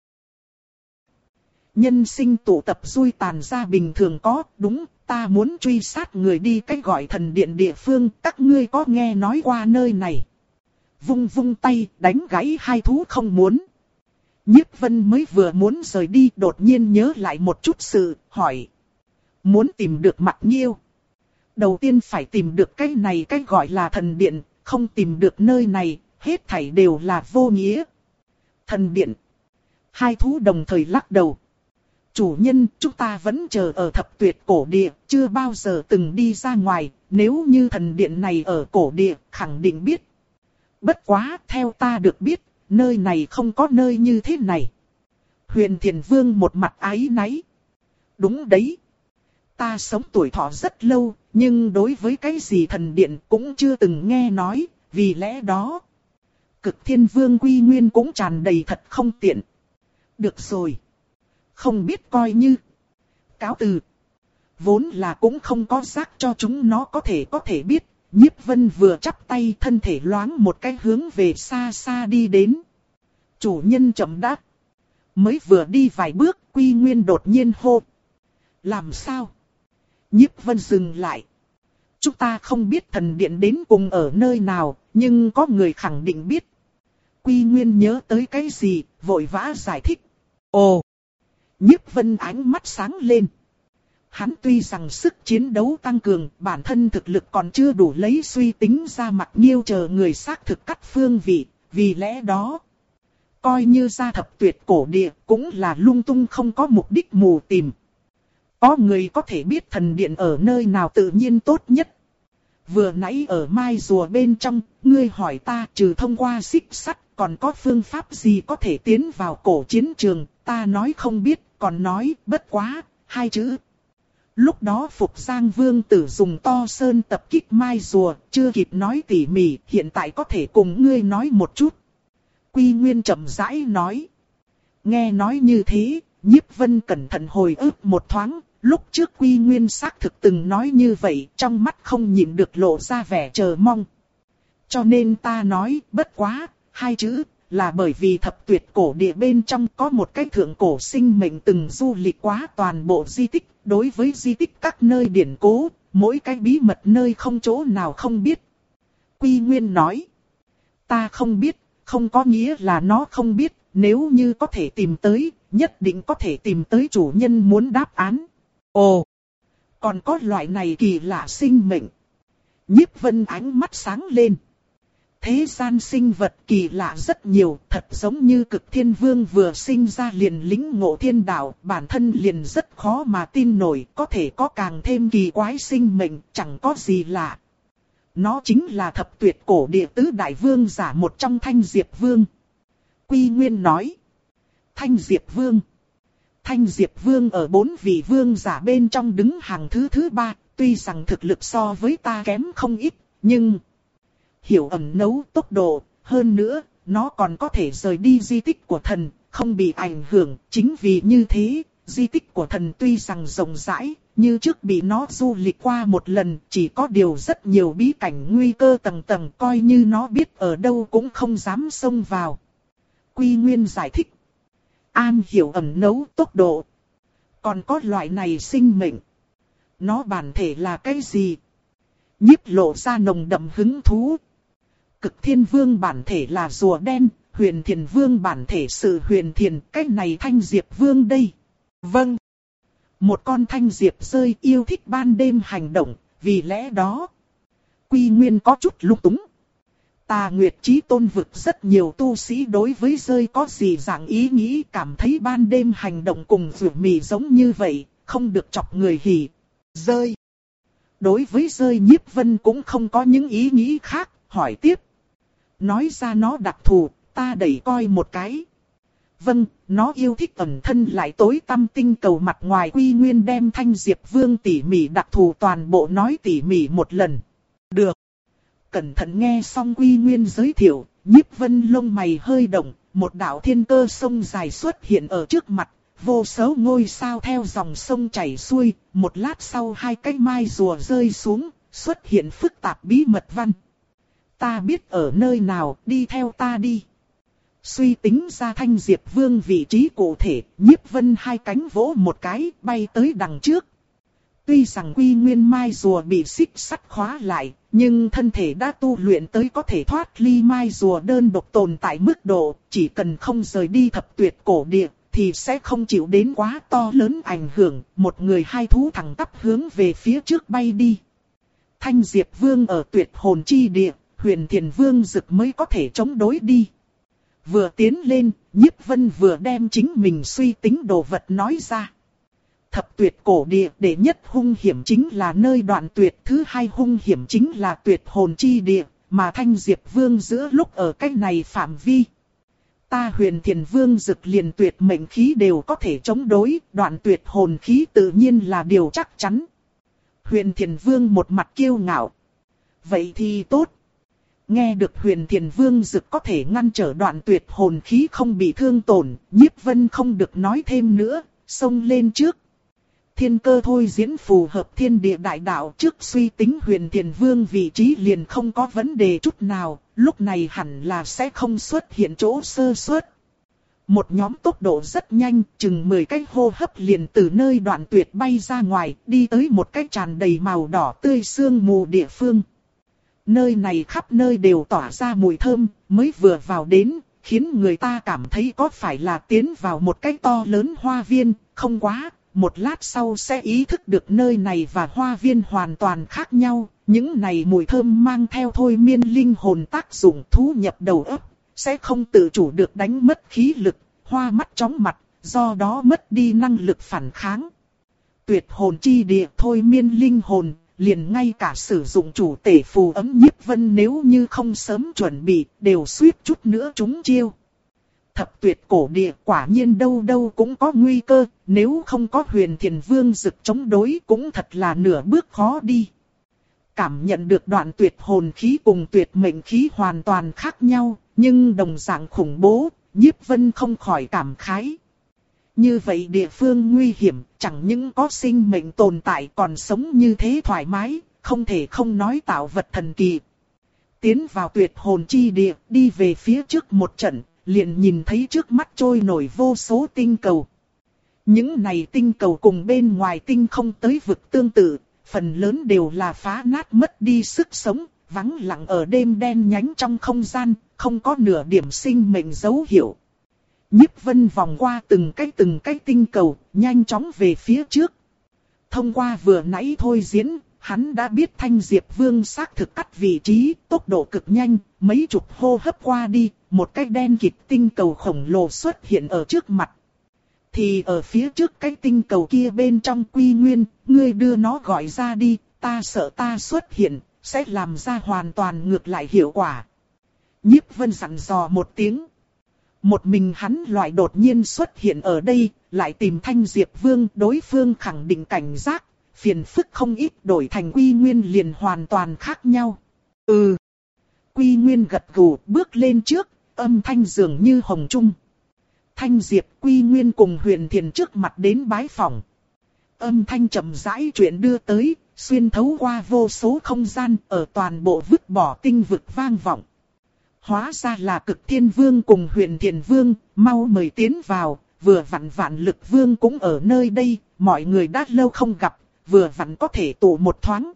Nhân sinh tụ tập vui tàn ra bình thường có, đúng, ta muốn truy sát người đi cách gọi thần điện địa phương, các ngươi có nghe nói qua nơi này. Vung vung tay, đánh gãy hai thú không muốn. Nhiếp Vân mới vừa muốn rời đi, đột nhiên nhớ lại một chút sự, hỏi. Muốn tìm được Mặc Nhiêu. Đầu tiên phải tìm được cái này cái gọi là thần điện, không tìm được nơi này, hết thảy đều là vô nghĩa. Thần điện. Hai thú đồng thời lắc đầu. Chủ nhân, chúng ta vẫn chờ ở thập tuyệt cổ địa, chưa bao giờ từng đi ra ngoài, nếu như thần điện này ở cổ địa, khẳng định biết. Bất quá, theo ta được biết, nơi này không có nơi như thế này. Huyền Thiền Vương một mặt áy náy. Đúng đấy. Ta sống tuổi thọ rất lâu, nhưng đối với cái gì thần điện cũng chưa từng nghe nói, vì lẽ đó. Cực Thiên Vương Quy Nguyên cũng tràn đầy thật không tiện. Được rồi. Không biết coi như. Cáo từ. Vốn là cũng không có xác cho chúng nó có thể có thể biết. Nhiếp Vân vừa chắp tay thân thể loáng một cái hướng về xa xa đi đến. Chủ nhân chậm đáp. Mới vừa đi vài bước, Quy Nguyên đột nhiên hô. Làm sao? Nhiếp Vân dừng lại. Chúng ta không biết thần điện đến cùng ở nơi nào, nhưng có người khẳng định biết. Quy Nguyên nhớ tới cái gì, vội vã giải thích. Ồ! Nhiếp Vân ánh mắt sáng lên. Hắn tuy rằng sức chiến đấu tăng cường, bản thân thực lực còn chưa đủ lấy suy tính ra Mặc Nhiêu chờ người xác thực cắt phương vị, vì lẽ đó. Coi như ra thập tuyệt cổ địa, cũng là lung tung không có mục đích mù tìm. Có người có thể biết thần điện ở nơi nào tự nhiên tốt nhất. Vừa nãy ở mai rùa bên trong, ngươi hỏi ta trừ thông qua xích sắt, còn có phương pháp gì có thể tiến vào cổ chiến trường, ta nói không biết, còn nói bất quá, hai chữ. Lúc đó Phục Giang Vương tử dùng to sơn tập kích mai rùa, chưa kịp nói tỉ mỉ, hiện tại có thể cùng ngươi nói một chút. Quy Nguyên chậm rãi nói. Nghe nói như thế, Nhiếp Vân cẩn thận hồi ức một thoáng, lúc trước Quy Nguyên xác thực từng nói như vậy, trong mắt không nhịn được lộ ra vẻ chờ mong. Cho nên ta nói, bất quá, hai chữ, là bởi vì thập tuyệt cổ địa bên trong có một cái thượng cổ sinh mệnh từng du lịch quá toàn bộ di tích, đối với di tích các nơi điển cố, mỗi cái bí mật nơi không chỗ nào không biết. Quy Nguyên nói, ta không biết, không có nghĩa là nó không biết, nếu như có thể tìm tới, nhất định có thể tìm tới chủ nhân muốn đáp án. Ồ, còn có loại này kỳ lạ sinh mệnh. Nhiếp Vân ánh mắt sáng lên. Thế gian sinh vật kỳ lạ rất nhiều, thật giống như Cực Thiên Vương vừa sinh ra liền lĩnh ngộ thiên đạo, bản thân liền rất khó mà tin nổi, có thể có càng thêm kỳ quái sinh mệnh, chẳng có gì lạ. Nó chính là thập tuyệt cổ địa tứ đại vương giả một trong Thanh Diệp Vương. Quy Nguyên nói. Thanh Diệp Vương. Thanh Diệp Vương ở bốn vị vương giả bên trong đứng hàng thứ thứ ba, tuy rằng thực lực so với ta kém không ít, nhưng hiểu ẩn nấu tốc độ, hơn nữa, nó còn có thể rời đi di tích của thần, không bị ảnh hưởng, chính vì như thế, di tích của thần tuy rằng rộng rãi, như trước bị nó du lịch qua một lần, chỉ có điều rất nhiều bí cảnh nguy cơ tầng tầng, coi như nó biết ở đâu cũng không dám xông vào. Quy Nguyên giải thích. An hiểu ẩn nấu tốc độ. Còn có loại này sinh mệnh. Nó bản thể là cái gì? Nhiếp lộ ra nồng đậm hứng thú. Cực Thiên Vương bản thể là rùa đen, Huyền Thiền Vương bản thể sự huyền thiền, cái này Thanh Diệp Vương đây. Vâng. Một con thanh diệp rơi yêu thích ban đêm hành động, vì lẽ đó. Quy Nguyên có chút lung túng. Tà Nguyệt Chí Tôn vực rất nhiều tu sĩ đối với rơi có gì dạng ý nghĩ, cảm thấy ban đêm hành động cùng rượu mì giống như vậy, không được chọc người hỉ. Rơi. Đối với rơi Nhiếp Vân cũng không có những ý nghĩ khác, hỏi tiếp. Nói ra nó đặc thù, ta đẩy coi một cái. Vâng, nó yêu thích ẩn thân lại tối tăm tinh cầu mặt ngoài. Quy Nguyên đem Thanh Diệp Vương tỉ mỉ đặc thù toàn bộ nói tỉ mỉ một lần. Được. Cẩn thận nghe xong Quy Nguyên giới thiệu, Nhiếp Vân lông mày hơi động, một đạo thiên cơ sông dài xuất hiện ở trước mặt, vô số ngôi sao theo dòng sông chảy xuôi, một lát sau hai cái mai rùa rơi xuống, xuất hiện phức tạp bí mật văn. Ta biết ở nơi nào, đi theo ta đi. Suy tính ra Thanh Diệp Vương vị trí cụ thể, Nhiếp Vân hai cánh vỗ một cái, bay tới đằng trước. Tuy rằng Quy Nguyên Mai rùa bị xích sắt khóa lại, nhưng thân thể đã tu luyện tới có thể thoát ly Mai rùa đơn độc tồn tại mức độ, chỉ cần không rời đi thập tuyệt cổ địa, thì sẽ không chịu đến quá to lớn ảnh hưởng, một người hai thú thẳng tắp hướng về phía trước bay đi. Thanh Diệp Vương ở tuyệt hồn chi địa, Huyền Thiền Vương Dực mới có thể chống đối đi. Vừa tiến lên, Nhiếp Vân vừa đem chính mình suy tính đồ vật nói ra. Thập tuyệt cổ địa, đệ nhất hung hiểm chính là nơi đoạn tuyệt, thứ hai hung hiểm chính là tuyệt hồn chi địa, mà Thanh Diệp Vương giữa lúc ở cách này phạm vi. Ta Huyền Thiền Vương Dực liền tuyệt mệnh khí đều có thể chống đối, đoạn tuyệt hồn khí tự nhiên là điều chắc chắn. Huyền Thiền Vương một mặt kiêu ngạo. Vậy thì tốt. Nghe được Huyền Thiền Vương Dực có thể ngăn trở đoạn tuyệt hồn khí không bị thương tổn, Nhiếp Vân không được nói thêm nữa, xông lên trước. Thiên cơ thôi diễn phù hợp thiên địa đại đạo, trước suy tính Huyền Thiền Vương vị trí liền không có vấn đề chút nào, lúc này hẳn là sẽ không xuất hiện chỗ sơ suất. Một nhóm tốc độ rất nhanh, chừng mười cái hô hấp liền từ nơi đoạn tuyệt bay ra ngoài, đi tới một cái tràn đầy màu đỏ tươi sương mù địa phương. Nơi này khắp nơi đều tỏa ra mùi thơm, mới vừa vào đến, khiến người ta cảm thấy có phải là tiến vào một cái to lớn hoa viên, không quá, một lát sau sẽ ý thức được nơi này và hoa viên hoàn toàn khác nhau. Những này mùi thơm mang theo thôi miên linh hồn tác dụng thú nhập đầu óc, sẽ không tự chủ được đánh mất khí lực, hoa mắt chóng mặt, do đó mất đi năng lực phản kháng. Tuyệt hồn chi địa thôi miên linh hồn, liền ngay cả sử dụng chủ tể phù ấm Nhiếp Vân nếu như không sớm chuẩn bị, đều suýt chút nữa trúng chiêu. Thập tuyệt cổ địa quả nhiên đâu đâu cũng có nguy cơ, nếu không có Huyền Thiền Vương Dực chống đối cũng thật là nửa bước khó đi. Cảm nhận được đoạn tuyệt hồn khí cùng tuyệt mệnh khí hoàn toàn khác nhau, nhưng đồng dạng khủng bố, Nhiếp Vân không khỏi cảm khái. Như vậy địa phương nguy hiểm, chẳng những có sinh mệnh tồn tại còn sống như thế thoải mái, không thể không nói tạo vật thần kỳ. Tiến vào tuyệt hồn chi địa, đi về phía trước một trận, liền nhìn thấy trước mắt trôi nổi vô số tinh cầu. Những này tinh cầu cùng bên ngoài tinh không tới vực tương tự, phần lớn đều là phá nát mất đi sức sống, vắng lặng ở đêm đen nhánh trong không gian, không có nửa điểm sinh mệnh dấu hiệu. Nhiếp Vân vòng qua từng cái từng cái tinh cầu, nhanh chóng về phía trước. Thông qua vừa nãy thôi diễn, hắn đã biết Thanh Diệp Vương xác thực cắt vị trí, tốc độ cực nhanh, mấy chục hô hấp qua đi, một cái đen kịt tinh cầu khổng lồ xuất hiện ở trước mặt. Thì ở phía trước cái tinh cầu kia bên trong Quy Nguyên, ngươi đưa nó gọi ra đi, ta sợ ta xuất hiện, sẽ làm ra hoàn toàn ngược lại hiệu quả. Nhiếp Vân dặn dò một tiếng. Một mình hắn loại đột nhiên xuất hiện ở đây, lại tìm Thanh Diệp Vương, đối phương khẳng định cảnh giác, phiền phức không ít, đổi thành Quy Nguyên liền hoàn toàn khác nhau. Ừ. Quy Nguyên gật gù, bước lên trước, âm thanh dường như hồng trung. Thanh Diệp, Quy Nguyên cùng Huyền Thiền trước mặt đến bái phòng. Âm thanh chậm rãi chuyển đưa tới, xuyên thấu qua vô số không gian, ở toàn bộ vứt bỏ tinh vực vang vọng. Hóa ra là Cực Thiên Vương cùng Huyền Thiền Vương, mau mời tiến vào, vừa vặn Vạn Lực Vương cũng ở nơi đây, mọi người đã lâu không gặp, vừa vặn có thể tụ một thoáng.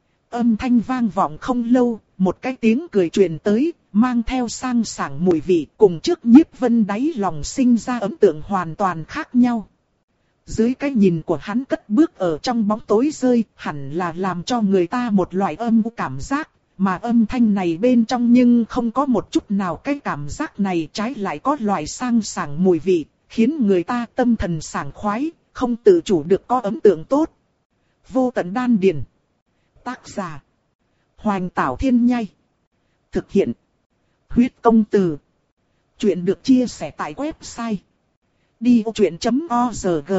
Âm thanh vang vọng không lâu, một cái tiếng cười truyền tới, mang theo sang sảng mùi vị, cùng trước Nhiếp Vân đáy lòng sinh ra ấn tượng hoàn toàn khác nhau. Dưới cái nhìn của hắn cất bước ở trong bóng tối rơi, hẳn là làm cho người ta một loại âm u cảm giác, mà âm thanh này bên trong nhưng không có một chút nào cái cảm giác này, trái lại có loại sang sảng mùi vị, khiến người ta tâm thần sảng khoái, không tự chủ được có ấn tượng tốt. Vô tận đan điền. Tác giả: Hoành Tảo Thiên Nhai. Thực hiện: Huyết Công Từ. Chuyện được chia sẻ tại website đi ô chuyện chấm org.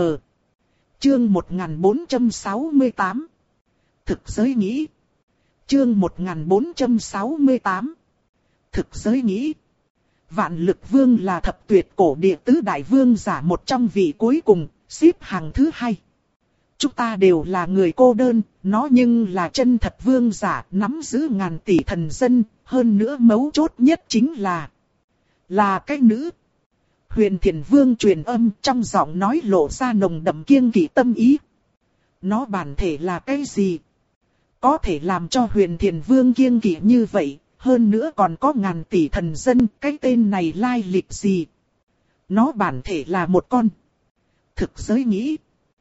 Chương một nghìn bốn trăm sáu mươi tám. Thực giới nghĩ. Chương một nghìn bốn trăm sáu mươi tám. Thực giới nghĩ. Vạn Lực Vương là thập tuyệt cổ địa tứ đại vương giả một trong vị cuối cùng, xếp hàng thứ hai. Chúng ta đều là người cô đơn, nó nhưng là chân thật vương giả, nắm giữ ngàn tỷ thần dân, hơn nữa mấu chốt nhất chính là là cái nữ. Huyền Thiền Vương truyền âm, trong giọng nói lộ ra nồng đậm kiêng kỵ tâm ý. Nó bản thể là cái gì? Có thể làm cho Huyền Thiền Vương kiêng kỵ như vậy, hơn nữa còn có ngàn tỷ thần dân, cái tên này lai lịch gì? Nó bản thể là một con thực giới nghĩ,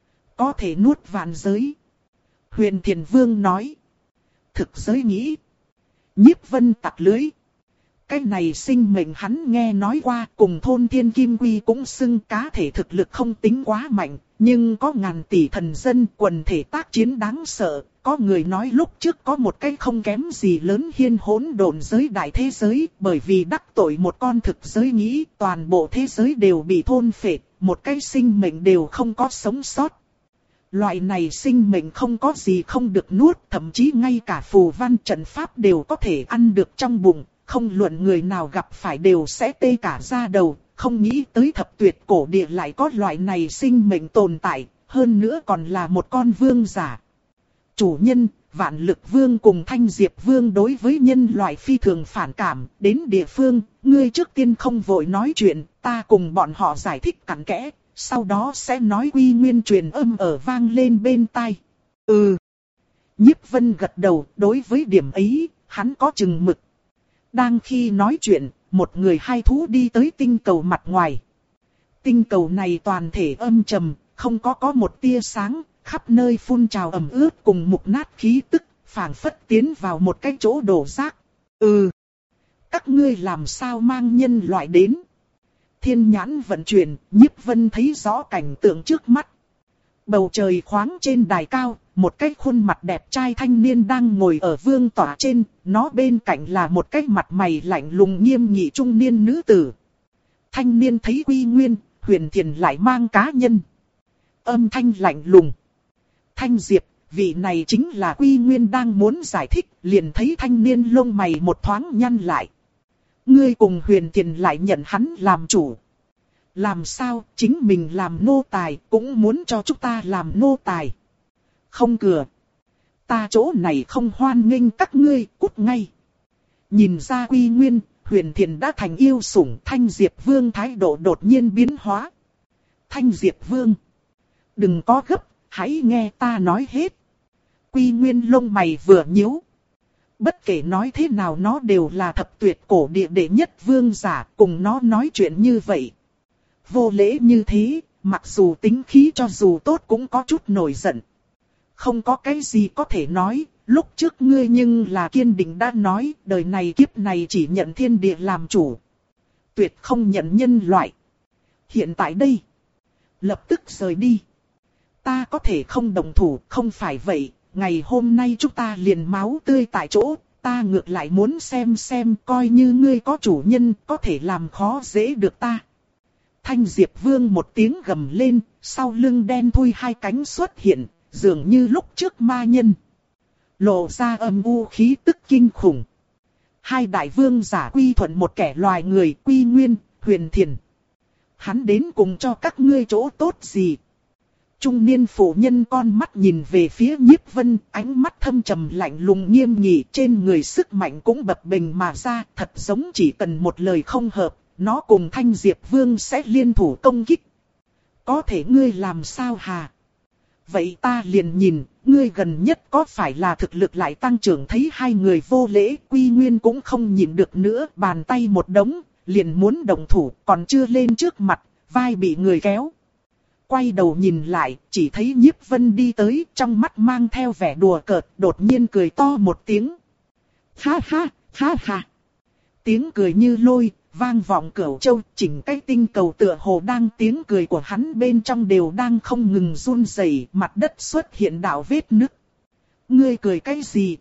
có thể nuốt vạn giới. Huyền Thiền Vương nói. Thực giới nghĩ. Nhiếp Vân tặc lưới. Cái này sinh mệnh hắn nghe nói qua, cùng thôn thiên kim quy cũng xưng cá thể thực lực không tính quá mạnh, nhưng có ngàn tỷ thần dân, quần thể tác chiến đáng sợ. Có người nói lúc trước có một cái không kém gì lớn hiên hỗn độn giới đại thế giới, bởi vì đắc tội một con thực giới nghĩ, toàn bộ thế giới đều bị thôn phệ, một cái sinh mệnh đều không có sống sót. Loại này sinh mệnh không có gì không được nuốt, thậm chí ngay cả phù văn trận pháp đều có thể ăn được trong bụng, không luận người nào gặp phải đều sẽ tê cả da đầu, không nghĩ tới thập tuyệt cổ địa lại có loại này sinh mệnh tồn tại, hơn nữa còn là một con vương giả. Chủ nhân, Vạn Lực Vương cùng Thanh Diệp Vương đối với nhân loại phi thường phản cảm, đến địa phương, ngươi trước tiên không vội nói chuyện, ta cùng bọn họ giải thích cặn kẽ. Sau đó sẽ nói Quy Nguyên truyền âm ở vang lên bên tai. Ừ. Nhiếp Vân gật đầu, đối với điểm ấy, hắn có chừng mực. Đang khi nói chuyện, một người hai thú đi tới tinh cầu mặt ngoài. Tinh cầu này toàn thể âm trầm, không có có một tia sáng, khắp nơi phun trào ẩm ướt cùng mục nát khí tức, phảng phất tiến vào một cái chỗ đổ rác. Ừ. Các ngươi làm sao mang nhân loại đến? Thiên nhãn vận chuyển, Nhiếp Vân thấy rõ cảnh tượng trước mắt. Bầu trời khoáng trên đài cao, một cái khuôn mặt đẹp trai thanh niên đang ngồi ở vương tỏa trên, nó bên cạnh là một cái mặt mày lạnh lùng nghiêm nghị trung niên nữ tử. Thanh niên thấy Quy Nguyên, Huyền Thiền lại mang cá nhân. Âm thanh lạnh lùng. Thanh Diệp, vị này chính là Quy Nguyên đang muốn giải thích, liền thấy thanh niên lông mày một thoáng nhăn lại. Ngươi cùng Huyền Thiền lại nhận hắn làm chủ. Làm sao, chính mình làm nô tài, cũng muốn cho chúng ta làm nô tài. Không cửa. Ta chỗ này không hoan nghênh các ngươi, cút ngay. Nhìn ra Quy Nguyên, Huyền Thiền đã thành yêu sủng, Thanh Diệp Vương thái độ đột nhiên biến hóa. Thanh Diệp Vương. Đừng có gấp, hãy nghe ta nói hết. Quy Nguyên lông mày vừa nhíu. Bất kể nói thế nào nó đều là thập tuyệt cổ địa đệ nhất vương giả, cùng nó nói chuyện như vậy. Vô lễ như thế, mặc dù tính khí cho dù tốt cũng có chút nổi giận. Không có cái gì có thể nói, lúc trước ngươi nhưng là kiên định đã nói, đời này kiếp này chỉ nhận thiên địa làm chủ. Tuyệt không nhận nhân loại. Hiện tại đây, lập tức rời đi. Ta có thể không đồng thủ, không phải vậy. Ngày hôm nay chúng ta liền máu tươi tại chỗ, ta ngược lại muốn xem xem coi như ngươi có chủ nhân có thể làm khó dễ được ta. Thanh Diệp Vương một tiếng gầm lên, sau lưng đen thui hai cánh xuất hiện, dường như lúc trước ma nhân. Lộ ra âm u khí tức kinh khủng. Hai đại vương giả quy thuận một kẻ loài người Quy Nguyên, Huyền Thiền. Hắn đến cùng cho các ngươi chỗ tốt gì? Trung niên phụ nhân con mắt nhìn về phía Nhiếp Vân, ánh mắt thâm trầm lạnh lùng nghiêm nghị, trên người sức mạnh cũng bập bềnh mà ra, thật giống chỉ cần một lời không hợp, nó cùng Thanh Diệp Vương sẽ liên thủ công kích. Có thể ngươi làm sao hà? Vậy ta liền nhìn, ngươi gần nhất có phải là thực lực lại tăng trưởng? Thấy hai người vô lễ, Quy Nguyên cũng không nhịn được nữa, bàn tay một đống, liền muốn động thủ, còn chưa lên trước mặt, vai bị người kéo. Quay đầu nhìn lại, chỉ thấy Nhiếp Vân đi tới, trong mắt mang theo vẻ đùa cợt, đột nhiên cười to một tiếng. Ha ha, ha ha. Tiếng cười như lôi, vang vọng cửu châu, chỉnh cái tinh cầu tựa hồ đang tiếng cười của hắn bên trong đều đang không ngừng run rẩy, mặt đất xuất hiện đạo vết nứt. Ngươi cười cái gì?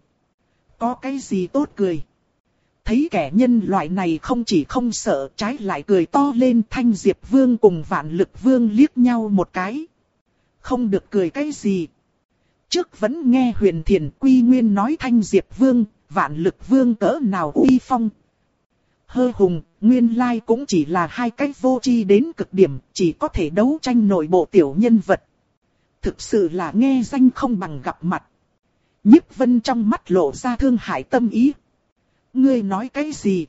Có cái gì tốt cười? Thấy kẻ nhân loại này không chỉ không sợ, trái lại cười to lên. Thanh Diệp Vương cùng Vạn Lực Vương liếc nhau một cái. Không được cười cái gì? Trước vẫn nghe Huyền Thiền Quy Nguyên nói Thanh Diệp Vương, Vạn Lực Vương cỡ nào uy phong. Hơ hùng, nguyên lai cũng chỉ là hai cái vô tri đến cực điểm, chỉ có thể đấu tranh nội bộ tiểu nhân vật. Thực sự là nghe danh không bằng gặp mặt. Nhiếp Vân trong mắt lộ ra thương hại tâm ý. Ngươi nói cái gì?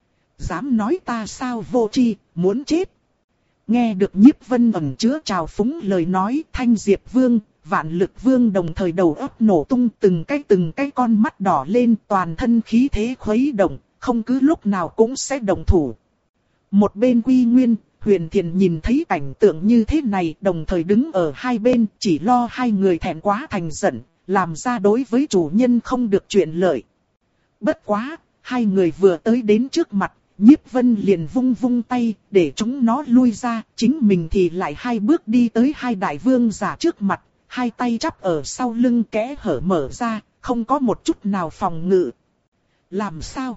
Dám nói ta sao vô tri, muốn chết? Nghe được Nhiếp Vân ẩn chứa trào phúng lời nói, Thanh Diệp Vương, Vạn Lực Vương đồng thời đầu óc nổ tung, từng cái từng cái con mắt đỏ lên, toàn thân khí thế khuấy động, không cứ lúc nào cũng sẽ động thủ. Một bên Quy Nguyên, Huyền Thiền nhìn thấy cảnh tượng như thế này, đồng thời đứng ở hai bên, chỉ lo hai người thẹn quá thành giận, làm ra đối với chủ nhân không được chuyện lợi. Bất quá, hai người vừa tới đến trước mặt, Nhiếp Vân liền vung vung tay, để chúng nó lui ra, chính mình thì lại hai bước đi tới hai đại vương giả trước mặt, hai tay chắp ở sau lưng kẽ hở mở ra, không có một chút nào phòng ngự. Làm sao?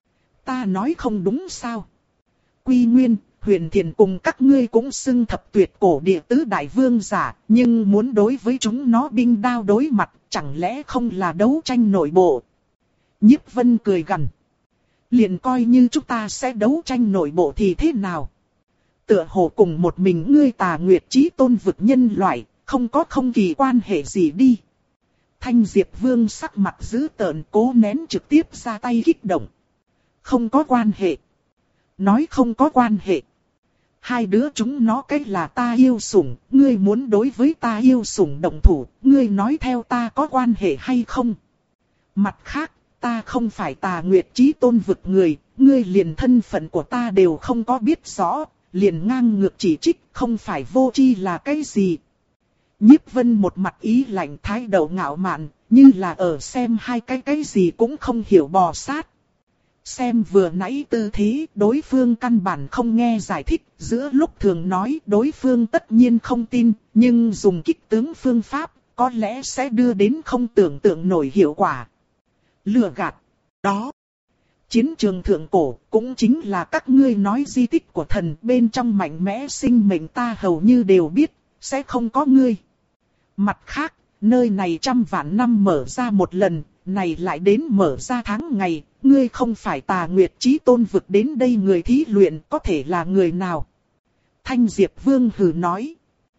Ta nói không đúng sao? Quy Nguyên, Huyền Thiền cùng các ngươi cũng xưng thập tuyệt cổ địa tứ đại vương giả, nhưng muốn đối với chúng nó binh đao đối mặt, chẳng lẽ không là đấu tranh nội bộ? Nhiếp Vân cười gằn. Liền coi như chúng ta sẽ đấu tranh nội bộ thì thế nào? Tựa hồ cùng một mình ngươi Tà Nguyệt Chí Tôn vực nhân loại, không có không kỳ quan hệ gì đi. Thanh Diệp Vương sắc mặt dữ tợn cố nén trực tiếp ra tay kích động. Không có quan hệ. Nói không có quan hệ. Hai đứa chúng nó cách là ta yêu sủng, ngươi muốn đối với ta yêu sủng động thủ, ngươi nói theo ta có quan hệ hay không? Mặt khác, ta không phải Tà Nguyệt Chí Tôn vực người, ngươi liền thân phận của ta đều không có biết rõ, liền ngang ngược chỉ trích, không phải vô tri là cái gì? Nhiếp Vân một mặt ý lạnh thái độ ngạo mạn, như là ở xem hai cái cái gì cũng không hiểu bò sát. Xem vừa nãy tư thế, đối phương căn bản không nghe giải thích, giữa lúc thường nói đối phương tất nhiên không tin, nhưng dùng kích tướng phương pháp, có lẽ sẽ đưa đến không tưởng tượng nổi hiệu quả. Lừa gạt. Đó. Chiến trường thượng cổ, cũng chính là các ngươi nói di tích của thần bên trong mạnh mẽ sinh mệnh ta hầu như đều biết, sẽ không có ngươi. Mặt khác, nơi này trăm vạn năm mở ra một lần, này lại đến mở ra tháng ngày, ngươi không phải Tà Nguyệt Chí Tôn vực đến đây người thí luyện, có thể là người nào? Thanh Diệp Vương hừ nói.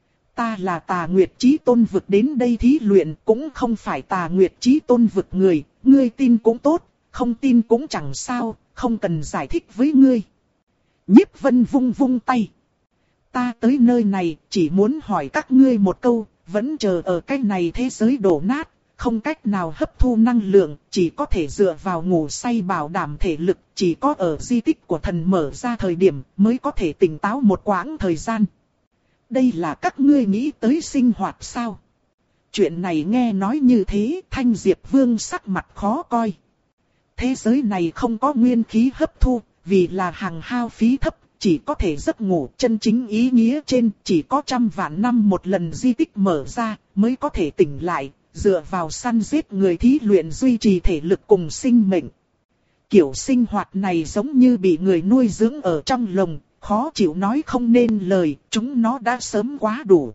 Ta là Tà Nguyệt Chí Tôn vực đến đây thí luyện, cũng không phải Tà Nguyệt Chí Tôn vực người, ngươi tin cũng tốt, không tin cũng chẳng sao, không cần giải thích với ngươi. Nhiếp Vân vung vung tay. Ta tới nơi này, chỉ muốn hỏi các ngươi một câu, vẫn chờ ở cái này thế giới đổ nát, không cách nào hấp thu năng lượng, chỉ có thể dựa vào ngủ say bảo đảm thể lực, chỉ có ở di tích của thần mở ra thời điểm mới có thể tỉnh táo một quãng thời gian. Đây là các ngươi nghĩ tới sinh hoạt sao? Chuyện này nghe nói như thế, Thanh Diệp Vương sắc mặt khó coi. Thế giới này không có nguyên khí hấp thu, vì là hàng hao phí thấp, chỉ có thể giấc ngủ, chân chính ý nghĩa trên chỉ có trăm vạn năm một lần di tích mở ra mới có thể tỉnh lại, dựa vào săn giết người thí luyện duy trì thể lực cùng sinh mệnh. Kiểu sinh hoạt này giống như bị người nuôi dưỡng ở trong lồng, khó chịu nói không nên lời, chúng nó đã sớm quá đủ.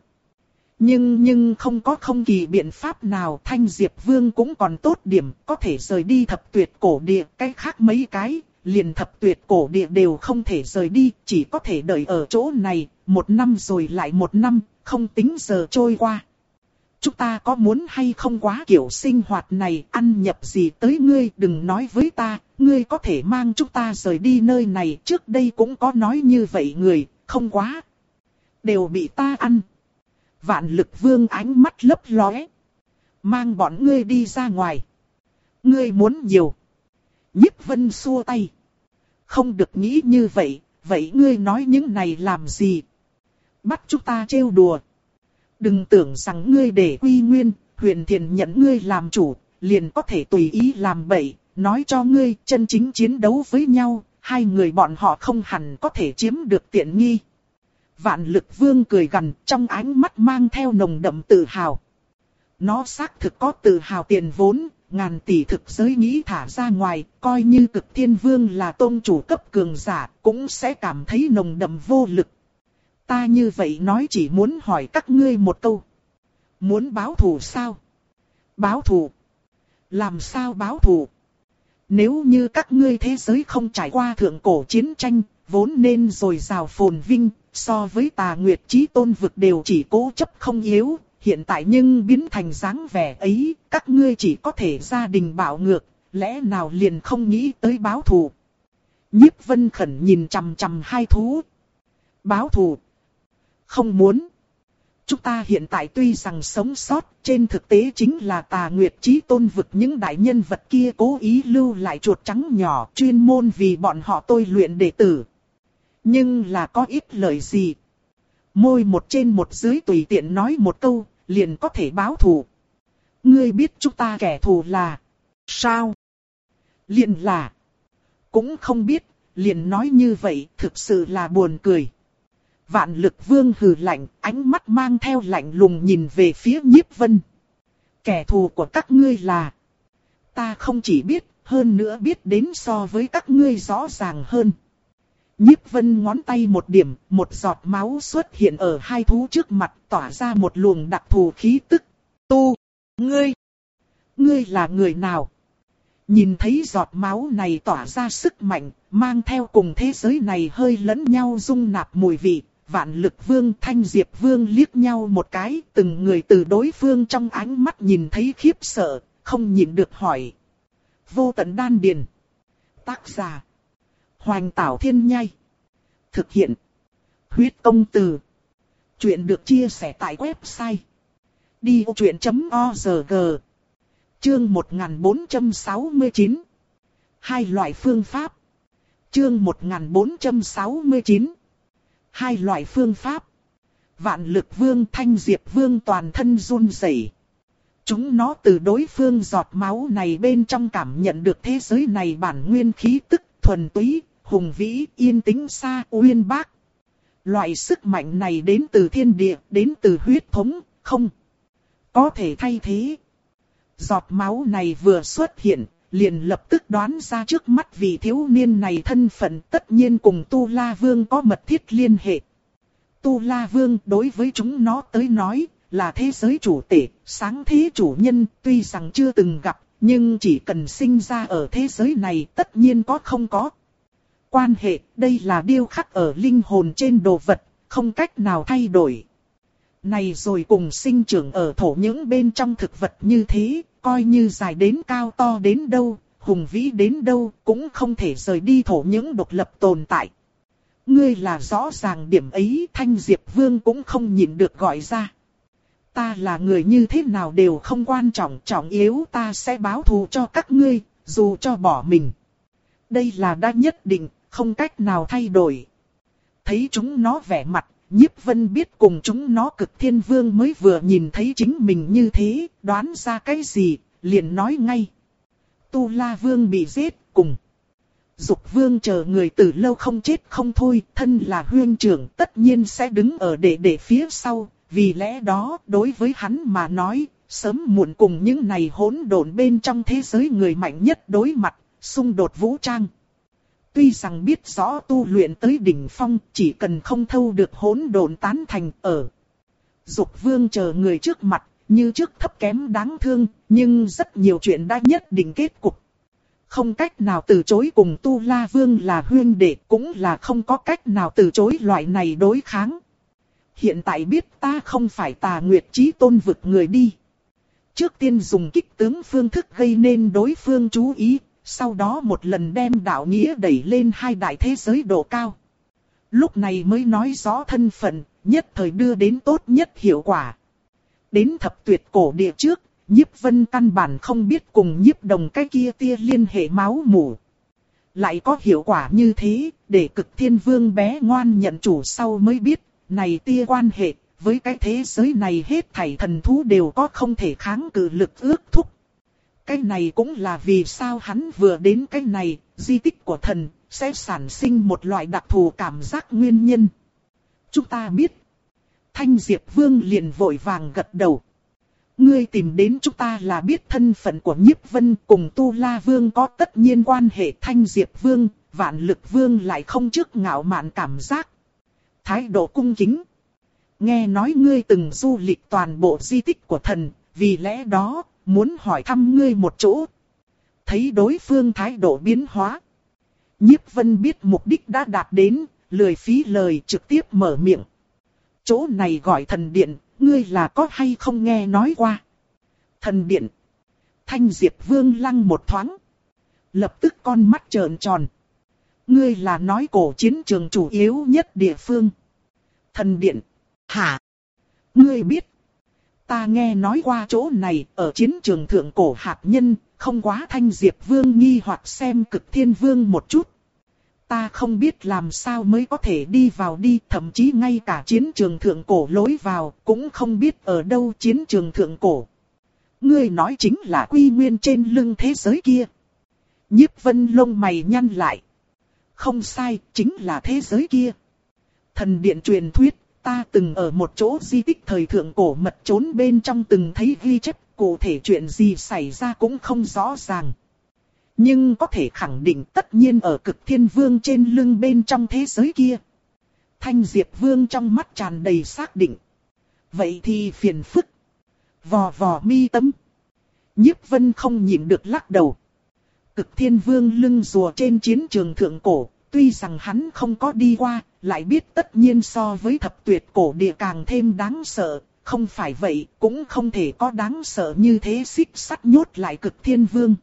Nhưng nhưng không có không kỳ biện pháp nào, Thanh Diệp Vương cũng còn tốt điểm, có thể rời đi thập tuyệt cổ địa, cái khác mấy cái, liền thập tuyệt cổ địa đều không thể rời đi, chỉ có thể đợi ở chỗ này, một năm rồi lại một năm, không tính giờ trôi qua. Chúng ta có muốn hay không quá kiểu sinh hoạt này, ăn nhập gì tới ngươi, đừng nói với ta, ngươi có thể mang chúng ta rời đi nơi này, trước đây cũng có nói như vậy người, không quá. Đều bị ta ăn. Vạn Lực Vương ánh mắt lấp lóe. Mang bọn ngươi đi ra ngoài. Ngươi muốn nhiều. Nhiếp Vân xua tay. Không được nghĩ như vậy, vậy ngươi nói những này làm gì? Bắt chúng ta trêu đùa. Đừng tưởng rằng ngươi để Quy Nguyên, Huyền Thiền nhận ngươi làm chủ, liền có thể tùy ý làm bậy. Nói cho ngươi, chân chính chiến đấu với nhau, hai người bọn họ không hẳn có thể chiếm được tiện nghi. Vạn Lực Vương cười gằn, trong ánh mắt mang theo nồng đậm tự hào. Nó xác thực có tự hào tiền vốn, ngàn tỷ thực giới nghĩ thả ra ngoài, coi như Cực Thiên Vương là tôn chủ cấp cường giả, cũng sẽ cảm thấy nồng đậm vô lực. Ta như vậy nói chỉ muốn hỏi các ngươi một câu. Muốn báo thù sao? Báo thù? Làm sao báo thù? Nếu như các ngươi thế giới không trải qua thượng cổ chiến tranh, vốn nên dồi dào phồn vinh, so với Tà Nguyệt Chí Tôn vực đều chỉ cố chấp không yếu, hiện tại nhưng biến thành dáng vẻ ấy, các ngươi chỉ có thể gia đình bạo ngược, lẽ nào liền không nghĩ tới báo thù. Nhiếp Vân Khẩn nhìn chằm chằm hai thú. Báo thù? Không muốn. Chúng ta hiện tại tuy rằng sống sót, trên thực tế chính là Tà Nguyệt Chí Tôn vực những đại nhân vật kia cố ý lưu lại chuột trắng nhỏ chuyên môn vì bọn họ tôi luyện đệ tử. Nhưng là có ít lợi gì? Môi một trên một dưới tùy tiện nói một câu, liền có thể báo thù. Ngươi biết chúng ta kẻ thù là... Sao? Liền là... Cũng không biết, liền nói như vậy, thực sự là buồn cười. Vạn Lực Vương hừ lạnh, ánh mắt mang theo lạnh lùng nhìn về phía Nhiếp Vân. Kẻ thù của các ngươi là... Ta không chỉ biết, hơn nữa biết đến so với các ngươi rõ ràng hơn. Nhiếp Vân ngón tay một điểm, một giọt máu xuất hiện ở hai thú trước mặt, tỏa ra một luồng đặc thù khí tức. Tu, ngươi, ngươi là người nào? Nhìn thấy giọt máu này tỏa ra sức mạnh, mang theo cùng thế giới này hơi lẫn nhau dung nạp mùi vị. Vạn Lực Vương, Thanh Diệp Vương liếc nhau một cái, từng người từ đối phương trong ánh mắt nhìn thấy khiếp sợ, không nhịn được hỏi. Vô Tận Đan Điền. Tác giả: Hoành Tảo Thiên Nhai. Thực hiện: Huyết Công Từ. Chuyện được chia sẻ tại website đi ô chuyện chấm org. Chương một nghìn bốn trăm sáu mươi chín. Hai loại phương pháp. Chương một nghìn bốn trăm sáu mươi chín. Hai loại phương pháp. Vạn Lực Vương, Thanh Diệp Vương toàn thân run rẩy. Chúng nó từ đối phương giọt máu này bên trong cảm nhận được thế giới này bản nguyên khí tức thuần túy, hùng vĩ, yên tĩnh xa, uyên bác. Loại sức mạnh này đến từ thiên địa, đến từ huyết thống, không có thể thay thế. Giọt máu này vừa xuất hiện, liền lập tức đoán ra trước mắt vị thiếu niên này thân phận tất nhiên cùng Tu La Vương có mật thiết liên hệ. Tu La Vương đối với chúng nó tới nói là thế giới chủ tể, sáng thế chủ nhân, tuy rằng chưa từng gặp, nhưng chỉ cần sinh ra ở thế giới này tất nhiên có không có quan hệ, đây là điêu khắc ở linh hồn trên đồ vật, không cách nào thay đổi. Này rồi cùng sinh trưởng ở thổ những bên trong thực vật như thế, coi như dài đến cao to đến đâu, hùng vĩ đến đâu, cũng không thể rời đi thổ những độc lập tồn tại. Ngươi là rõ ràng điểm ấy, Thanh Diệp Vương cũng không nhịn được gọi ra. Ta là người như thế nào đều không quan trọng, trọng yếu ta sẽ báo thù cho các ngươi, dù cho bỏ mình. Đây là đã nhất định, không cách nào thay đổi. Thấy chúng nó vẻ mặt, Nhiếp Vân biết cùng chúng nó Cực Thiên Vương mới vừa nhìn thấy chính mình như thế, đoán ra cái gì, liền nói ngay. Tu La Vương bị giết, cùng Dục Vương chờ người từ lâu không chết không thôi, thân là huynh trưởng tất nhiên sẽ đứng ở để để phía sau, vì lẽ đó đối với hắn mà nói, sớm muộn cùng những này hỗn độn bên trong thế giới người mạnh nhất đối mặt, xung đột vũ trang. Tuy rằng biết rõ tu luyện tới đỉnh phong, chỉ cần không thâu được hỗn độn tán thành ở Dục Vương chờ người trước mặt, như trước thấp kém đáng thương, nhưng rất nhiều chuyện đã nhất định kết cục. Không cách nào từ chối cùng Tu La Vương là huynh đệ, cũng là không có cách nào từ chối loại này đối kháng. Hiện tại biết ta không phải Tà Nguyệt Chí Tôn vực người đi. Trước tiên dùng kích tướng phương thức gây nên đối phương chú ý. Sau đó một lần đem đạo nghĩa đẩy lên hai đại thế giới độ cao. Lúc này mới nói rõ thân phận, nhất thời đưa đến tốt nhất hiệu quả. Đến thập tuyệt cổ địa trước, Nhiếp Vân căn bản không biết cùng Nhiếp Đồng cái kia tia liên hệ máu mủ. Lại có hiệu quả như thế, để Cực Thiên Vương bé ngoan nhận chủ sau mới biết, này tia quan hệ, với cái thế giới này hết thảy thần thú đều có không thể kháng cự lực ước thúc. Cái này cũng là vì sao hắn vừa đến cái này, di tích của thần, sẽ sản sinh một loại đặc thù cảm giác nguyên nhân. Chúng ta biết. Thanh Diệp Vương liền vội vàng gật đầu. Ngươi tìm đến chúng ta là biết thân phận của Nhiếp Vân cùng Tu La Vương có tất nhiên quan hệ. Thanh Diệp Vương, Vạn Lực Vương lại không trước ngạo mạn cảm giác. Thái độ cung kính. Nghe nói ngươi từng du lịch toàn bộ di tích của thần, vì lẽ đó muốn hỏi thăm ngươi một chỗ. thấy đối phương thái độ biến hóa. Nhiếp Vân biết mục đích đã đạt đến, lười phí lời trực tiếp mở miệng. Chỗ này gọi thần điện, ngươi là có hay không nghe nói qua? Thần điện. Thanh Diệp Vương lăng một thoáng. Lập tức con mắt trợn tròn. Ngươi là nói cổ chiến trường chủ yếu nhất địa phương. Thần điện. Hả? Ngươi biết. Ta nghe nói qua chỗ này ở chiến trường thượng cổ hạt nhân, không quá. Thanh Diệp Vương nghi hoặc xem Cực Thiên Vương một chút. Ta không biết làm sao mới có thể đi vào đi, thậm chí ngay cả chiến trường thượng cổ lối vào cũng không biết ở đâu chiến trường thượng cổ. Ngươi nói chính là Quy Nguyên trên lưng thế giới kia. Nhiếp Vân lông mày nhăn lại. Không sai, chính là thế giới kia. Thần điện truyền thuyết, ta từng ở một chỗ di tích thời thượng cổ mật trốn bên trong từng thấy ghi chép, cụ thể chuyện gì xảy ra cũng không rõ ràng. Nhưng có thể khẳng định tất nhiên ở Cực Thiên Vương trên lưng bên trong thế giới kia. Thanh Diệp Vương trong mắt tràn đầy xác định. Vậy thì phiền phức. Vò vò mi tâm. Nhiếp Vân không nhịn được lắc đầu. Cực Thiên Vương lưng rùa trên chiến trường thượng cổ, tuy rằng hắn không có đi qua, lại biết tất nhiên so với thập tuyệt cổ địa càng thêm đáng sợ, không phải vậy cũng không thể có đáng sợ như thế xích sắt nhốt lại Cực Thiên Vương.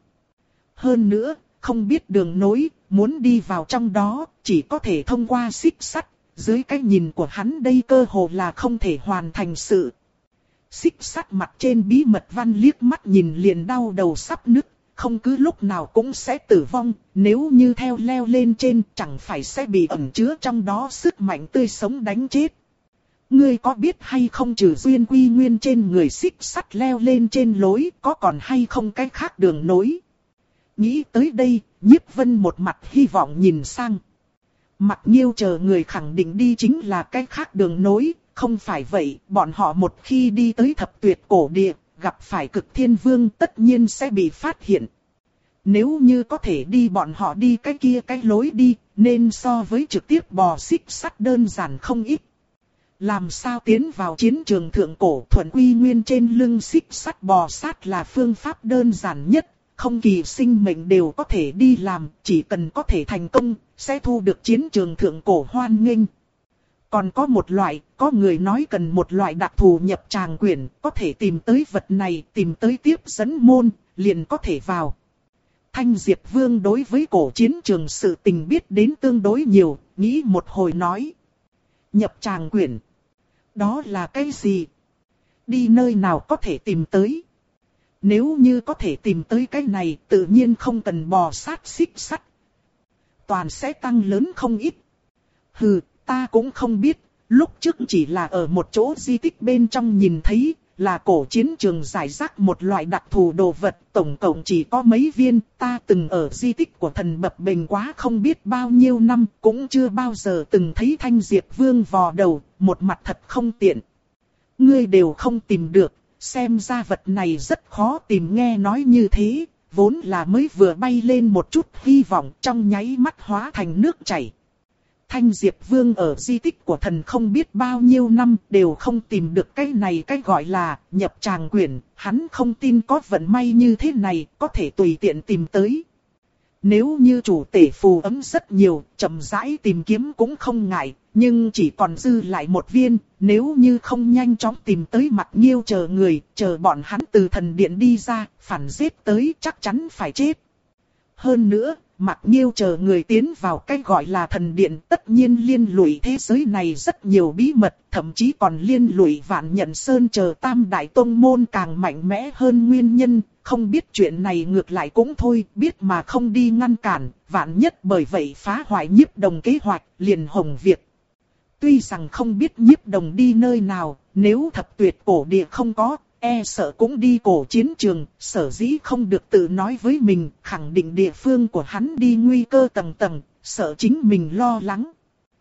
Hơn nữa, không biết đường nối, muốn đi vào trong đó, chỉ có thể thông qua xích sắt, dưới cái nhìn của hắn đây cơ hồ là không thể hoàn thành sự. Xích sắt mặt trên bí mật văn liếc mắt nhìn liền đau đầu sắp nứt, không cứ lúc nào cũng sẽ tử vong, nếu như theo leo lên trên chẳng phải sẽ bị ẩn chứa trong đó sức mạnh tươi sống đánh chết. Ngươi có biết hay không trừ duyên quy nguyên trên người xích sắt leo lên trên lối có còn hay không cái khác đường nối? Nghĩ tới đây, Nhiếp Vân một mặt hy vọng nhìn sang. Mặc Nhiêu chờ người khẳng định đi chính là cái khác đường nối, không phải vậy, bọn họ một khi đi tới thập tuyệt cổ địa, gặp phải Cực Thiên Vương tất nhiên sẽ bị phát hiện. Nếu như có thể đi bọn họ đi cái kia cái lối đi, nên so với trực tiếp bò xích sắt đơn giản không ít. Làm sao tiến vào chiến trường thượng cổ thuần quy nguyên trên lưng xích sắt bò sát là phương pháp đơn giản nhất. Không kỳ sinh mệnh đều có thể đi làm, chỉ cần có thể thành công, sẽ thu được chiến trường thượng cổ hoan nghênh. Còn có một loại, có người nói cần một loại đặc thù nhập tràng quyển, có thể tìm tới vật này, tìm tới tiếp dẫn môn, liền có thể vào. Thanh Diệp Vương đối với cổ chiến trường sự tình biết đến tương đối nhiều, nghĩ một hồi nói. Nhập tràng quyển. Đó là cái gì? Đi nơi nào có thể tìm tới? Nếu như có thể tìm tới cái này, tự nhiên không cần bò sát xích sắt. Toàn sẽ tăng lớn không ít. Hừ, ta cũng không biết, lúc trước chỉ là ở một chỗ di tích bên trong nhìn thấy, là cổ chiến trường giải rác một loại đặc thù đồ vật, tổng cộng chỉ có mấy viên, ta từng ở di tích của thần bập bềnh quá không biết bao nhiêu năm, cũng chưa bao giờ từng thấy Thanh Diệp Vương vò đầu, một mặt thật không tiện. Ngươi đều không tìm được. Xem ra vật này rất khó tìm, nghe nói như thế, vốn là mới vừa bay lên một chút hy vọng trong nháy mắt hóa thành nước chảy. Thanh Diệp Vương ở di tích của thần không biết bao nhiêu năm đều không tìm được cái này, cái gọi là nhập tràng quyển, hắn không tin có vận may như thế này có thể tùy tiện tìm tới. Nếu như chủ tể phù ấm rất nhiều, chậm rãi tìm kiếm cũng không ngại, nhưng chỉ còn dư lại một viên, nếu như không nhanh chóng tìm tới Mặc Nhiêu chờ người, chờ bọn hắn từ thần điện đi ra, phản giết tới chắc chắn phải chết. Hơn nữa, Mặc Nhiêu chờ người tiến vào cái gọi là thần điện tất nhiên liên lụy thế giới này rất nhiều bí mật, thậm chí còn liên lụy Vạn Nhận Sơn chờ tam đại tông môn càng mạnh mẽ hơn nguyên nhân. Không biết chuyện này ngược lại cũng thôi, biết mà không đi ngăn cản, vạn nhất bởi vậy phá hoại Nhiếp Đồng kế hoạch, liền hỏng việc. Tuy rằng không biết Nhiếp Đồng đi nơi nào, nếu thập tuyệt cổ địa không có, e sợ cũng đi cổ chiến trường, sở dĩ không được tự nói với mình, khẳng định địa phương của hắn đi nguy cơ tầng tầng, sợ chính mình lo lắng.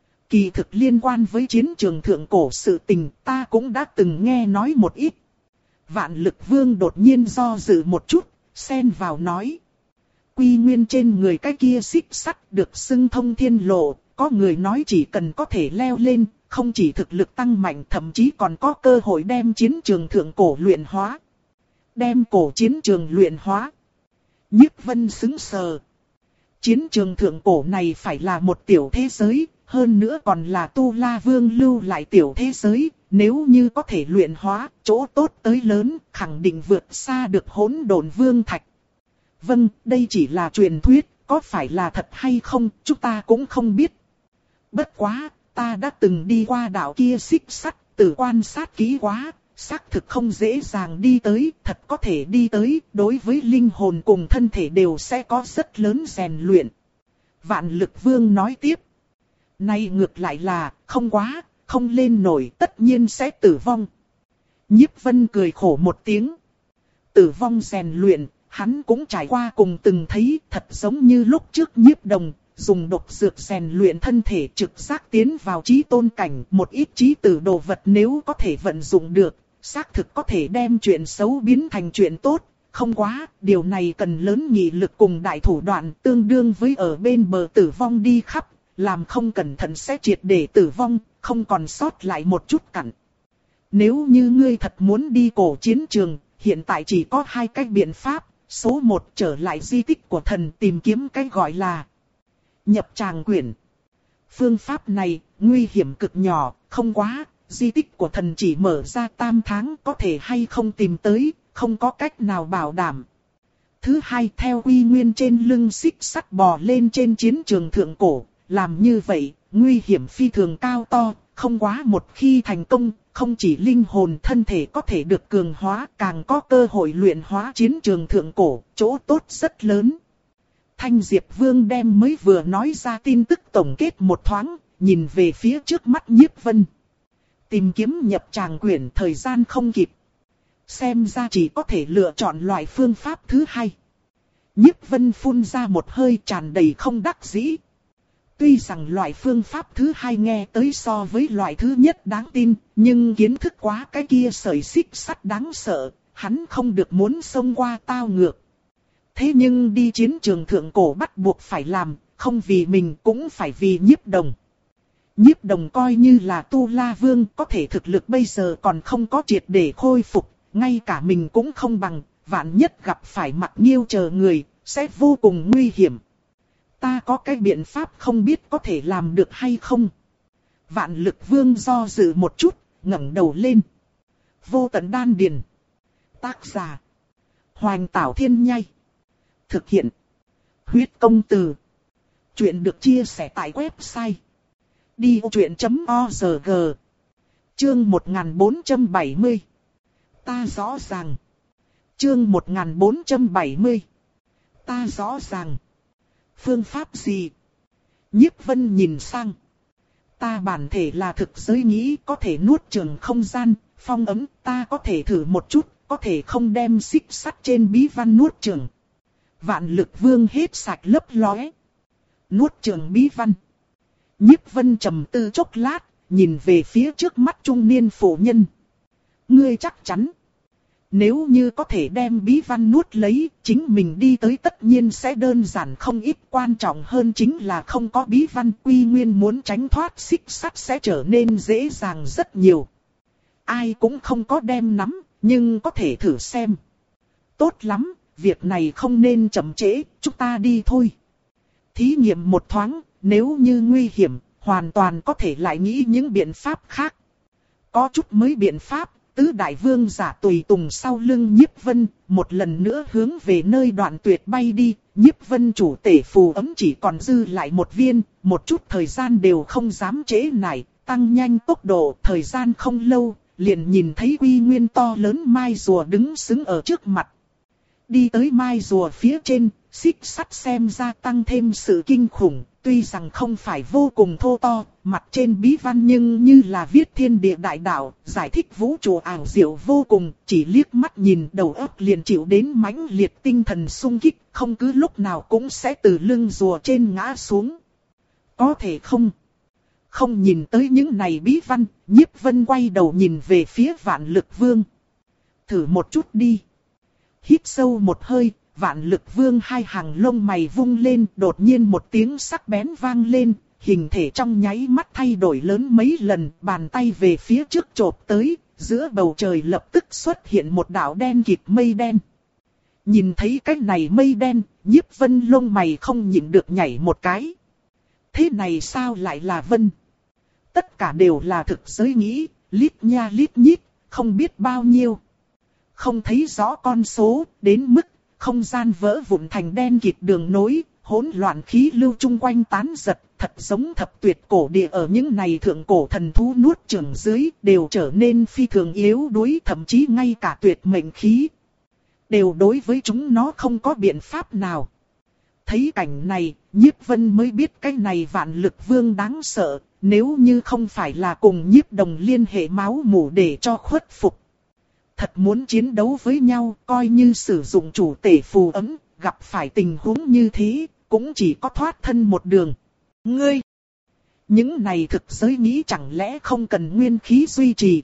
Kỳ thực liên quan với chiến trường thượng cổ sự tình, ta cũng đã từng nghe nói một ít. Vạn Lực Vương đột nhiên do dự một chút, xen vào nói. Quy nguyên trên người cái kia xích sắt được xưng thông thiên lộ, có người nói chỉ cần có thể leo lên, không chỉ thực lực tăng mạnh thậm chí còn có cơ hội đem chiến trường thượng cổ luyện hóa. Đem cổ chiến trường luyện hóa. Nhiếp Vân sững sờ. Chiến trường thượng cổ này phải là một tiểu thế giới, hơn nữa còn là Tu La Vương lưu lại tiểu thế giới, nếu như có thể luyện hóa, chỗ tốt tới lớn, khẳng định vượt xa được Hỗn Độn Vương Thạch. Vâng, đây chỉ là truyền thuyết, có phải là thật hay không, chúng ta cũng không biết. Bất quá, ta đã từng đi qua đảo kia xích sắt, tự quan sát kỹ quá, xác thực không dễ dàng đi tới, thật có thể đi tới, đối với linh hồn cùng thân thể đều sẽ có rất lớn rèn luyện. Vạn Lực Vương nói tiếp. Nay ngược lại là, không quá, không lên nổi, tất nhiên sẽ tử vong. Nhiếp Vân cười khổ một tiếng. Tử vong rèn luyện, hắn cũng trải qua cùng từng thấy, thật giống như lúc trước Nhiếp Đồng, dùng độc dược rèn luyện thân thể trực giác tiến vào chí tôn cảnh, một ít chí tử đồ vật nếu có thể vận dụng được, xác thực có thể đem chuyện xấu biến thành chuyện tốt. Không quá, điều này cần lớn nghị lực cùng đại thủ đoạn, tương đương với ở bên bờ tử vong đi khắp, làm không cẩn thận sẽ triệt để tử vong, không còn sót lại một chút cặn. Nếu như ngươi thật muốn đi cổ chiến trường, hiện tại chỉ có hai cách biện pháp. Số một, trở lại di tích của thần, tìm kiếm cái gọi là nhập tràng quyển. Phương pháp này, nguy hiểm cực nhỏ, không quá, di tích của thần chỉ mở ra tam tháng, có thể hay không tìm tới, không có cách nào bảo đảm. Thứ hai, theo quy nguyên trên lưng xích sắt bò lên trên chiến trường thượng cổ, làm như vậy, nguy hiểm phi thường cao to, không quá một khi thành công, không chỉ linh hồn thân thể có thể được cường hóa, càng có cơ hội luyện hóa chiến trường thượng cổ, chỗ tốt rất lớn. Thanh Diệp Vương đem mới vừa nói ra tin tức tổng kết một thoáng, nhìn về phía trước mắt Nhiếp Vân. Tìm kiếm nhập tràng quyển thời gian không kịp. Xem ra chỉ có thể lựa chọn loại phương pháp thứ hai. Nhiếp Vân phun ra một hơi tràn đầy không đắc dĩ. Tuy rằng loại phương pháp thứ hai nghe tới so với loại thứ nhất đáng tin, nhưng kiến thức quá cái kia sợi xích sắt đáng sợ, hắn không được muốn xông qua tao ngược. Thế nhưng đi chiến trường thượng cổ bắt buộc phải làm, không vì mình cũng phải vì Nhiếp Đồng. Nhiếp Đồng coi như là Tu La Vương, có thể thực lực bây giờ còn không có triệt để khôi phục, ngay cả mình cũng không bằng, vạn nhất gặp phải Mặc Nghiêu chờ người, sẽ vô cùng nguy hiểm. Ta có cái biện pháp không biết có thể làm được hay không. Vạn Lực Vương do dự một chút, ngẩng đầu lên. Vô Tận Đan Điền. Tác giả: Hoành Tảo Thiên Nhai. Thực hiện: Huyết Công Từ. Chuyện được chia sẻ tại website đi ô chuyện chấm org. Chương một nghìn bốn trăm bảy mươi. Ta rõ ràng. Chương một nghìn bốn trăm bảy mươi. Ta rõ ràng. Phương pháp gì? Nhiếp Vân nhìn sang. Ta bản thể là thực giới nghĩ có thể nuốt chửng không gian, phong ấm, ta có thể thử một chút, có thể không đem xích sắt trên bí văn nuốt chửng. Vạn Lực Vương hết sạch lấp lóe. Nuốt chửng bí văn. Nhiếp Vân trầm tư chốc lát, nhìn về phía trước mắt trung niên phụ nhân. Ngươi chắc chắn. Nếu như có thể đem bí văn nuốt lấy, chính mình đi tới tất nhiên sẽ đơn giản không ít, quan trọng hơn chính là không có bí văn, quy nguyên muốn tránh thoát xích sắt sẽ trở nên dễ dàng rất nhiều. Ai cũng không có đem nắm, nhưng có thể thử xem. Tốt lắm, việc này không nên chậm trễ, chúng ta đi thôi. Thí nghiệm một thoáng, nếu như nguy hiểm, hoàn toàn có thể lại nghĩ những biện pháp khác. Có chút mới biện pháp. Tứ đại vương giả tùy tùng sau lưng Nhiếp Vân, một lần nữa hướng về nơi đoạn tuyệt bay đi. Nhiếp Vân chủ tể phù ấm chỉ còn dư lại một viên, một chút thời gian đều không dám trễ nải, tăng nhanh tốc độ. Thời gian không lâu, liền nhìn thấy quy nguyên to lớn mai rùa đứng sững ở trước mặt. Đi tới mai rùa phía trên, xích sắt xem ra tăng thêm sự kinh khủng. Tuy rằng không phải vô cùng thô to, mặt trên bí văn nhưng như là viết thiên địa đại đạo, giải thích vũ trụ ảo diệu vô cùng, chỉ liếc mắt nhìn đầu óc liền chịu đến mãnh liệt tinh thần sung kích, không cứ lúc nào cũng sẽ từ lưng rùa trên ngã xuống. Có thể không? Không nhìn tới những này bí văn, Nhiếp Vân quay đầu nhìn về phía Vạn Lực Vương. Thử một chút đi. Hít sâu một hơi. Vạn Lực Vương hai hàng lông mày vung lên, đột nhiên một tiếng sắc bén vang lên, hình thể trong nháy mắt thay đổi lớn mấy lần, bàn tay về phía trước chộp tới, giữa bầu trời lập tức xuất hiện một đạo đen kịt mây đen. Nhìn thấy cái này mây đen, Nhiếp Vân lông mày không nhịn được nhảy một cái. Thế này sao lại là vân? Tất cả đều là thực giới nghĩ, lít nha lít nhít, không biết bao nhiêu. Không thấy rõ con số, đến mức không gian vỡ vụn thành đen kịt đường nối, hỗn loạn khí lưu chung quanh tán giật, thật giống thập tuyệt cổ địa ở những này thượng cổ thần thú nuốt chửng dưới, đều trở nên phi thường yếu đuối, thậm chí ngay cả tuyệt mệnh khí. Đều đối với chúng nó không có biện pháp nào. Thấy cảnh này, Nhiếp Vân mới biết cái này Vạn Lực Vương đáng sợ, nếu như không phải là cùng Nhiếp Đồng liên hệ máu mủ để cho khuất phục. Thật muốn chiến đấu với nhau, coi như sử dụng chủ tể phù ấm, gặp phải tình huống như thế, cũng chỉ có thoát thân một đường. Ngươi! Những này thực giới nghĩ chẳng lẽ không cần nguyên khí duy trì?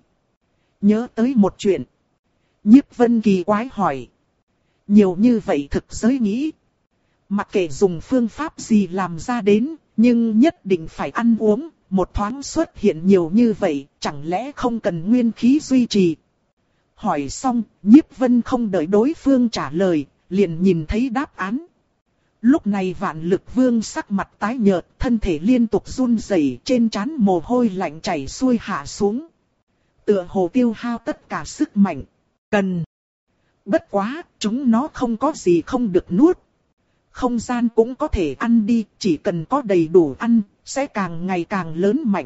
Nhớ tới một chuyện. Nhiếp Vân kỳ quái hỏi. Nhiều như vậy thực giới nghĩ. Mặc kệ dùng phương pháp gì làm ra đến, nhưng nhất định phải ăn uống, một thoáng xuất hiện nhiều như vậy, chẳng lẽ không cần nguyên khí duy trì? Hỏi xong, Nhiếp Vân không đợi đối phương trả lời, liền nhìn thấy đáp án. Lúc này Vạn Lực Vương sắc mặt tái nhợt, thân thể liên tục run rẩy, trên trán mồ hôi lạnh chảy xuôi hạ xuống. Tựa hồ tiêu hao tất cả sức mạnh. Cần. Bất quá, chúng nó không có gì không được nuốt. Không gian cũng có thể ăn đi, chỉ cần có đầy đủ ăn, sẽ càng ngày càng lớn mạnh.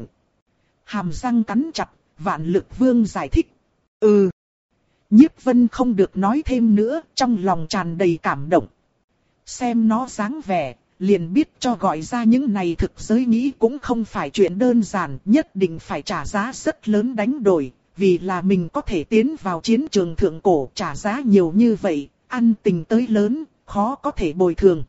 Hàm răng cắn chặt, Vạn Lực Vương giải thích. Ừ. Nhiếp Vân không được nói thêm nữa, trong lòng tràn đầy cảm động. Xem nó dáng vẻ, liền biết cho gọi ra những này thực giới nghĩ cũng không phải chuyện đơn giản, nhất định phải trả giá rất lớn đánh đổi, vì là mình có thể tiến vào chiến trường thượng cổ trả giá nhiều như vậy, ăn tình tới lớn, khó có thể bồi thường.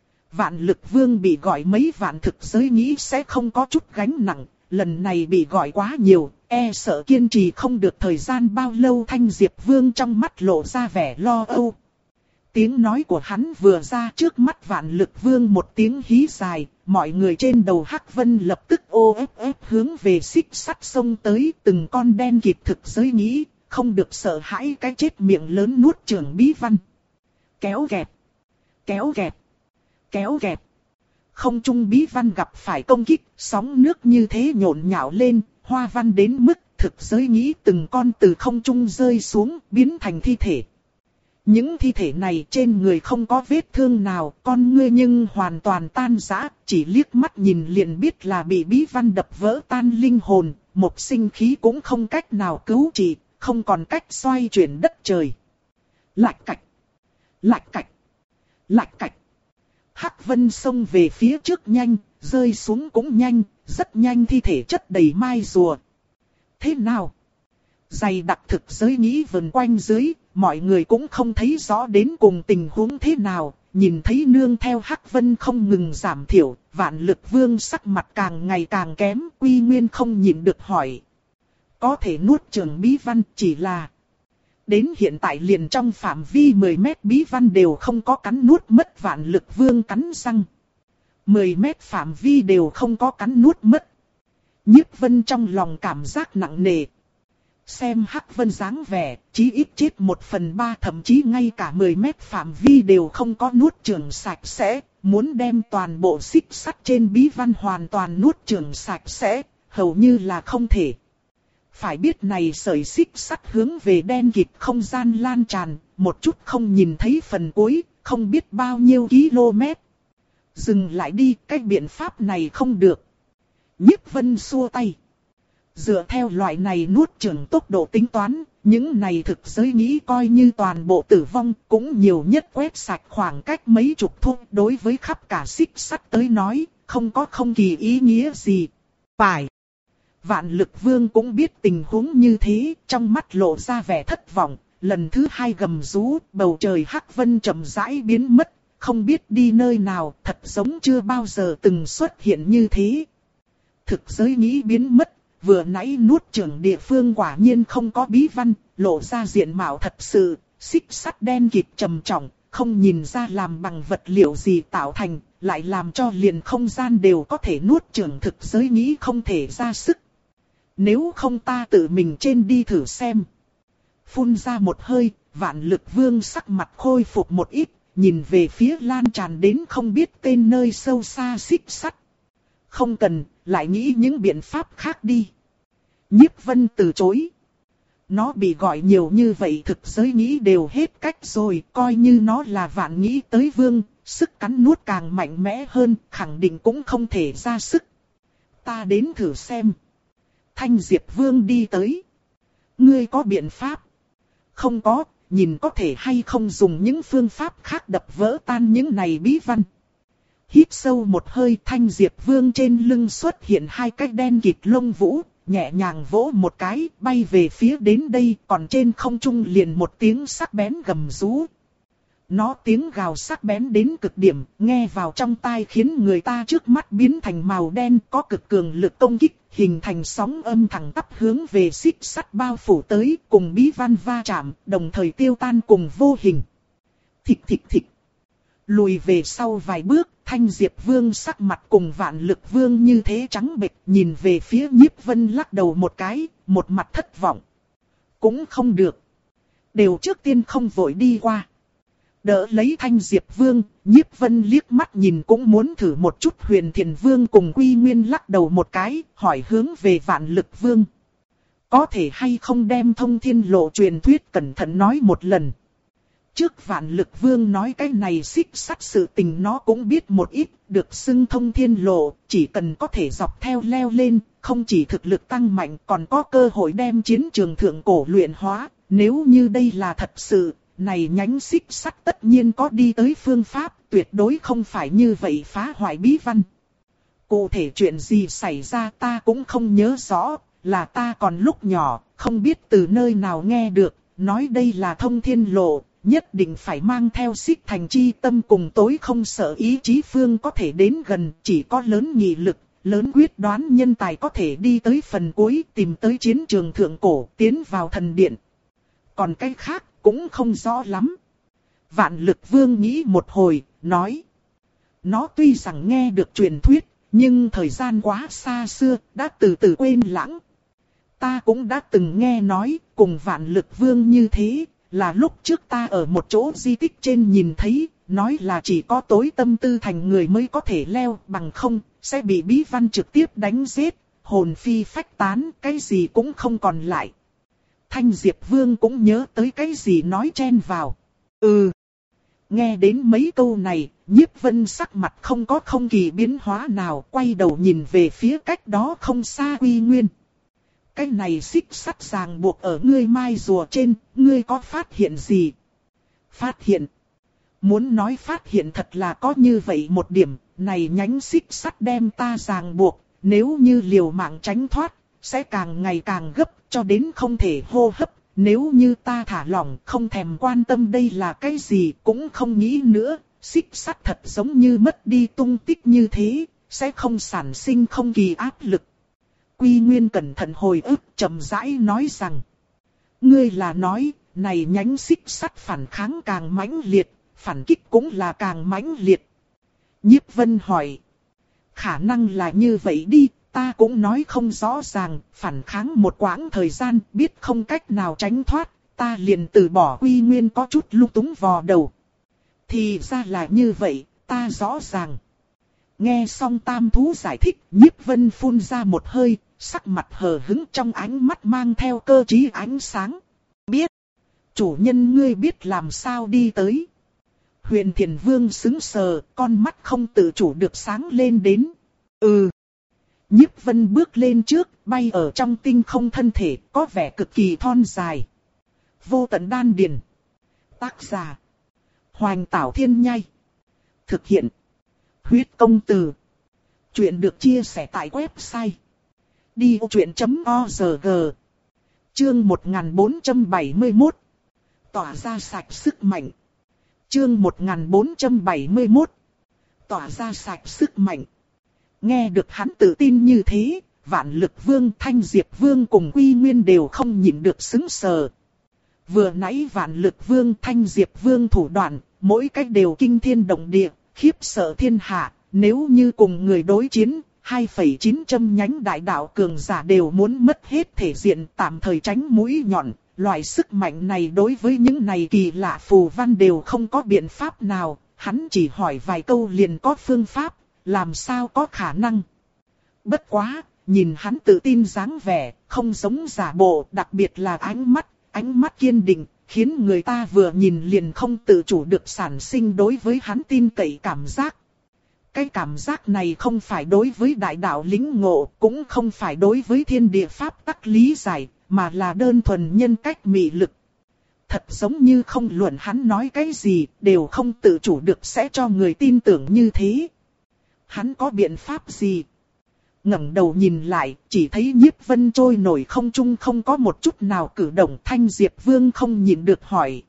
Vạn Lực Vương bị gọi mấy vạn thực giới nghĩ sẽ không có chút gánh nặng, lần này bị gọi quá nhiều, e sợ kiên trì không được thời gian bao lâu. Thanh Diệp Vương trong mắt lộ ra vẻ lo âu. Tiếng nói của hắn vừa ra trước mắt Vạn Lực Vương một tiếng hí dài, mọi người trên đầu Hắc Vân lập tức ô ép ép hướng về xích sắt xông tới, từng con đen kịt thực giới nghĩ, không được sợ hãi cái chết miệng lớn nuốt chửng bí văn. Kéo kẹt, kéo kẹt, kéo kẹt. Không trung bí văn gặp phải công kích, sóng nước như thế nhộn nhạo lên, hoa văn đến mức thực giới nghĩ từng con từ không trung rơi xuống, biến thành thi thể. Những thi thể này trên người không có vết thương nào, con ngươi nhưng hoàn toàn tan rã, chỉ liếc mắt nhìn liền biết là bị bí văn đập vỡ tan linh hồn, một sinh khí cũng không cách nào cứu trị, không còn cách xoay chuyển đất trời. Lạch cạch, lạch cạch, lạch cạch. Hắc Vân xông về phía trước nhanh, rơi xuống cũng nhanh, rất nhanh thi thể chất đầy mai rùa. Thế nào? Dày đặc thực giới nghĩ vần quanh dưới, mọi người cũng không thấy rõ đến cùng tình huống thế nào, nhìn thấy nương theo Hắc Vân không ngừng giảm thiểu, Vạn Lực Vương sắc mặt càng ngày càng kém, Quy Nguyên không nhịn được hỏi. Có thể nuốt chửng bí văn chỉ là... Đến hiện tại liền trong phạm vi mười mét bí văn đều không có cắn nuốt mất. Vạn Lực Vương cắn răng. mười mét phạm vi đều không có cắn nuốt mất. Nhiếp Vân trong lòng cảm giác nặng nề. Xem Hắc Vân dáng vẻ, chí ít chết một phần ba, thậm chí ngay cả mười mét phạm vi đều không có nuốt chửng sạch sẽ. Muốn đem toàn bộ xích sắt trên bí văn hoàn toàn nuốt chửng sạch sẽ, hầu như là không thể. Phải biết này sợi xích sắt hướng về đen kịt không gian lan tràn, một chút không nhìn thấy phần cuối, không biết bao nhiêu km. Dừng lại đi, cái biện pháp này không được. Nhiếp Vân xua tay. Dựa theo loại này nuốt chửng tốc độ tính toán, những này thực giới nghĩ coi như toàn bộ tử vong, cũng nhiều nhất quét sạch khoảng cách mấy chục thôn. Đối với khắp cả xích sắt tới nói, không có không kỳ ý nghĩa gì. Phải. Vạn Lực Vương cũng biết tình huống như thế, trong mắt lộ ra vẻ thất vọng, lần thứ hai gầm rú, bầu trời Hắc Vân chậm rãi biến mất, không biết đi nơi nào, thật giống chưa bao giờ từng xuất hiện như thế. Thực giới nghĩ biến mất, vừa nãy nuốt chửng địa phương quả nhiên không có bí văn, lộ ra diện mạo thật sự, xích sắt đen kịt trầm trọng, không nhìn ra làm bằng vật liệu gì tạo thành, lại làm cho liền không gian đều có thể nuốt chửng thực giới nghĩ không thể ra sức. Nếu không ta tự mình trên đi thử xem. Phun ra một hơi, Vạn Lực Vương sắc mặt khôi phục một ít, nhìn về phía lan tràn đến không biết tên nơi sâu xa xích sắt. Không cần, lại nghĩ những biện pháp khác đi. Nhiếp Vân từ chối. Nó bị gọi nhiều như vậy thực giới nghĩ đều hết cách rồi, coi như nó là vạn nghĩ tới vương, sức cắn nuốt càng mạnh mẽ hơn, khẳng định cũng không thể ra sức. Ta đến thử xem. Thanh Diệp Vương đi tới. Ngươi có biện pháp? Không có, nhìn có thể hay không dùng những phương pháp khác đập vỡ tan những này bí văn. Hít sâu một hơi, Thanh Diệp Vương trên lưng xuất hiện hai cái đen kịt lông vũ, nhẹ nhàng vỗ một cái, bay về phía đến đây, còn trên không trung liền một tiếng sắc bén gầm rú. Nó tiếng gào sắc bén đến cực điểm, nghe vào trong tai khiến người ta trước mắt biến thành màu đen, có cực cường lực công kích, hình thành sóng âm thẳng tắp hướng về xích sắt bao phủ tới, cùng bí văn va chạm, đồng thời tiêu tan cùng vô hình. Thịch thịch thịch. Lùi về sau vài bước, Thanh Diệp Vương sắc mặt cùng Vạn Lực Vương như thế trắng bệch, nhìn về phía Nhiếp Vân lắc đầu một cái, một mặt thất vọng. Cũng không được. Đều trước tiên không vội đi qua. Đỡ lấy Thanh Diệp Vương, Nhiếp Vân liếc mắt nhìn cũng muốn thử một chút. Huyền Thiền Vương cùng Quy Nguyên lắc đầu một cái, hỏi hướng về Vạn Lực Vương. Có thể hay không đem thông thiên lộ truyền thuyết cẩn thận nói một lần. Trước Vạn Lực Vương nói cái này xích sắt sự tình nó cũng biết một ít, được xưng thông thiên lộ, chỉ cần có thể dọc theo leo lên, không chỉ thực lực tăng mạnh còn có cơ hội đem chiến trường thượng cổ luyện hóa. Nếu như đây là thật sự, này nhánh xích sắt tất nhiên có đi tới phương pháp, tuyệt đối không phải như vậy phá hoại bí văn. Cụ thể chuyện gì xảy ra ta cũng không nhớ rõ, là ta còn lúc nhỏ, không biết từ nơi nào nghe được, nói đây là thông thiên lộ. Nhất định phải mang theo xích thành chi tâm cùng tối không sợ ý chí phương có thể đến gần, chỉ có lớn nghị lực, lớn quyết đoán nhân tài có thể đi tới phần cuối, tìm tới chiến trường thượng cổ, tiến vào thần điện. Còn cái khác cũng không rõ lắm. Vạn Lực Vương nghĩ một hồi, nói. Nó tuy rằng nghe được truyền thuyết, nhưng thời gian quá xa xưa, đã từ từ quên lãng. Ta cũng đã từng nghe nói, cùng Vạn Lực Vương như thế. Là lúc trước ta ở một chỗ di tích trên nhìn thấy, nói là chỉ có tối tâm tư thành người mới có thể leo, bằng không, sẽ bị bí văn trực tiếp đánh giết, hồn phi phách tán, cái gì cũng không còn lại. Thanh Diệp Vương cũng nhớ tới cái gì nói chen vào. Ừ. Nghe đến mấy câu này, Nhiếp Vân sắc mặt không có không kỳ biến hóa nào, quay đầu nhìn về phía cách đó không xa Quy Nguyên. Cái này xích sắt ràng buộc ở ngươi mai rùa trên, ngươi có phát hiện gì? Phát hiện. Muốn nói phát hiện thật là có như vậy một điểm, này nhánh xích sắt đem ta ràng buộc, nếu như liều mạng tránh thoát, sẽ càng ngày càng gấp, cho đến không thể hô hấp. Nếu như ta thả lỏng, không thèm quan tâm đây là cái gì, cũng không nghĩ nữa, xích sắt thật giống như mất đi tung tích như thế, sẽ không sản sinh không kỳ áp lực. Quy Nguyên cẩn thận hồi ức, chậm rãi nói rằng. Ngươi là nói, này nhánh xích sắt phản kháng càng mãnh liệt, phản kích cũng là càng mãnh liệt. Nhiếp Vân hỏi. Khả năng là như vậy đi, ta cũng nói không rõ ràng, phản kháng một quãng thời gian, biết không cách nào tránh thoát, ta liền từ bỏ. Quy Nguyên có chút lung túng vò đầu. Thì ra là như vậy, ta rõ ràng. Nghe xong Tam Thú giải thích, Nhiếp Vân phun ra một hơi, sắc mặt hờ hững trong ánh mắt mang theo cơ trí ánh sáng. Biết. Chủ nhân ngươi biết làm sao đi tới. Huyền Thiền Vương sững sờ, con mắt không tự chủ được sáng lên đến. Ừ. Nhiếp Vân bước lên trước, bay ở trong tinh không thân thể, có vẻ cực kỳ thon dài. Vô tận đan điền. Tác giả. Hoành Tảo Thiên Nhai. Thực hiện. Huyết công từ. Chuyện được chia sẻ tại website đi ô chuyện chấm org. Chương một nghìn bốn trăm bảy mươi mốt. Tỏa ra sạch sức mạnh. Chương một nghìn bốn trăm bảy mươi mốt. Tỏa ra sạch sức mạnh. Nghe được hắn tự tin như thế, Vạn Lực Vương, Thanh Diệp Vương cùng Quy Nguyên đều không nhịn được sững sờ. Vừa nãy Vạn Lực Vương, Thanh Diệp Vương thủ đoạn, mỗi cách đều kinh thiên động địa, khiếp sợ thiên hạ. Nếu như cùng người đối chiến, hai phẩy chín châm nhánh đại đạo cường giả đều muốn mất hết thể diện, tạm thời tránh mũi nhọn, loại sức mạnh này đối với những này kỳ lạ phù văn đều không có biện pháp nào, hắn chỉ hỏi vài câu liền có phương pháp, làm sao có khả năng. Bất quá, nhìn hắn tự tin dáng vẻ, không giống giả bộ, đặc biệt là ánh mắt, ánh mắt kiên định, khiến người ta vừa nhìn liền không tự chủ được sản sinh đối với hắn tin cậy cảm giác. Cái cảm giác này không phải đối với đại đạo lĩnh ngộ, cũng không phải đối với thiên địa pháp tắc lý giải, mà là đơn thuần nhân cách mị lực. Thật giống như không luận hắn nói cái gì, đều không tự chủ được sẽ cho người tin tưởng như thế. Hắn có biện pháp gì? Ngẩng đầu nhìn lại, chỉ thấy Nhiếp Vân trôi nổi không trung không có một chút nào cử động. Thanh Diệp Vương không nhịn được hỏi.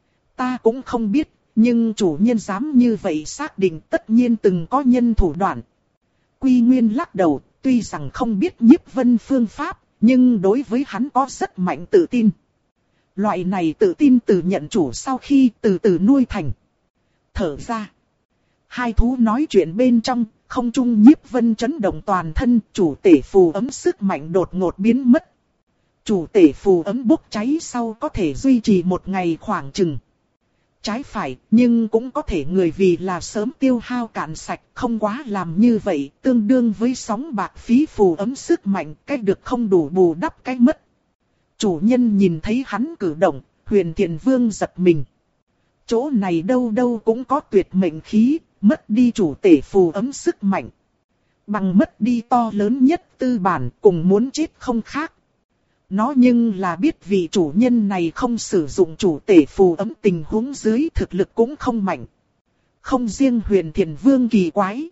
Ta cũng không biết, nhưng chủ nhân dám như vậy xác định tất nhiên từng có nhân thủ đoạn. Quy Nguyên lắc đầu, tuy rằng không biết Nhiếp Vân phương pháp, nhưng đối với hắn có rất mạnh tự tin. Loại này tự tin từ nhận chủ sau khi từ từ nuôi thành. Thở ra. Hai thú nói chuyện bên trong, không trung Nhiếp Vân chấn động toàn thân, chủ tể phù ấm sức mạnh đột ngột biến mất. Chủ tể phù ấm bốc cháy sau có thể duy trì một ngày khoảng chừng. Trái phải, nhưng cũng có thể người vì là sớm tiêu hao cạn sạch, không quá làm như vậy, tương đương với sóng bạc phí phù ấm sức mạnh, cái được không đủ bù đắp cái mất. Chủ nhân nhìn thấy hắn cử động, Huyền Thiện Vương giật mình. Chỗ này đâu đâu cũng có tuyệt mệnh khí, mất đi chủ tể phù ấm sức mạnh. Bằng mất đi to lớn nhất tư bản cùng muốn chết không khác. Nó nhưng là biết vị chủ nhân này không sử dụng chủ tể phù ấm tình huống dưới thực lực cũng không mạnh. Không riêng Huyền Thiện Vương kỳ quái.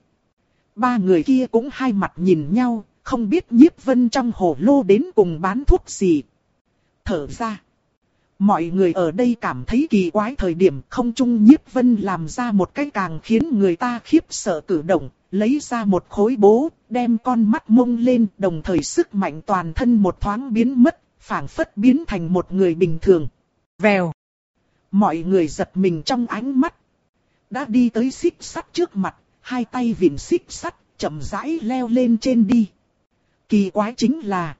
Ba người kia cũng hai mặt nhìn nhau, không biết Nhiếp Vân trong hồ lô đến cùng bán thuốc gì. Thở ra. Mọi người ở đây cảm thấy kỳ quái thời điểm không trung Nhiếp Vân làm ra một cái càng khiến người ta khiếp sợ cử động, lấy ra một khối bố, đem con mắt mông lên, đồng thời sức mạnh toàn thân một thoáng biến mất, phảng phất biến thành một người bình thường. Vèo. Mọi người giật mình trong ánh mắt. Đã đi tới xích sắt trước mặt, hai tay vịn xích sắt, chậm rãi leo lên trên đi. Kỳ quái chính là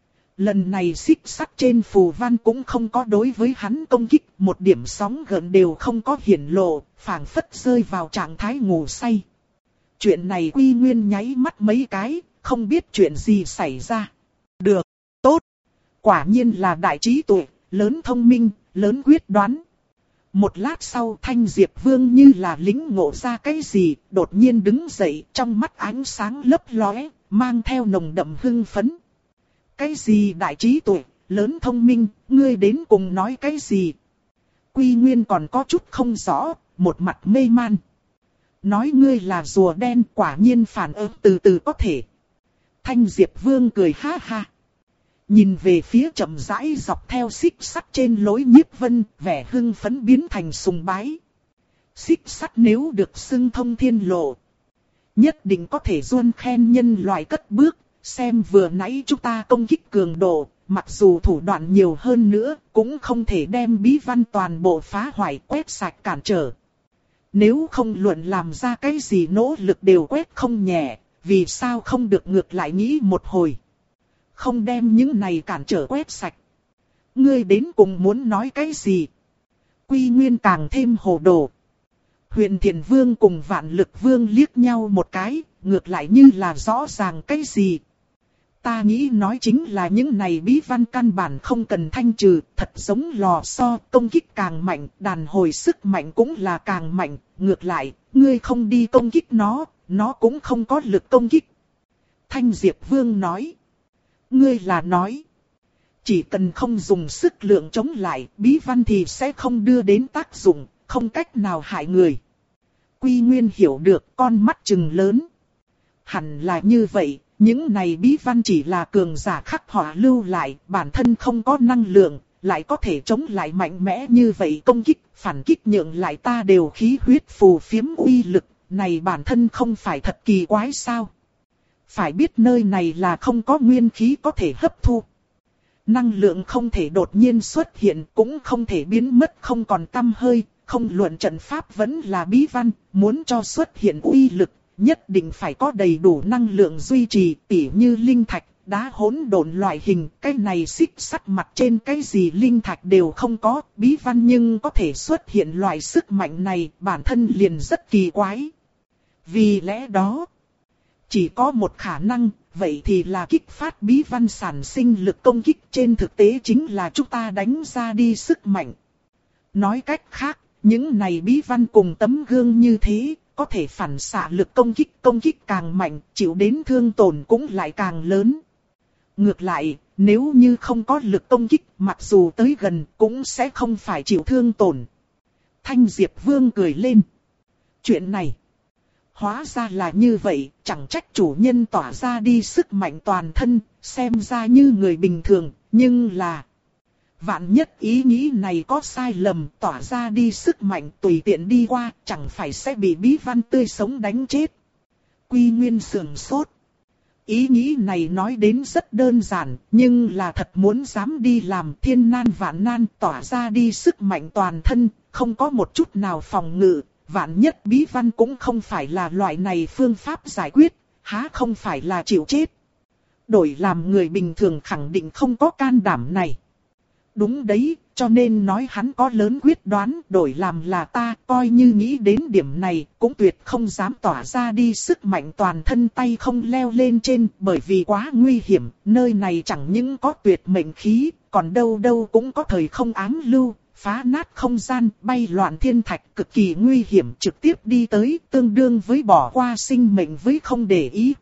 lần này xích sắt trên phù văn cũng không có đối với hắn công kích, một điểm sóng gợn đều không có hiển lộ, phảng phất rơi vào trạng thái ngủ say. Chuyện này Quy Nguyên nháy mắt mấy cái, không biết chuyện gì xảy ra. Được, tốt, quả nhiên là đại trí tuệ, lớn thông minh, lớn quyết đoán. Một lát sau Thanh Diệp Vương như là lĩnh ngộ ra cái gì, đột nhiên đứng dậy, trong mắt ánh sáng lấp lóe, mang theo nồng đậm hưng phấn. Cái gì đại trí tuệ, lớn thông minh, ngươi đến cùng nói cái gì? Quy Nguyên còn có chút không rõ, một mặt mê man. Nói ngươi là rùa đen, quả nhiên phản ứng từ từ có thể. Thanh Diệp Vương cười ha ha. Nhìn về phía chậm rãi dọc theo xích sắt trên lối Nhiếp Vân, vẻ hưng phấn biến thành sùng bái. Xích sắt nếu được xưng thông thiên lộ, nhất định có thể duôn khen nhân loại cất bước. Xem vừa nãy chúng ta công kích cường độ, mặc dù thủ đoạn nhiều hơn nữa, cũng không thể đem bí văn toàn bộ phá hoại quét sạch cản trở. Nếu không luận làm ra cái gì nỗ lực đều quét không nhẹ, vì sao không được ngược lại nghĩ một hồi. Không đem những này cản trở quét sạch. Ngươi đến cùng muốn nói cái gì? Quy Nguyên càng thêm hồ đồ. Huyền Thiện Vương cùng Vạn Lực Vương liếc nhau một cái, ngược lại như là rõ ràng cái gì. Ta nghĩ nói chính là những này bí văn căn bản không cần thanh trừ, thật giống lò xo, công kích càng mạnh, đàn hồi sức mạnh cũng là càng mạnh, ngược lại, ngươi không đi công kích nó, nó cũng không có lực công kích. Thanh Diệp Vương nói, ngươi là nói, chỉ cần không dùng sức lượng chống lại, bí văn thì sẽ không đưa đến tác dụng, không cách nào hại người. Quy Nguyên hiểu được, con mắt trừng lớn. Hẳn là như vậy. Những này bí văn chỉ là cường giả khắc họa lưu lại, bản thân không có năng lượng, lại có thể chống lại mạnh mẽ như vậy công kích, phản kích nhượng lại ta đều khí huyết phù phiếm uy lực, này bản thân không phải thật kỳ quái sao. Phải biết nơi này là không có nguyên khí có thể hấp thu. Năng lượng không thể đột nhiên xuất hiện, cũng không thể biến mất không còn tăm hơi, không luận trận pháp vẫn là bí văn, muốn cho xuất hiện uy lực. Nhất định phải có đầy đủ năng lượng duy trì, tỉ như linh thạch, đá hỗn độn loại hình, cái này xích sắt mặt trên cái gì linh thạch đều không có, bí văn nhưng có thể xuất hiện loại sức mạnh này, bản thân liền rất kỳ quái. Vì lẽ đó, chỉ có một khả năng, vậy thì là kích phát bí văn sản sinh lực công kích, trên thực tế chính là chúng ta đánh ra đi sức mạnh. Nói cách khác, những này bí văn cùng tấm gương như thế, có thể phản xạ lực công kích, công kích càng mạnh, chịu đến thương tổn cũng lại càng lớn. Ngược lại, nếu như không có lực công kích, mặc dù tới gần cũng sẽ không phải chịu thương tổn. Thanh Diệp Vương cười lên. Chuyện này, hóa ra là như vậy, chẳng trách chủ nhân tỏa ra đi sức mạnh toàn thân, xem ra như người bình thường, nhưng là... Vạn nhất ý nghĩ này có sai lầm, tỏa ra đi sức mạnh tùy tiện đi qua, chẳng phải sẽ bị bí văn tươi sống đánh chết. Quy Nguyên sườn sốt. Ý nghĩ này nói đến rất đơn giản, nhưng là thật muốn dám đi làm, thiên nan vạn nan, tỏa ra đi sức mạnh toàn thân, không có một chút nào phòng ngự, vạn nhất bí văn cũng không phải là loại này phương pháp giải quyết, há không phải là chịu chết. Đổi làm người bình thường khẳng định không có can đảm này. Đúng đấy, cho nên nói hắn có lớn quyết đoán, đổi làm là ta, coi như nghĩ đến điểm này, cũng tuyệt không dám tỏa ra đi sức mạnh toàn thân, tay không leo lên trên, bởi vì quá nguy hiểm, nơi này chẳng những có tuyệt mệnh khí, còn đâu đâu cũng có thời không ám lưu, phá nát không gian, bay loạn thiên thạch, cực kỳ nguy hiểm, trực tiếp đi tới, tương đương với bỏ qua sinh mệnh với không để ý.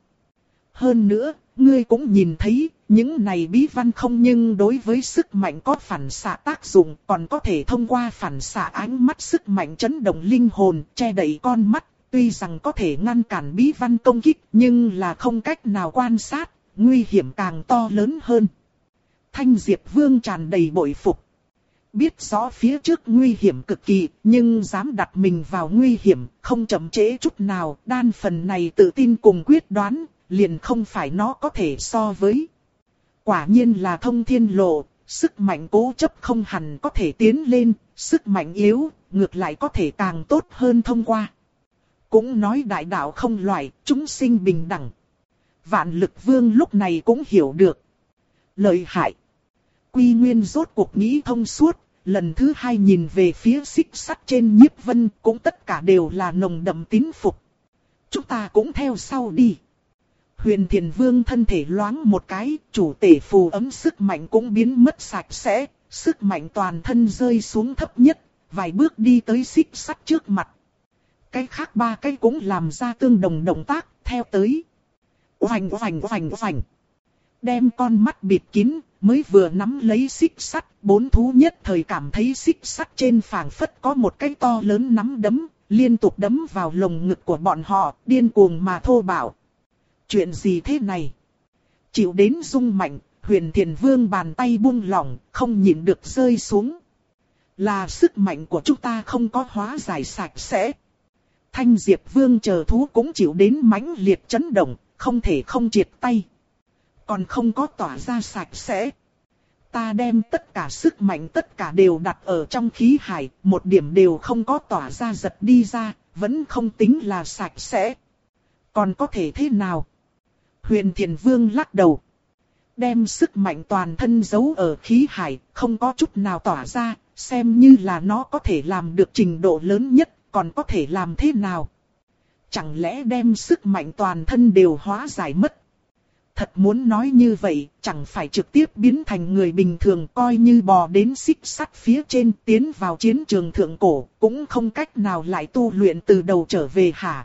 Hơn nữa, ngươi cũng nhìn thấy, những này bí văn không nhưng đối với sức mạnh có phản xạ tác dụng, còn có thể thông qua phản xạ ánh mắt sức mạnh chấn động linh hồn, che đậy con mắt, tuy rằng có thể ngăn cản bí văn công kích, nhưng là không cách nào quan sát, nguy hiểm càng to lớn hơn. Thanh Diệp Vương tràn đầy bội phục. Biết rõ phía trước nguy hiểm cực kỳ, nhưng dám đặt mình vào nguy hiểm, không chậm trễ chút nào, đan phần này tự tin cùng quyết đoán, liền không phải nó có thể so với. Quả nhiên là thông thiên lộ, sức mạnh cố chấp không hẳn có thể tiến lên, sức mạnh yếu, ngược lại có thể càng tốt hơn thông qua. Cũng nói đại đạo không loại, chúng sinh bình đẳng. Vạn Lực Vương lúc này cũng hiểu được. Lợi hại. Quy Nguyên rốt cuộc nghĩ thông suốt, lần thứ hai nhìn về phía xích sắt trên nhiếp vân, cũng tất cả đều là nồng đậm tín phục. Chúng ta cũng theo sau đi. Huyền Thiền Vương thân thể loáng một cái, chủ tể phù ấm sức mạnh cũng biến mất sạch sẽ, sức mạnh toàn thân rơi xuống thấp nhất, vài bước đi tới xích sắt trước mặt. Cái khác ba cái cũng làm ra tương đồng động tác, theo tới. Oành oành oành oành. Đem con mắt bịt kín, mới vừa nắm lấy xích sắt, bốn thú nhất thời cảm thấy xích sắt trên phảng phất có một cái to lớn nắm đấm, liên tục đấm vào lồng ngực của bọn họ, điên cuồng mà thô bạo. Chuyện gì thế này? Chịu đến rung mạnh, Huyền Thiền Vương bàn tay buông lỏng, không nhịn được rơi xuống. Là sức mạnh của chúng ta không có hóa giải sạch sẽ. Thanh Diệp Vương chờ thú cũng chịu đến mãnh liệt chấn động, không thể không triệt tay. Còn không có tỏa ra sạch sẽ. Ta đem tất cả sức mạnh tất cả đều đặt ở trong khí hải, một điểm đều không có tỏa ra giật đi ra, vẫn không tính là sạch sẽ. Còn có thể thế nào? Huyền Thiền Vương lắc đầu. Đem sức mạnh toàn thân giấu ở khí hải, không có chút nào tỏa ra, xem như là nó có thể làm được trình độ lớn nhất, còn có thể làm thế nào? Chẳng lẽ đem sức mạnh toàn thân đều hóa giải mất? Thật muốn nói như vậy, chẳng phải trực tiếp biến thành người bình thường, coi như bò đến xích sắt phía trên tiến vào chiến trường thượng cổ, cũng không cách nào lại tu luyện từ đầu trở về hả?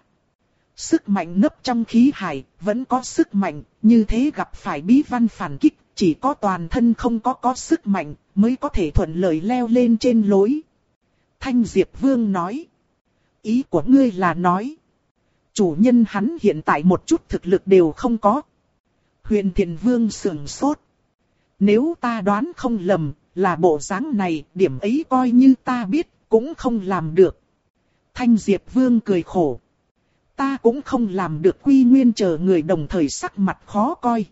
Sức mạnh nấp trong khí hải, vẫn có sức mạnh, như thế gặp phải bí văn phản kích, chỉ có toàn thân không có có sức mạnh, mới có thể thuận lợi leo lên trên lối. Thanh Diệp Vương nói, ý của ngươi là nói, chủ nhân hắn hiện tại một chút thực lực đều không có. Huyền Thiền Vương sườn sốt. Nếu ta đoán không lầm, là bộ dáng này, điểm ấy coi như ta biết, cũng không làm được. Thanh Diệp Vương cười khổ. Ta cũng không làm được. Quy Nguyên chờ người đồng thời sắc mặt khó coi.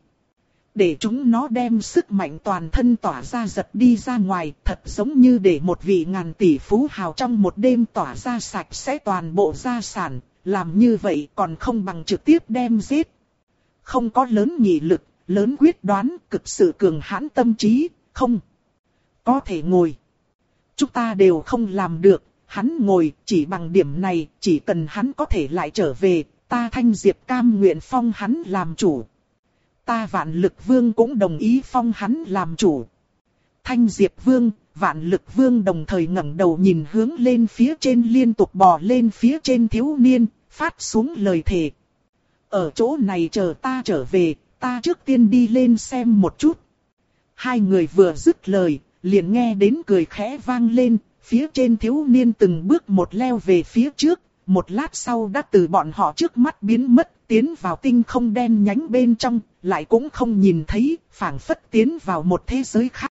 Để chúng nó đem sức mạnh toàn thân tỏa ra giật đi ra ngoài, thật giống như để một vị ngàn tỷ phú hào trong một đêm tỏa ra sạch sẽ toàn bộ gia sản, làm như vậy còn không bằng trực tiếp đem giết. Không có lớn nghị lực, lớn quyết đoán, cực sự cường hãn tâm trí, không có thể ngồi. Chúng ta đều không làm được, hắn ngồi, chỉ bằng điểm này, chỉ cần hắn có thể lại trở về, ta Thanh Diệp cam nguyện phong hắn làm chủ. Ta Vạn Lực Vương cũng đồng ý phong hắn làm chủ. Thanh Diệp Vương, Vạn Lực Vương đồng thời ngẩng đầu nhìn hướng lên phía trên liên tục bò lên phía trên thiếu niên, phát xuống lời thề. Ở chỗ này chờ ta trở về, ta trước tiên đi lên xem một chút. Hai người vừa dứt lời, liền nghe đến cười khẽ vang lên, phía trên thiếu niên từng bước một leo về phía trước, một lát sau đã từ bọn họ trước mắt biến mất, tiến vào tinh không đen nhánh bên trong, lại cũng không nhìn thấy, phảng phất tiến vào một thế giới khác.